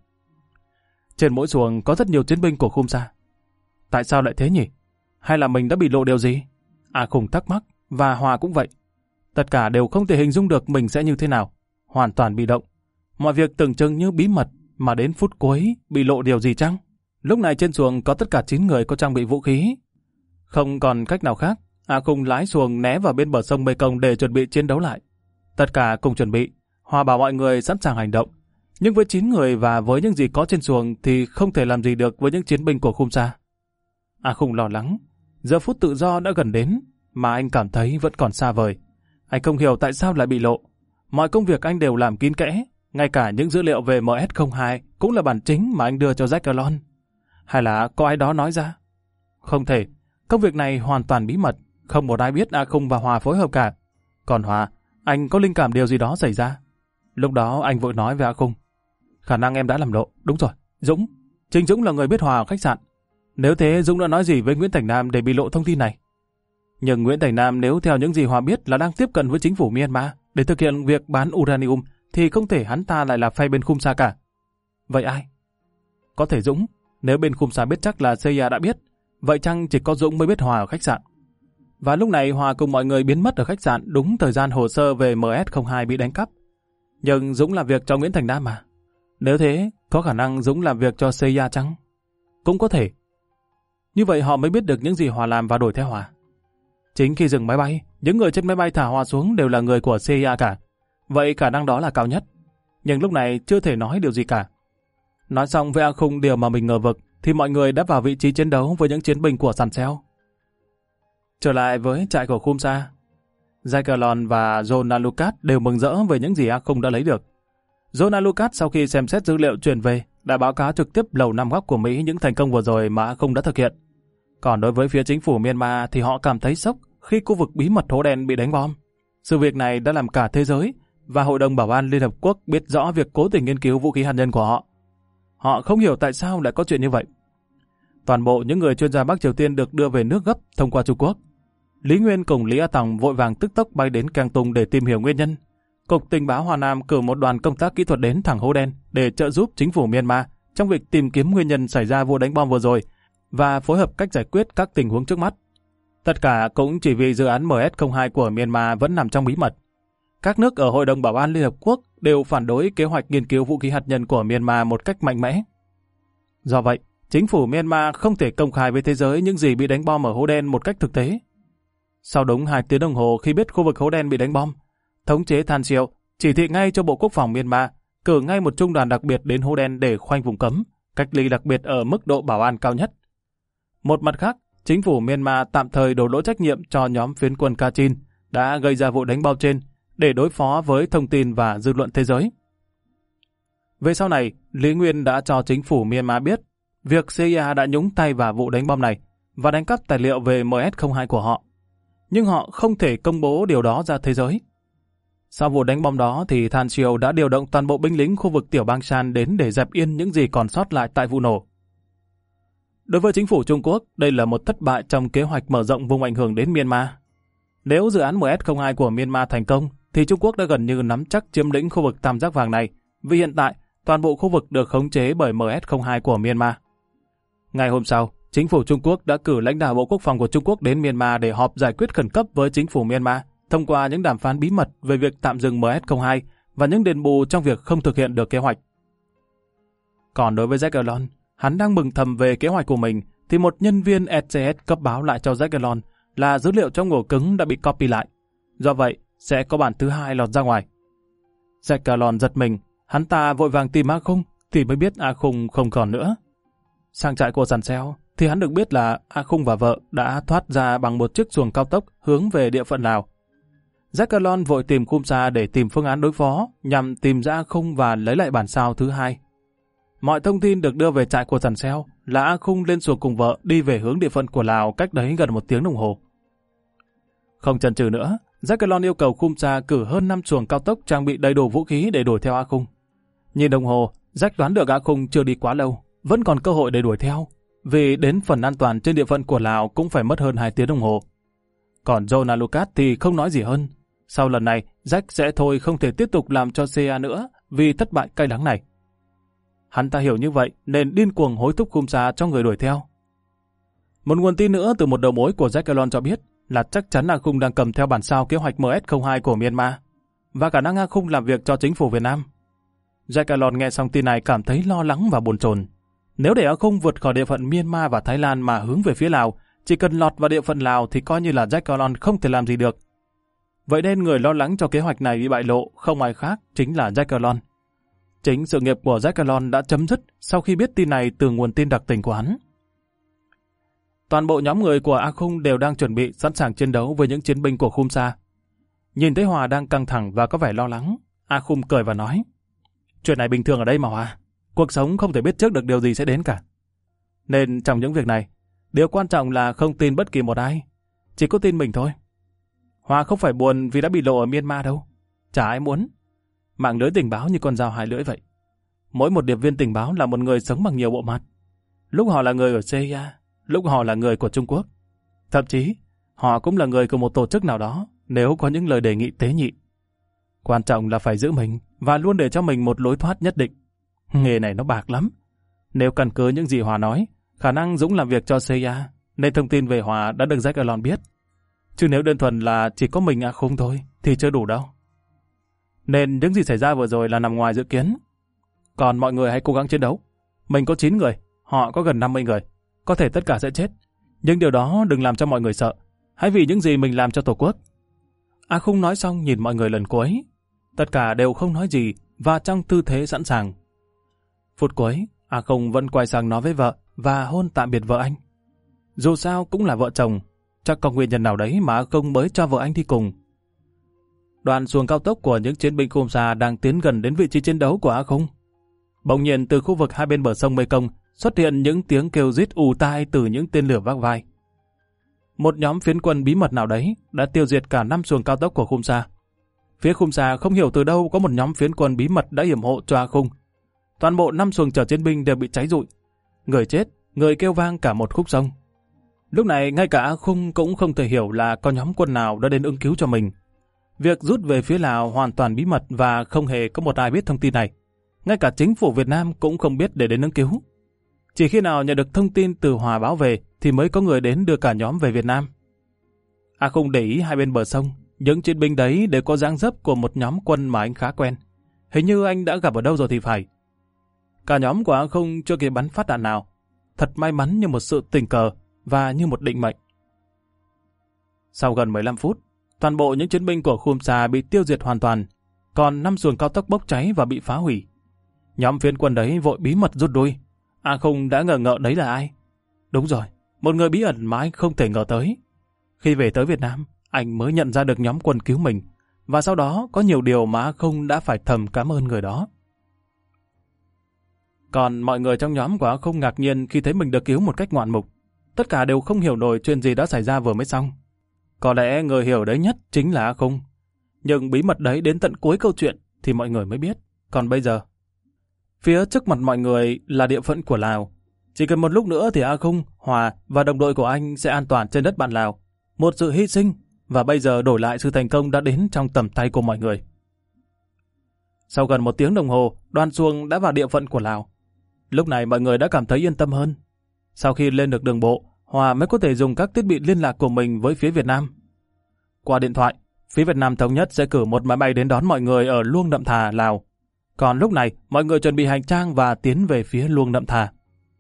Trên mỗi xuồng có rất nhiều chiến binh của Khumsa. Tại sao lại thế nhỉ? Hay là mình đã bị lộ điều gì? A Khung thắc mắc, và Hòa cũng vậy. Tất cả đều không thể hình dung được mình sẽ như thế nào. Hoàn toàn bị động. Mọi việc tưởng chừng như bí mật, mà đến phút cuối bị lộ điều gì chăng? Lúc này trên xuồng có tất cả chín người có trang bị vũ khí. Không còn cách nào khác, A Khung lái xuồng né vào bên bờ sông Mekong để chuẩn bị chiến đấu lại. Tất cả cùng chuẩn bị, Hòa bảo mọi người sẵn sàng hành động. Nhưng với chín người và với những gì có trên xuồng thì không thể làm gì được với những chiến binh của Khumsa. A Khung lo lắng, giờ phút tự do đã gần đến, mà anh cảm thấy vẫn còn xa vời. Anh không hiểu tại sao lại bị lộ. Mọi công việc anh đều làm kín kẽ, ngay cả những dữ liệu về em ét không hai cũng là bản chính mà anh đưa cho Jack Alon. Hay là có ai đó nói ra? Không thể, công việc này hoàn toàn bí mật, không một ai biết A Khung và Hòa phối hợp cả. Còn Hòa, anh có linh cảm điều gì đó xảy ra. Lúc đó anh vội nói với A Khung: khả năng em đã làm lộ, đúng rồi, Dũng. Chính Dũng là người biết Hòa ở khách sạn. Nếu thế Dũng đã nói gì với Nguyễn Thành Nam để bị lộ thông tin này? Nhưng Nguyễn Thành Nam nếu theo những gì Hòa biết là đang tiếp cận với chính phủ Myanmar để thực hiện việc bán uranium thì không thể hắn ta lại là phe bên Khumsa cả. Vậy ai? Có thể Dũng. Nếu bên Khumsa biết chắc là xê i a đã biết, vậy chăng chỉ có Dũng mới biết Hòa ở khách sạn? Và lúc này Hòa cùng mọi người biến mất ở khách sạn đúng thời gian hồ sơ về em ét không hai bị đánh cắp. Nhưng Dũng làm việc cho Nguyễn Thành Nam mà. Nếu thế, có khả năng Dũng làm việc cho xê i a chăng? Cũng có thể. Như vậy họ mới biết được những gì Hòa làm và đuổi theo Hòa. Chính khi dừng máy bay, những người trên máy bay thả Hòa xuống đều là người của xê i a cả. Vậy khả năng đó là cao nhất. Nhưng lúc này chưa thể nói điều gì cả. Nói xong với A Khung điều mà mình ngờ vực, thì mọi người đã vào vị trí chiến đấu với những chiến binh của Sàn Seo. Trở lại với trại của Khumsa, Jack Alon và John Alucard đều mừng rỡ về những gì A Khung đã lấy được. John Alucard sau khi xem xét dữ liệu truyền về, đã báo cáo trực tiếp Lầu Năm Góc của Mỹ những thành công vừa rồi mà A Khung đã thực hiện. Còn đối với phía chính phủ Myanmar thì họ cảm thấy sốc khi khu vực bí mật hố đen bị đánh bom. Sự việc này đã làm cả thế giới và Hội đồng Bảo an Liên Hợp Quốc biết rõ việc cố tình nghiên cứu vũ khí hạt nhân của họ. Họ không hiểu tại sao lại có chuyện như vậy. Toàn bộ những người chuyên gia Bắc Triều Tiên được đưa về nước gấp thông qua Trung Quốc. Lý Nguyên cùng Lý A Tòng vội vàng tức tốc bay đến Kang Tung để tìm hiểu nguyên nhân. Cục Tình báo Hoa Nam cử một đoàn công tác kỹ thuật đến thẳng hố đen để trợ giúp chính phủ Myanmar trong việc tìm kiếm nguyên nhân xảy ra vụ đánh bom vừa rồi và phối hợp cách giải quyết các tình huống trước mắt. Tất cả cũng chỉ vì dự án em ét không hai của Myanmar vẫn nằm trong bí mật. Các nước ở Hội đồng Bảo an Liên Hợp Quốc đều phản đối kế hoạch nghiên cứu vũ khí hạt nhân của Myanmar một cách mạnh mẽ. Do vậy, chính phủ Myanmar không thể công khai với thế giới những gì bị đánh bom ở hố đen một cách thực tế. Sau đúng hai tiếng đồng hồ khi biết khu vực hố đen bị đánh bom, thống chế Than Siêu chỉ thị ngay cho Bộ Quốc phòng Myanmar cử ngay một trung đoàn đặc biệt đến hố đen để khoanh vùng cấm, cách ly đặc biệt ở mức độ bảo an cao nhất. Một mặt khác, chính phủ Myanmar tạm thời đổ lỗi trách nhiệm cho nhóm phiến quân Kachin đã gây ra vụ đánh bom trên để đối phó với thông tin và dư luận thế giới. Về sau này, Lý Nguyên đã cho chính phủ Myanmar biết việc xê i a đã nhúng tay vào vụ đánh bom này và đánh cắp tài liệu về em ét không hai của họ. Nhưng họ không thể công bố điều đó ra thế giới. Sau vụ đánh bom đó thì Than Chiêu đã điều động toàn bộ binh lính khu vực tiểu bang Shan đến để dẹp yên những gì còn sót lại tại vụ nổ. Đối với chính phủ Trung Quốc, đây là một thất bại trong kế hoạch mở rộng vùng ảnh hưởng đến Myanmar. Nếu dự án em ét không hai của Myanmar thành công, thì Trung Quốc đã gần như nắm chắc chiếm lĩnh khu vực tam giác vàng này, vì hiện tại toàn bộ khu vực được khống chế bởi em ét không hai của Myanmar. Ngày hôm sau, chính phủ Trung Quốc đã cử lãnh đạo Bộ Quốc phòng của Trung Quốc đến Myanmar để họp giải quyết khẩn cấp với chính phủ Myanmar, thông qua những đàm phán bí mật về việc tạm dừng em ét không hai và những đền bù trong việc không thực hiện được kế hoạch. Còn đối với Jack Gellon, hắn đang mừng thầm về kế hoạch của mình, thì một nhân viên ét xê ét cấp báo lại cho Jack Gellon là dữ liệu trong ổ cứng đã bị copy lại. Do vậy, sẽ có bản thứ hai lọt ra ngoài. Jack Gellon giật mình, hắn ta vội vàng tìm A Khung, thì mới biết A Khung không còn nữa. Sang trại của Sàn Xeo, thì hắn được biết là A Khung và vợ đã thoát ra bằng một chiếc xuồng cao tốc hướng về địa phận Lào. Jack Gellon vội tìm Khum Sa để tìm phương án đối phó, nhằm tìm ra A Khung và lấy lại bản sao thứ hai. Mọi thông tin được đưa về trại của Sàn Xeo là A Khung lên xuồng cùng vợ đi về hướng địa phận của Lào cách đấy gần một tiếng đồng hồ. Không chần chừ nữa, Jack Gellon yêu cầu Khum Sa cử hơn năm xuồng cao tốc trang bị đầy đủ vũ khí để đuổi theo A Khung. Nhìn đồng hồ, Jack đoán được A Khung chưa đi quá lâu, vẫn còn cơ hội để đuổi theo, vì đến phần an toàn trên địa phận của Lào cũng phải mất hơn hai tiếng đồng hồ. Còn Jonah Lucas thì không nói gì hơn. Sau lần này, Jack sẽ thôi không thể tiếp tục làm cho xê i a nữa vì thất bại cay đắng này. Hắn ta hiểu như vậy nên điên cuồng hối thúc Khum Sa cho người đuổi theo. Một nguồn tin nữa từ một đầu mối của Jack Gellon cho biết là chắc chắn A Khung đang cầm theo bản sao kế hoạch em ét không hai của Myanmar và khả năng A Khung làm việc cho chính phủ Việt Nam. Jack Gellon nghe xong tin này cảm thấy lo lắng và bồn chồn. Nếu để A Khung vượt khỏi địa phận Myanmar và Thái Lan mà hướng về phía Lào, chỉ cần lọt vào địa phận Lào thì coi như là Jack Gellon không thể làm gì được. Vậy nên người lo lắng cho kế hoạch này bị bại lộ không ai khác chính là Jack Gellon. Chính sự nghiệp của Jack Gellon đã chấm dứt sau khi biết tin này từ nguồn tin đặc tình của hắn. Toàn bộ nhóm người của A Khung đều đang chuẩn bị sẵn sàng chiến đấu với những chiến binh của Khum Sa. Nhìn thấy Hòa đang căng thẳng và có vẻ lo lắng, A Khung cười và nói: "Chuyện này bình thường ở đây mà Hòa, cuộc sống không thể biết trước được điều gì sẽ đến cả. Nên trong những việc này, điều quan trọng là không tin bất kỳ một ai, chỉ có tin mình thôi. Hòa không phải buồn vì đã bị lộ ở Myanmar đâu, chả ai muốn. Mạng lưới tình báo như con dao hai lưỡi vậy. Mỗi một điệp viên tình báo là một người sống bằng nhiều bộ mặt. Lúc họ là người ở xê i a, lúc họ là người của Trung Quốc. Thậm chí, họ cũng là người của một tổ chức nào đó nếu có những lời đề nghị tế nhị. Quan trọng là phải giữ mình và luôn để cho mình một lối thoát nhất định. Nghề này nó bạc lắm. Nếu căn cứ những gì Hòa nói, khả năng Dũng làm việc cho xê i a, nên thông tin về Hòa đã được Jack Gellon biết. Chứ nếu đơn thuần là chỉ có mình A Khung thôi, thì chưa đủ đâu. Nên những gì xảy ra vừa rồi là nằm ngoài dự kiến. Còn mọi người hãy cố gắng chiến đấu. Mình có chín người, họ có gần năm mươi người. Có thể tất cả sẽ chết. Nhưng điều đó đừng làm cho mọi người sợ. Hãy vì những gì mình làm cho Tổ quốc." A Khung nói xong nhìn mọi người lần cuối. Tất cả đều không nói gì và trong tư thế sẵn sàng. Phút cuối, A Khung vẫn quay sang nói với vợ và hôn tạm biệt vợ anh. Dù sao cũng là vợ chồng, chắc có nguyên nhân nào đấy mà A Khung mới cho vợ anh đi cùng. Đoàn xuồng cao tốc của những chiến binh Khum Sa đang tiến gần đến vị trí chiến đấu của A Khung. Bỗng nhiên từ khu vực hai bên bờ sông Mekong xuất hiện những tiếng kêu rít ù tai từ những tên lửa vác vai. Một nhóm phiến quân bí mật nào đấy đã tiêu diệt cả năm xuồng cao tốc của Khum Sa. Phía Khum Sa không hiểu từ đâu có một nhóm phiến quân bí mật đã yểm hộ cho A Khung. Toàn bộ năm xuồng chở chiến binh đều bị cháy rụi. Người chết, người kêu vang cả một khúc sông. Lúc này ngay cả A Khung cũng không thể hiểu là có nhóm quân nào đã đến ứng cứu cho mình. Việc rút về phía Lào hoàn toàn bí mật và không hề có một ai biết thông tin này. Ngay cả chính phủ Việt Nam cũng không biết để đến ứng cứu. Chỉ khi nào nhận được thông tin từ Hòa báo về thì mới có người đến đưa cả nhóm về Việt Nam. A Khung để ý hai bên bờ sông, những chiến binh đấy đều có dáng dấp của một nhóm quân mà anh khá quen. Hình như anh đã gặp ở đâu rồi thì phải. Cả nhóm của A Khung chưa kịp bắn phát đạn nào. Thật may mắn như một sự tình cờ và như một định mệnh. Sau gần mười lăm phút, toàn bộ những chiến binh của Khum Sa bị tiêu diệt hoàn toàn, còn năm xuồng cao tốc bốc cháy và bị phá hủy. Nhóm phiến quân đấy vội bí mật rút lui. A Khung đã ngờ ngợ đấy là ai. Đúng rồi, một người bí ẩn mà anh không thể ngờ tới. Khi về tới Việt Nam, anh mới nhận ra được nhóm quân cứu mình, và sau đó có nhiều điều mà A Không đã phải thầm cảm ơn người đó. Còn mọi người trong nhóm của A Không ngạc nhiên khi thấy mình được cứu một cách ngoạn mục. Tất cả đều không hiểu nổi chuyện gì đã xảy ra vừa mới xong. Có lẽ người hiểu đấy nhất chính là A Không. Nhưng bí mật đấy đến tận cuối câu chuyện thì mọi người mới biết. Còn bây giờ, phía trước mặt mọi người là địa phận của Lào. Chỉ cần một lúc nữa thì A Không, Hòa và đồng đội của anh sẽ an toàn trên đất bạn Lào. Một sự hy sinh, và bây giờ đổi lại sự thành công đã đến trong tầm tay của mọi người. Sau gần một tiếng đồng hồ, đoàn xuồng đã vào địa phận của Lào. Lúc này mọi người đã cảm thấy yên tâm hơn. Sau khi lên được đường bộ, Hòa mới có thể dùng các thiết bị liên lạc của mình với phía Việt Nam. Qua điện thoại, phía Việt Nam thống nhất sẽ cử một máy bay đến đón mọi người ở Luông Nậm Thà, Lào. Còn lúc này, mọi người chuẩn bị hành trang và tiến về phía Luông Nậm Thà.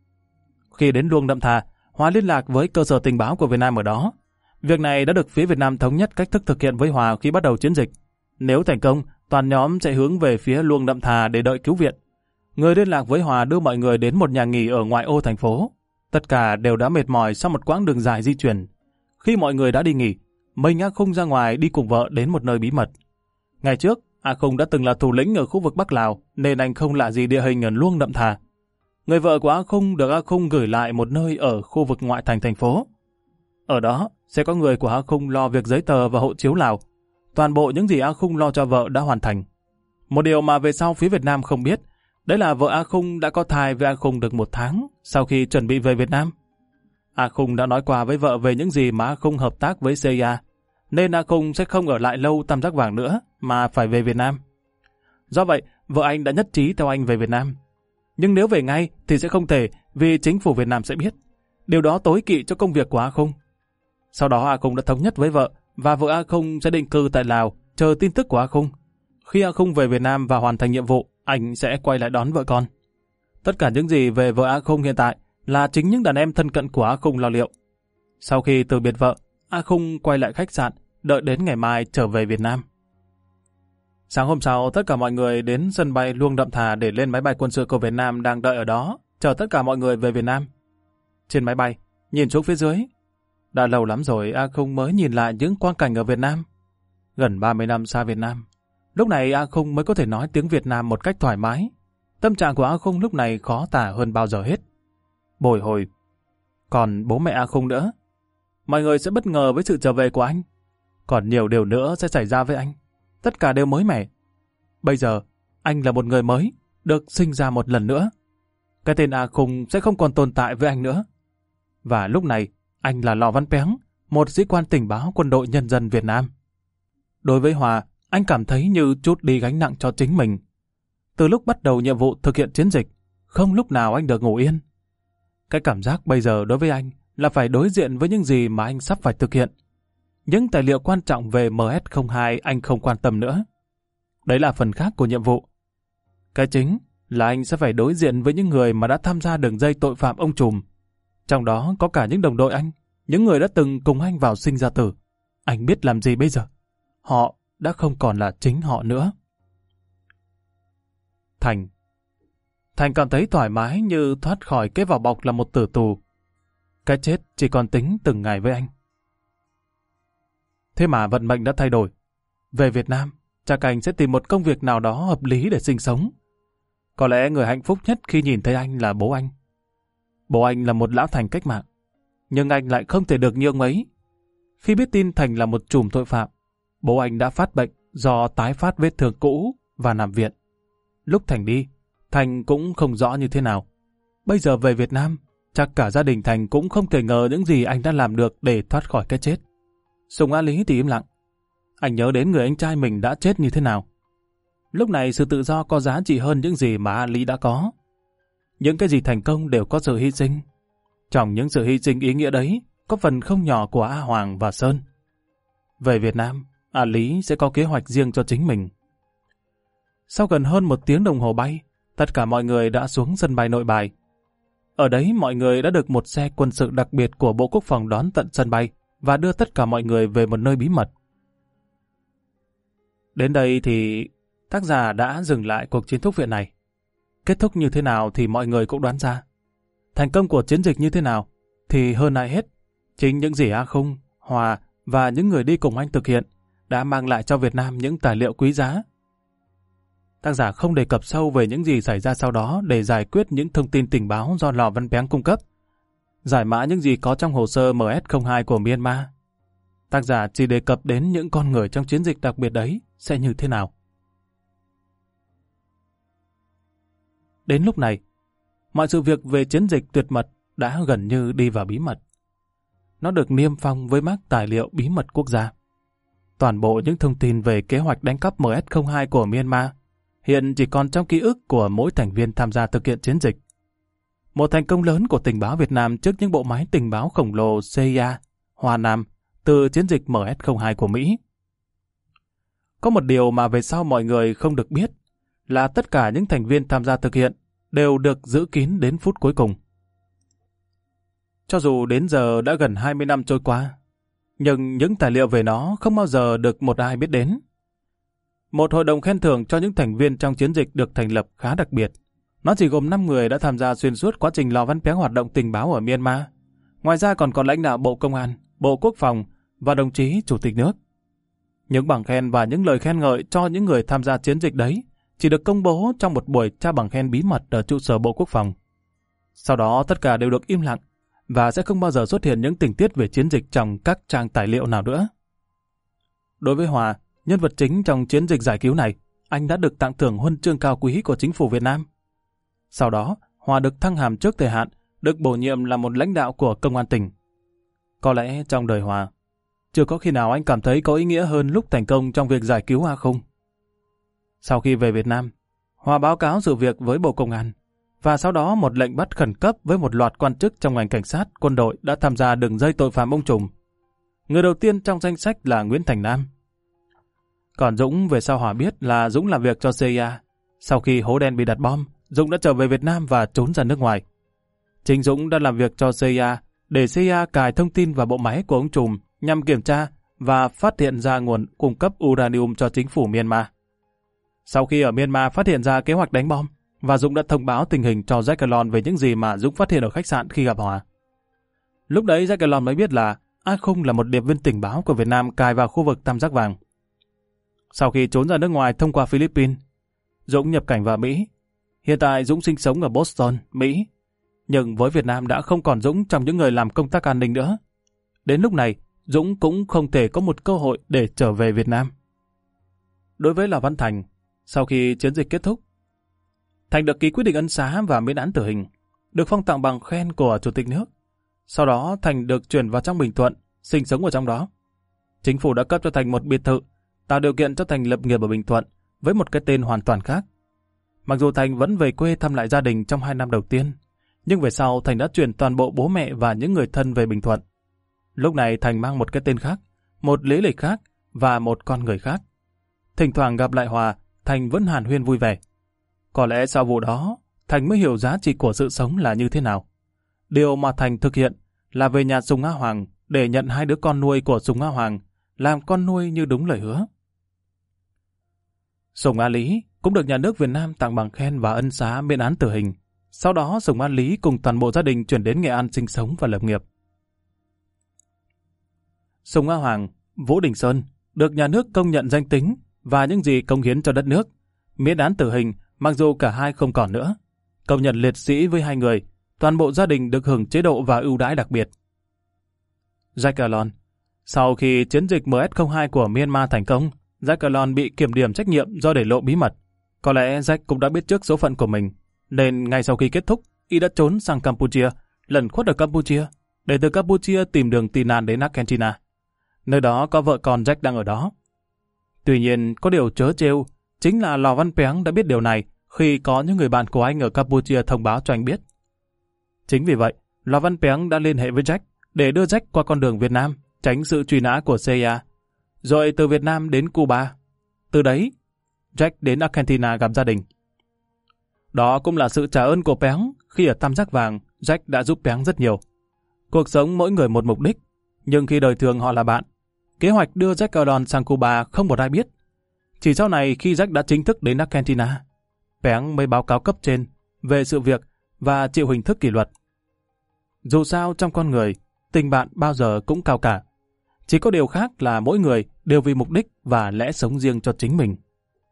Khi đến Luông Nậm Thà, Hòa liên lạc với cơ sở tình báo của Việt Nam ở đó. Việc này đã được phía Việt Nam thống nhất cách thức thực hiện với Hòa khi bắt đầu chiến dịch. Nếu thành công, toàn nhóm sẽ hướng về phía Luông Nậm Thà để đợi cứu viện. Người liên lạc với Hòa đưa mọi người đến một nhà nghỉ ở ngoại ô thành phố. Tất cả đều đã mệt mỏi sau một quãng đường dài di chuyển. Khi mọi người đã đi nghỉ, mình A Không ra ngoài đi cùng vợ đến một nơi bí mật. Ngày trước, A Không đã từng là thủ lĩnh ở khu vực Bắc Lào, nên anh không lạ gì địa hình ở Luông Nậm Thà. Người vợ của A Không được A Không gửi lại một nơi ở khu vực ngoại thành thành phố. Ở đó, sẽ có người của A Không lo việc giấy tờ và hộ chiếu Lào. Toàn bộ những gì A Không lo cho vợ đã hoàn thành. Một điều mà về sau phía Việt Nam không biết, đấy là vợ A Không đã có thai với A Không được một tháng sau khi chuẩn bị về Việt Nam. A Không đã nói qua với vợ về những gì mà A Không hợp tác với xê i a, nên A Không sẽ không ở lại lâu Tam Giác Vàng nữa mà phải về Việt Nam. Do vậy, vợ anh đã nhất trí theo anh về Việt Nam. Nhưng nếu về ngay thì sẽ không thể, vì chính phủ Việt Nam sẽ biết. Điều đó tối kỵ cho công việc của A Không. Sau đó A Không đã thống nhất với vợ, và vợ A Không sẽ định cư tại Lào, chờ tin tức của A Không. Khi A Không về Việt Nam và hoàn thành nhiệm vụ, anh sẽ quay lại đón vợ con. Tất cả những gì về vợ A Không hiện tại là chính những đàn em thân cận của A Không lo liệu. Sau khi từ biệt vợ, A Không quay lại khách sạn, đợi đến ngày mai trở về Việt Nam. Sáng hôm sau, tất cả mọi người đến sân bay Luông Nậm Thà để lên máy bay quân sự của Việt Nam đang đợi ở đó, chờ tất cả mọi người về Việt Nam. Trên máy bay, nhìn xuống phía dưới, đã lâu lắm rồi A Không mới nhìn lại những quang cảnh ở Việt Nam. Gần ba mươi năm xa Việt Nam, lúc này A Không mới có thể nói tiếng Việt Nam một cách thoải mái. Tâm trạng của A Không lúc này khó tả hơn bao giờ hết. Bồi hồi. Còn bố mẹ A Không nữa. Mọi người sẽ bất ngờ với sự trở về của anh. Còn nhiều điều nữa sẽ xảy ra với anh. Tất cả đều mới mẻ. Bây giờ, anh là một người mới, được sinh ra một lần nữa. Cái tên A Không sẽ không còn tồn tại với anh nữa. Và lúc này, anh là Lò Văn Péng, một sĩ quan tình báo quân đội nhân dân Việt Nam. Đối với Hòa, anh cảm thấy như trút đi gánh nặng cho chính mình. Từ lúc bắt đầu nhiệm vụ thực hiện chiến dịch, không lúc nào anh được ngủ yên. Cái cảm giác bây giờ đối với anh là phải đối diện với những gì mà anh sắp phải thực hiện. Những tài liệu quan trọng về em ét không hai anh không quan tâm nữa. Đấy là phần khác của nhiệm vụ. Cái chính là anh sẽ phải đối diện với những người mà đã tham gia đường dây tội phạm ông trùm. Trong đó có cả những đồng đội anh, những người đã từng cùng anh vào sinh ra tử. Anh biết làm gì bây giờ? Họ đã không còn là chính họ nữa. Thành Thành cảm thấy thoải mái như thoát khỏi cái vỏ bọc là một tử tù. Cái chết chỉ còn tính từng ngày với anh. Thế mà vận mệnh đã thay đổi. Về Việt Nam, chắc anh sẽ tìm một công việc nào đó hợp lý để sinh sống. Có lẽ người hạnh phúc nhất khi nhìn thấy anh là bố anh. Bố anh là một lão thành cách mạng, nhưng anh lại không thể được như ông ấy. Khi biết tin Thành là một trùm tội phạm, bố anh đã phát bệnh do tái phát vết thương cũ và nằm viện. Lúc Thành đi, Thành cũng không rõ như thế nào. Bây giờ về Việt Nam, chắc cả gia đình Thành cũng không thể ngờ những gì anh đã làm được để thoát khỏi cái chết. Sùng A Lý thì im lặng. Anh nhớ đến người anh trai mình đã chết như thế nào. Lúc này sự tự do có giá trị hơn những gì mà A Lý đã có. Những cái gì thành công đều có sự hy sinh. Trong những sự hy sinh ý nghĩa đấy, có phần không nhỏ của A Hoàng và Sơn. Về Việt Nam, A Lý sẽ có kế hoạch riêng cho chính mình. Sau gần hơn một tiếng đồng hồ bay, tất cả mọi người đã xuống sân bay Nội Bài. Ở đấy mọi người đã được một xe quân sự đặc biệt của Bộ Quốc phòng đón tận sân bay và đưa tất cả mọi người về một nơi bí mật. Đến đây thì tác giả đã dừng lại cuộc chiến thúc viện này. Kết thúc như thế nào thì mọi người cũng đoán ra. Thành công của chiến dịch như thế nào, thì hơn ai hết, chính những gì A Không, Hòa và những người đi cùng anh thực hiện đã mang lại cho Việt Nam những tài liệu quý giá. Tác giả không đề cập sâu về những gì xảy ra sau đó để giải quyết những thông tin tình báo do Lò Văn Péng cung cấp, giải mã những gì có trong hồ sơ M S không hai của Myanmar. Tác giả chỉ đề cập đến những con người trong chiến dịch đặc biệt đấy sẽ như thế nào. Đến lúc này, mọi sự việc về chiến dịch tuyệt mật đã gần như đi vào bí mật. Nó được niêm phong với mác tài liệu bí mật quốc gia. Toàn bộ những thông tin về kế hoạch đánh cắp M S không hai của Myanmar hiện chỉ còn trong ký ức của mỗi thành viên tham gia thực hiện chiến dịch. Một thành công lớn của tình báo Việt Nam trước những bộ máy tình báo khổng lồ C I A, Hoa Nam từ chiến dịch M S không hai của Mỹ. Có một điều mà về sau mọi người không được biết là tất cả những thành viên tham gia thực hiện đều được giữ kín đến phút cuối cùng. Cho dù đến giờ đã gần hai mươi năm trôi qua, nhưng những tài liệu về nó không bao giờ được một ai biết đến. Một hội đồng khen thưởng cho những thành viên trong chiến dịch được thành lập khá đặc biệt. Nó chỉ gồm năm người đã tham gia xuyên suốt quá trình Lò Văn Péng hoạt động tình báo ở Myanmar. Ngoài ra còn có lãnh đạo Bộ Công an, Bộ Quốc phòng và đồng chí Chủ tịch nước. Những bằng khen và những lời khen ngợi cho những người tham gia chiến dịch đấy chỉ được công bố trong một buổi trao bằng khen bí mật ở trụ sở Bộ Quốc phòng. Sau đó tất cả đều được im lặng và sẽ không bao giờ xuất hiện những tình tiết về chiến dịch trong các trang tài liệu nào nữa. Đối với Hòa, nhân vật chính trong chiến dịch giải cứu này, anh đã được tặng thưởng huân chương cao quý của chính phủ Việt Nam. Sau đó, Hòa được thăng hàm trước thời hạn, được bổ nhiệm là một lãnh đạo của công an tỉnh. Có lẽ trong đời Hòa, chưa có khi nào anh cảm thấy có ý nghĩa hơn lúc thành công trong việc giải cứu A Không. Sau khi về Việt Nam, Hòa báo cáo sự việc với Bộ Công an, và sau đó một lệnh bắt khẩn cấp với một loạt quan chức trong ngành cảnh sát, quân đội đã tham gia đường dây tội phạm ông trùm. Người đầu tiên trong danh sách là Nguyễn Thành Nam. Còn Dũng về sau Hòa biết là Dũng làm việc cho C I A. Sau khi hố đen bị đặt bom, Dũng đã trở về Việt Nam và trốn ra nước ngoài. Chính Dũng đã làm việc cho C I A để C I A cài thông tin vào bộ máy của ông trùm nhằm kiểm tra và phát hiện ra nguồn cung cấp uranium cho chính phủ Myanmar. Sau khi ở Myanmar phát hiện ra kế hoạch đánh bom, và Dũng đã thông báo tình hình cho Jack Calon về những gì mà Dũng phát hiện ở khách sạn khi gặp Hòa. Lúc đấy Jack Calon mới biết là A Không là một điệp viên tình báo của Việt Nam cài vào khu vực Tam Giác Vàng. Sau khi trốn ra nước ngoài thông qua Philippines, Dũng nhập cảnh vào Mỹ. Hiện tại Dũng sinh sống ở Boston, Mỹ. Nhưng với Việt Nam đã không còn Dũng trong những người làm công tác an ninh nữa. Đến lúc này, Dũng cũng không thể có một cơ hội để trở về Việt Nam. Đối với Lò Văn Thành, sau khi chiến dịch kết thúc, Thành được ký quyết định ân xá và miễn án tử hình, được phong tặng bằng khen của Chủ tịch nước. Sau đó Thành được chuyển vào trong Bình Thuận, sinh sống ở trong đó. Chính phủ đã cấp cho Thành một biệt thự, tạo điều kiện cho Thành lập nghiệp ở Bình Thuận với một cái tên hoàn toàn khác. Mặc dù Thành vẫn về quê thăm lại gia đình trong hai năm đầu tiên, nhưng về sau Thành đã chuyển toàn bộ bố mẹ và những người thân về Bình Thuận. Lúc này Thành mang một cái tên khác, một lý lịch khác và một con người khác. Thỉnh thoảng gặp lại Hòa, Thành vẫn hàn huyên vui vẻ. Có lẽ sau vụ đó, Thành mới hiểu giá trị của sự sống là như thế nào. Điều mà Thành thực hiện là về nhà Sùng A Hoàng để nhận hai đứa con nuôi của Sùng A Hoàng, làm con nuôi như đúng lời hứa. Sùng A Lý cũng được nhà nước Việt Nam tặng bằng khen và ân xá miễn án tử hình. Sau đó Sùng A Lý cùng toàn bộ gia đình chuyển đến Nghệ An sinh sống và lập nghiệp. Sùng A Hoàng, Vũ Đình Sơn được nhà nước công nhận danh tính và những gì cống hiến cho đất nước. Miễn án tử hình mặc dù cả hai không còn nữa. Công nhận liệt sĩ với hai người, toàn bộ gia đình được hưởng chế độ và ưu đãi đặc biệt. Jack Calon. Sau khi chiến dịch M S không hai của Myanmar thành công, Jack Calon bị kiểm điểm trách nhiệm do để lộ bí mật. Có lẽ Jack cũng đã biết trước số phận của mình, nên ngay sau khi kết thúc, y đã trốn sang Campuchia, lẩn khuất ở Campuchia, để từ Campuchia tìm đường tị nạn đến Argentina. Nơi đó có vợ con Jack đang ở đó. Tuy nhiên, có điều trớ trêu, chính là Lò Văn Péng đã biết điều này khi có những người bạn của anh ở Campuchia thông báo cho anh biết. Chính vì vậy, Lò Văn Péng đã liên hệ với Jack để đưa Jack qua con đường Việt Nam, tránh sự truy nã của C I A, rồi từ Việt Nam đến Cuba. Từ đấy, Jack đến Argentina gặp gia đình. Đó cũng là sự trả ơn của Péng khi ở Tam Giác Vàng, Jack đã giúp Péng rất nhiều. Cuộc sống mỗi người một mục đích, nhưng khi đời thường họ là bạn. Kế hoạch đưa Jack Calon sang Cuba không một ai biết. Chỉ sau này khi Jack đã chính thức đến Argentina, Péng mới báo cáo cấp trên về sự việc và chịu hình thức kỷ luật. Dù sao trong con người, tình bạn bao giờ cũng cao cả. Chỉ có điều khác là mỗi người đều vì mục đích và lẽ sống riêng cho chính mình.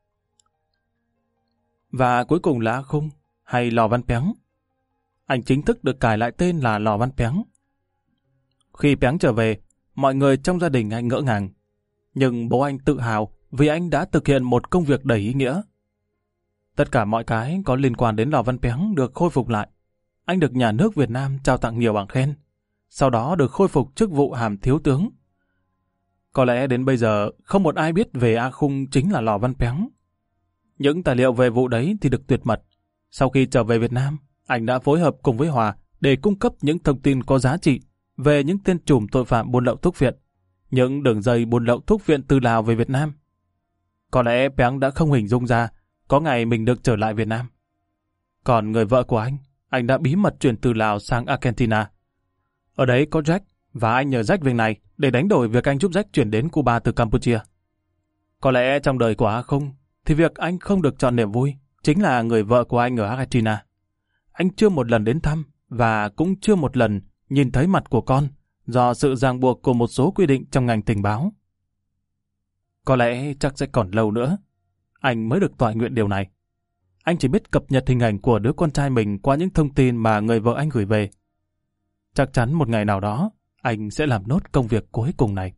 Và cuối cùng là A Khung hay Lò Văn Péng. Anh chính thức được cài lại tên là Lò Văn Péng. Khi Péng trở về, mọi người trong gia đình anh ngỡ ngàng. Nhưng bố anh tự hào vì anh đã thực hiện một công việc đầy ý nghĩa. Tất cả mọi cái có liên quan đến Lò Văn Péng được khôi phục lại. Anh được nhà nước Việt Nam trao tặng nhiều bằng khen. Sau đó được khôi phục chức vụ hàm thiếu tướng. Có lẽ đến bây giờ không một ai biết về A Khung chính là Lò Văn Péng. Những tài liệu về vụ đấy thì được tuyệt mật. Sau khi trở về Việt Nam, anh đã phối hợp cùng với Hòa để cung cấp những thông tin có giá trị về những tên trùm tội phạm buôn lậu thuốc viện, những đường dây buôn lậu thuốc viện từ Lào về Việt Nam. Có lẽ Péng đã không hình dung ra có ngày mình được trở lại Việt Nam. Còn người vợ của anh, anh đã bí mật chuyển từ Lào sang Argentina. Ở đấy có Jack và anh nhờ Jack việc này để đánh đổi việc anh giúp Jack chuyển đến Cuba từ Campuchia. Có lẽ trong đời của A Khung thì việc anh không được chọn niềm vui chính là người vợ của anh ở Argentina. Anh chưa một lần đến thăm và cũng chưa một lần nhìn thấy mặt của con do sự ràng buộc của một số quy định trong ngành tình báo. Có lẽ chắc sẽ còn lâu nữa anh mới được toại nguyện điều này. Anh chỉ biết cập nhật hình ảnh của đứa con trai mình qua những thông tin mà người vợ anh gửi về. Chắc chắn một ngày nào đó anh sẽ làm nốt công việc cuối cùng này.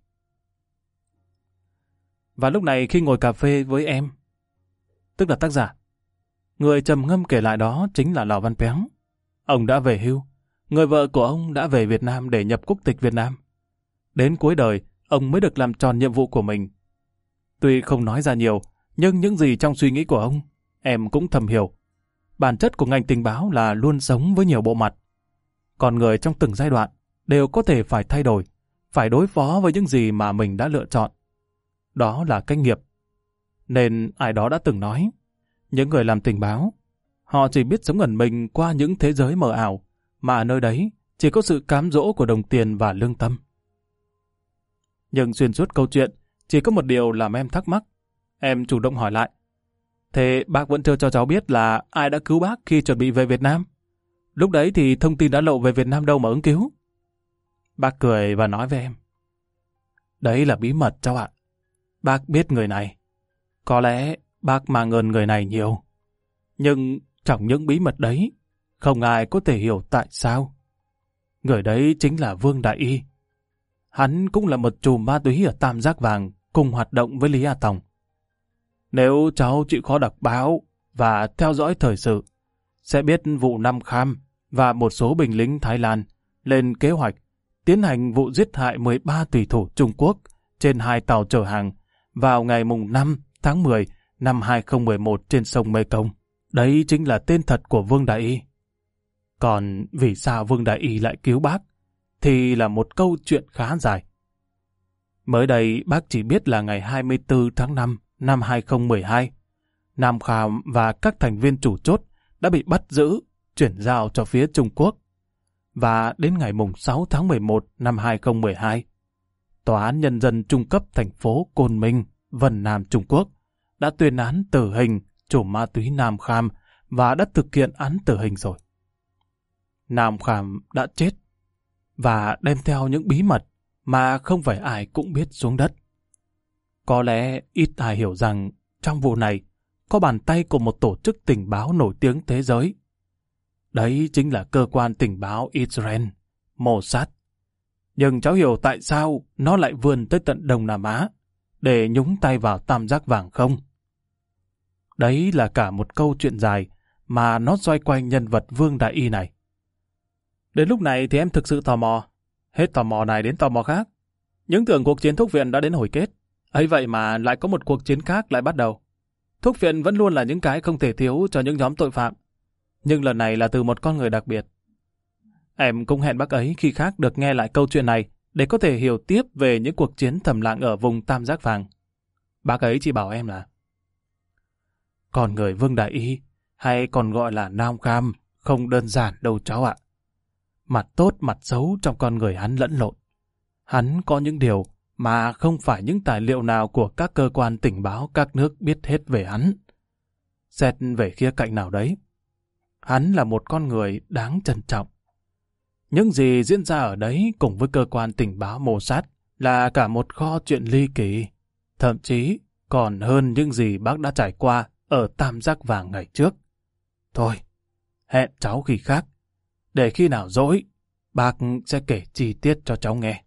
Và lúc này khi ngồi cà phê với em, tức là tác giả, người trầm ngâm kể lại đó chính là Lò Văn Péng. Ông đã về hưu, người vợ của ông đã về Việt Nam để nhập quốc tịch Việt Nam. Đến cuối đời, ông mới được làm tròn nhiệm vụ của mình. Tuy không nói ra nhiều, nhưng những gì trong suy nghĩ của ông, em cũng thầm hiểu. Bản chất của ngành tình báo là luôn sống với nhiều bộ mặt. Con người trong từng giai đoạn đều có thể phải thay đổi, phải đối phó với những gì mà mình đã lựa chọn. Đó là cách nghiệp. Nên ai đó đã từng nói, những người làm tình báo, họ chỉ biết sống ẩn mình qua những thế giới mờ ảo, mà ở nơi đấy chỉ có sự cám dỗ của đồng tiền và lương tâm. Nhưng xuyên suốt câu chuyện, chỉ có một điều làm em thắc mắc. Em chủ động hỏi lại, thế bác vẫn chưa cho cháu biết là ai đã cứu bác khi chuẩn bị về Việt Nam? Lúc đấy thì thông tin đã lộ về Việt Nam đâu mà ứng cứu? Bác cười và nói với em, đấy là bí mật cháu ạ. Bác biết người này. Có lẽ bác mang ơn người này nhiều. Nhưng trong những bí mật đấy, không ai có thể hiểu tại sao. Người đấy chính là Vương Đại Y. Hắn cũng là một chùm ma túy ở Tam Giác Vàng cùng hoạt động với Lý A Tòng. Nếu cháu chịu khó đọc báo và theo dõi thời sự, sẽ biết vụ Nam Kham và một số binh lính Thái Lan lên kế hoạch tiến hành vụ giết hại mười ba thủy thủ Trung Quốc trên hai tàu chở hàng vào ngày mùng năm tháng mười năm hai không một một trên sông Mekong. Đấy chính là tên thật của Vương Đại Y. Còn vì sao Vương Đại Y lại cứu bác thì là một câu chuyện khá dài. Mới đây bác chỉ biết là ngày hai mươi tư tháng năm năm hai không một hai, Nam Kham và các thành viên chủ chốt đã bị bắt giữ, chuyển giao cho phía Trung Quốc. Và đến ngày mùng sáu tháng mười một năm hai không một hai, Tòa án Nhân dân Trung cấp thành phố Côn Minh, Vân Nam, Trung Quốc đã tuyên án tử hình chủ ma túy Nam Kham và đã thực hiện án tử hình rồi. Nam Kham đã chết và đem theo những bí mật mà không phải ai cũng biết xuống đất. Có lẽ ít ai hiểu rằng trong vụ này có bàn tay của một tổ chức tình báo nổi tiếng thế giới. Đấy chính là cơ quan tình báo Israel, Mossad. Nhưng cháu hiểu tại sao nó lại vươn tới tận Đông Nam Á để nhúng tay vào Tam Giác Vàng không? Đấy là cả một câu chuyện dài mà nó xoay quanh nhân vật Vương Đại Y này. Đến lúc này thì em thực sự tò mò. Hết tò mò này đến tò mò khác. Những tưởng cuộc chiến thuốc viện đã đến hồi kết. Ấy vậy mà lại có một cuộc chiến khác lại bắt đầu. Thuốc viện vẫn luôn là những cái không thể thiếu cho những nhóm tội phạm. Nhưng lần này là từ một con người đặc biệt. Em cũng hẹn bác ấy khi khác được nghe lại câu chuyện này để có thể hiểu tiếp về những cuộc chiến thầm lặng ở vùng Tam Giác Vàng. Bác ấy chỉ bảo em là con người Vương Đại Y, hay còn gọi là Nam Kham, không đơn giản đâu cháu ạ. Mặt tốt mặt xấu trong con người hắn lẫn lộn. Hắn có những điều mà không phải những tài liệu nào của các cơ quan tình báo các nước biết hết về hắn. Xét về khía cạnh nào đấy, hắn là một con người đáng trân trọng. Những gì diễn ra ở đấy cùng với cơ quan tình báo Mossad là cả một kho chuyện ly kỳ, thậm chí còn hơn những gì bác đã trải qua ở Tam Giác Vàng ngày trước. Thôi, hẹn cháu khi khác. Để khi nào rỗi, bác sẽ kể chi tiết cho cháu nghe.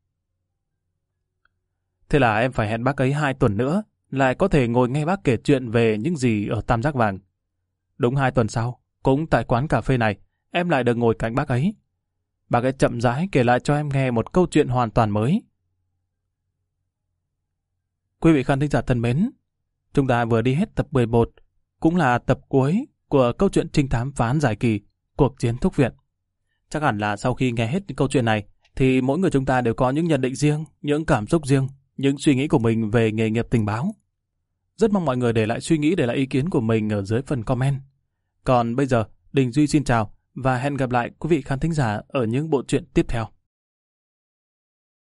Thế là em phải hẹn bác ấy hai tuần nữa, lại có thể ngồi nghe bác kể chuyện về những gì ở Tam Giác Vàng. Đúng hai tuần sau, cũng tại quán cà phê này, em lại được ngồi cạnh bác ấy. Bác ấy chậm rãi kể lại cho em nghe một câu chuyện hoàn toàn mới. Quý vị khán thính giả thân mến, chúng ta vừa đi hết tập mười một, cũng là tập cuối của câu chuyện trinh thám phá án dài kỳ, Cuộc chiến Thúc Viện. Chắc hẳn là sau khi nghe hết những câu chuyện này, thì mỗi người chúng ta đều có những nhận định riêng, những cảm xúc riêng, những suy nghĩ của mình về nghề nghiệp tình báo. Rất mong mọi người để lại suy nghĩ, để lại ý kiến của mình ở dưới phần comment. Còn bây giờ, Đình Duy xin chào và hẹn gặp lại quý vị khán thính giả ở những bộ truyện tiếp theo.